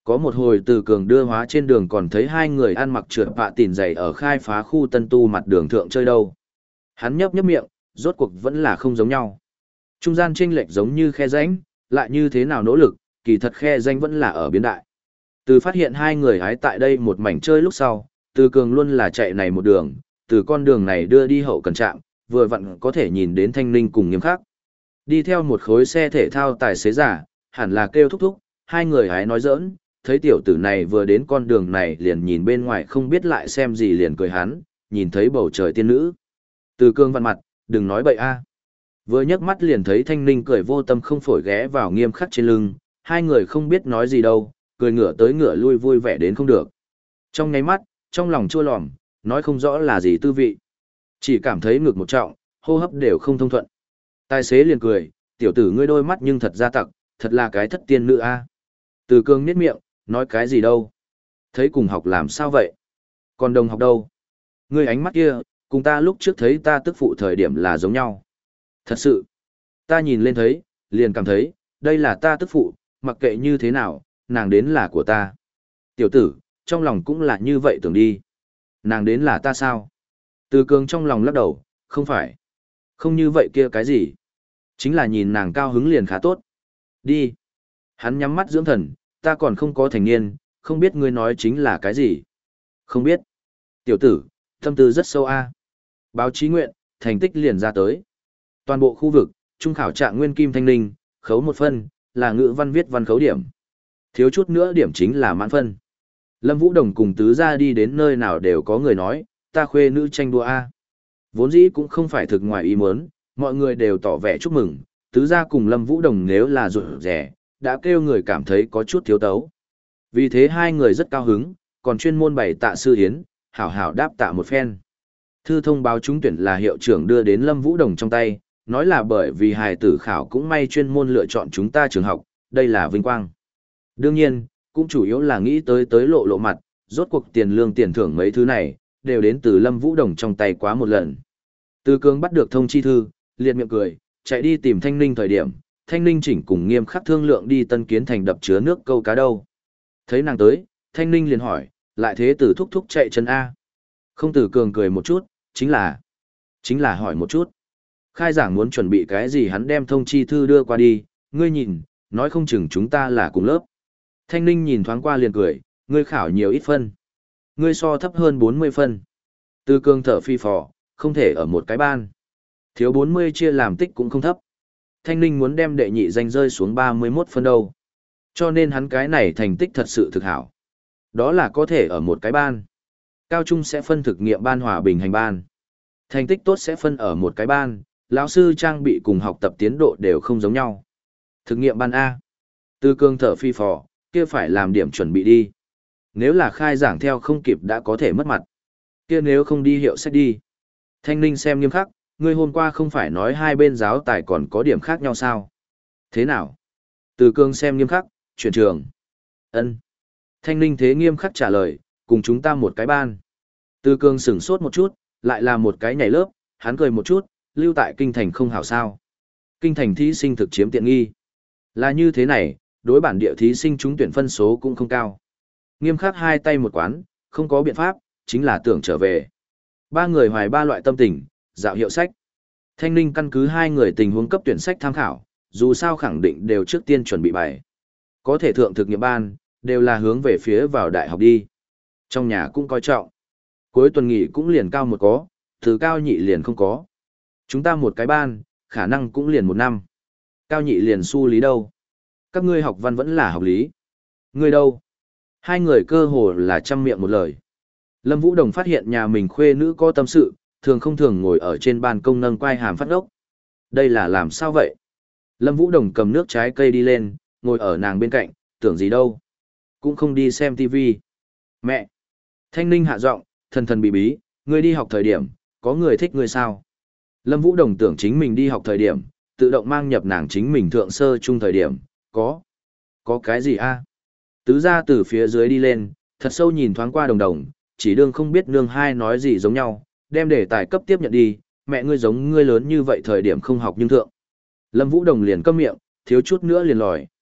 Có một hồi Từ Cường đưa hóa trên đường còn thấy hai người ăn mặc trượt bạ tỉn giày ở khai phá khu tân tu mặt đường thượng chơi đâu. Hắn nhấp nhấp miệng, rốt cuộc vẫn là không giống nhau. Trung gian chênh lệch giống như khe rãnh, lại như thế nào nỗ lực, kỳ thật khe rãnh vẫn là ở biến đại. Từ phát hiện hai người hái tại đây một mảnh chơi lúc sau, Từ Cường luôn là chạy này một đường, từ con đường này đưa đi hậu cần trạm, vừa vặn có thể nhìn đến Thanh Ninh cùng Nghiêm Khắc. Đi theo một khối xe thể thao tài xế giả, hẳn là kêu thúc thúc, hai người hái nói giỡn, thấy tiểu tử này vừa đến con đường này liền nhìn bên ngoài không biết lại xem gì liền cười hắn, nhìn thấy bầu trời tiên nữ. Từ Cường vặn mặt, đừng nói bậy a. Vừa nhấc mắt liền thấy Thanh Ninh cười vô tâm không phổi ghé vào Nghiêm Khắc trên lưng, hai người không biết nói gì đâu, cười ngửa tới ngửa lui vui vẻ đến không được. Trong nháy mắt, trong lòng chua lòm, nói không rõ là gì tư vị. Chỉ cảm thấy ngực một trọng, hô hấp đều không thông thuận. Tài xế liền cười, tiểu tử ngươi đôi mắt nhưng thật ra tặc, thật là cái thất tiên nữ a. Từ Cường nhếch miệng, nói cái gì đâu. Thấy cùng học làm sao vậy? Còn đồng học đâu? Ngươi ánh mắt kia, cùng ta lúc trước thấy ta tức phụ thời điểm là giống nhau. Thật sự, ta nhìn lên thấy, liền cảm thấy, đây là ta tức phụ, mặc kệ như thế nào, nàng đến là của ta. Tiểu tử, trong lòng cũng là như vậy tưởng đi. Nàng đến là ta sao? Từ Cường trong lòng lắc đầu, không phải. Không như vậy kia cái gì? Chính là nhìn nàng cao hứng liền khá tốt. Đi. Hắn nhắm mắt dưỡng thần, ta còn không có thành niên, không biết ngươi nói chính là cái gì. Không biết. Tiểu tử, tâm tư rất sâu a. Báo chí nguyện, thành tích liền ra tới. Toàn bộ khu vực, trung khảo trạng nguyên kim Thanh Ninh, khấu một phân, là ngữ văn viết văn khấu điểm. Thiếu chút nữa điểm chính là mãn phân. Lâm Vũ Đồng cùng tứ gia đi đến nơi nào đều có người nói, ta khuê nữ tranh đua A. Vốn dĩ cũng không phải thực ngoài ý muốn, mọi người đều tỏ vẻ chúc mừng, tứ gia cùng Lâm Vũ Đồng nếu là rụt rẻ, đã kêu người cảm thấy có chút thiếu tấu. Vì thế hai người rất cao hứng, còn chuyên môn bày tạ sư hiến, hảo hảo đáp tạ một phen. Thư thông báo trúng tuyển là hiệu trưởng đưa đến Lâm Vũ Đồng trong tay, nói là bởi vì hài tử khảo cũng may chuyên môn lựa chọn chúng ta trường học, đây là vinh quang. Đương nhiên, cũng chủ yếu là nghĩ tới tới lộ lộ mặt, rốt cuộc tiền lương tiền thưởng mấy thứ này, đều đến từ Lâm Vũ Đồng trong tay quá một lần. Từ Cường bắt được thông chi thư, liệt miệng cười, chạy đi tìm Thanh Ninh thời điểm, Thanh Ninh chỉnh cùng Nghiêm Khắc thương lượng đi Tân Kiến thành đập chứa nước câu cá đâu. Thấy nàng tới, Thanh Ninh liền hỏi, lại thế tử thúc thúc chạy chân A. Không Từ Cường cười một chút, chính là, chính là hỏi một chút. Khai giảng muốn chuẩn bị cái gì hắn đem thông chi thư đưa qua đi, ngươi nhìn, nói không chừng chúng ta là cùng lớp. Thanh Ninh nhìn thoáng qua liền cười, ngươi khảo nhiều ít phân. Ngươi so thấp hơn bốn mươi phân. Từ Cường thở phi phò, không thể ở một cái ban. Thiếu bốn mươi chia làm tích cũng không thấp. Thanh Ninh muốn đem đệ nhị danh rơi xuống ba mươi mốt phân đâu. Cho nên hắn cái này thành tích thật sự thực hảo. Đó là có thể ở một cái ban. Cao trung sẽ phân thực nghiệm ban hòa bình hành ban. Thành tích tốt sẽ phân ở một cái ban, lão sư trang bị cùng học tập tiến độ đều không giống nhau. Thực nghiệm ban A. Từ Cường thở phi phò, kia phải làm điểm chuẩn bị đi. Nếu là khai giảng theo không kịp đã có thể mất mặt. Kia nếu không đi hiệu sách đi. Thanh Ninh xem Nghiêm Khắc, ngươi hôm qua không phải nói hai bên giáo tài còn có điểm khác nhau sao? Thế nào? Từ Cường xem Nghiêm Khắc, chuyển trường. Ân. Thanh Ninh thế Nghiêm Khắc trả lời, cùng chúng ta một cái ban. Từ Cường sửng sốt một chút, lại là một cái nhảy lớp, hắn cười một chút, lưu tại kinh thành không hảo sao. Kinh thành thí sinh thực chiếm tiện nghi. Là như thế này, đối bản địa thí sinh trúng tuyển phân số cũng không cao. Nghiêm Khắc hai tay một quán, không có biện pháp, chính là tưởng trở về. Ba người hoài ba loại tâm tình, dạo hiệu sách. Thanh Ninh căn cứ hai người tình huống cấp tuyển sách tham khảo, dù sao khẳng định đều trước tiên chuẩn bị bài. Có thể thượng thực nghiệm ban, đều là hướng về phía vào đại học đi. Trong nhà cũng coi trọng. Cuối tuần nghỉ cũng liền cao một có, thứ cao nhị liền không có. Chúng ta một cái ban, khả năng cũng liền một năm. Cao nhị liền su lý đâu. Các ngươi học văn vẫn là học lý. Ngươi đâu? Hai người cơ hồ là trăm miệng một lời. Lâm Vũ Đồng phát hiện nhà mình khuê nữ có tâm sự, thường không thường ngồi ở trên ban công nâng quai hàm phát ốc. Đây là làm sao vậy? Lâm Vũ Đồng cầm nước trái cây đi lên, ngồi ở nàng bên cạnh, tưởng gì đâu. Cũng không đi xem tivi. Mẹ! Thanh Ninh hạ giọng, thần thần bí bí, ngươi đi học thời điểm, có người thích ngươi sao? Lâm Vũ Đồng tưởng chính mình đi học thời điểm, tự động mang nhập nàng chính mình thượng sơ chung thời điểm, có. Có cái gì a? Tứ gia từ phía dưới đi lên, thật sâu nhìn thoáng qua Đồng Đồng, chỉ đương không biết nương hai nói gì giống nhau, đem đề tài cấp tiếp nhận đi, mẹ ngươi giống ngươi lớn như vậy thời điểm không học nhưng thượng. Lâm Vũ Đồng liền câm miệng, thiếu chút nữa liền lòi.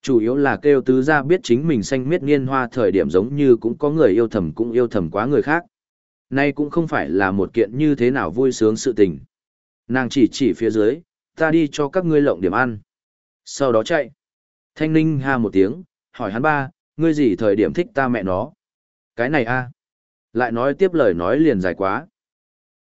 Chủ yếu là kêu tứ gia biết chính mình xanh miết niên hoa thời điểm giống như cũng có người yêu thầm cũng yêu thầm quá người khác. Nay cũng không phải là một kiện như thế nào vui sướng sự tình. Nàng chỉ chỉ phía dưới, ta đi cho các ngươi lộng điểm ăn. Sau đó chạy. Thanh Ninh ha một tiếng, hỏi hắn ba, ngươi gì thời điểm thích ta mẹ nó? Cái này a Lại nói tiếp lời nói liền dài quá.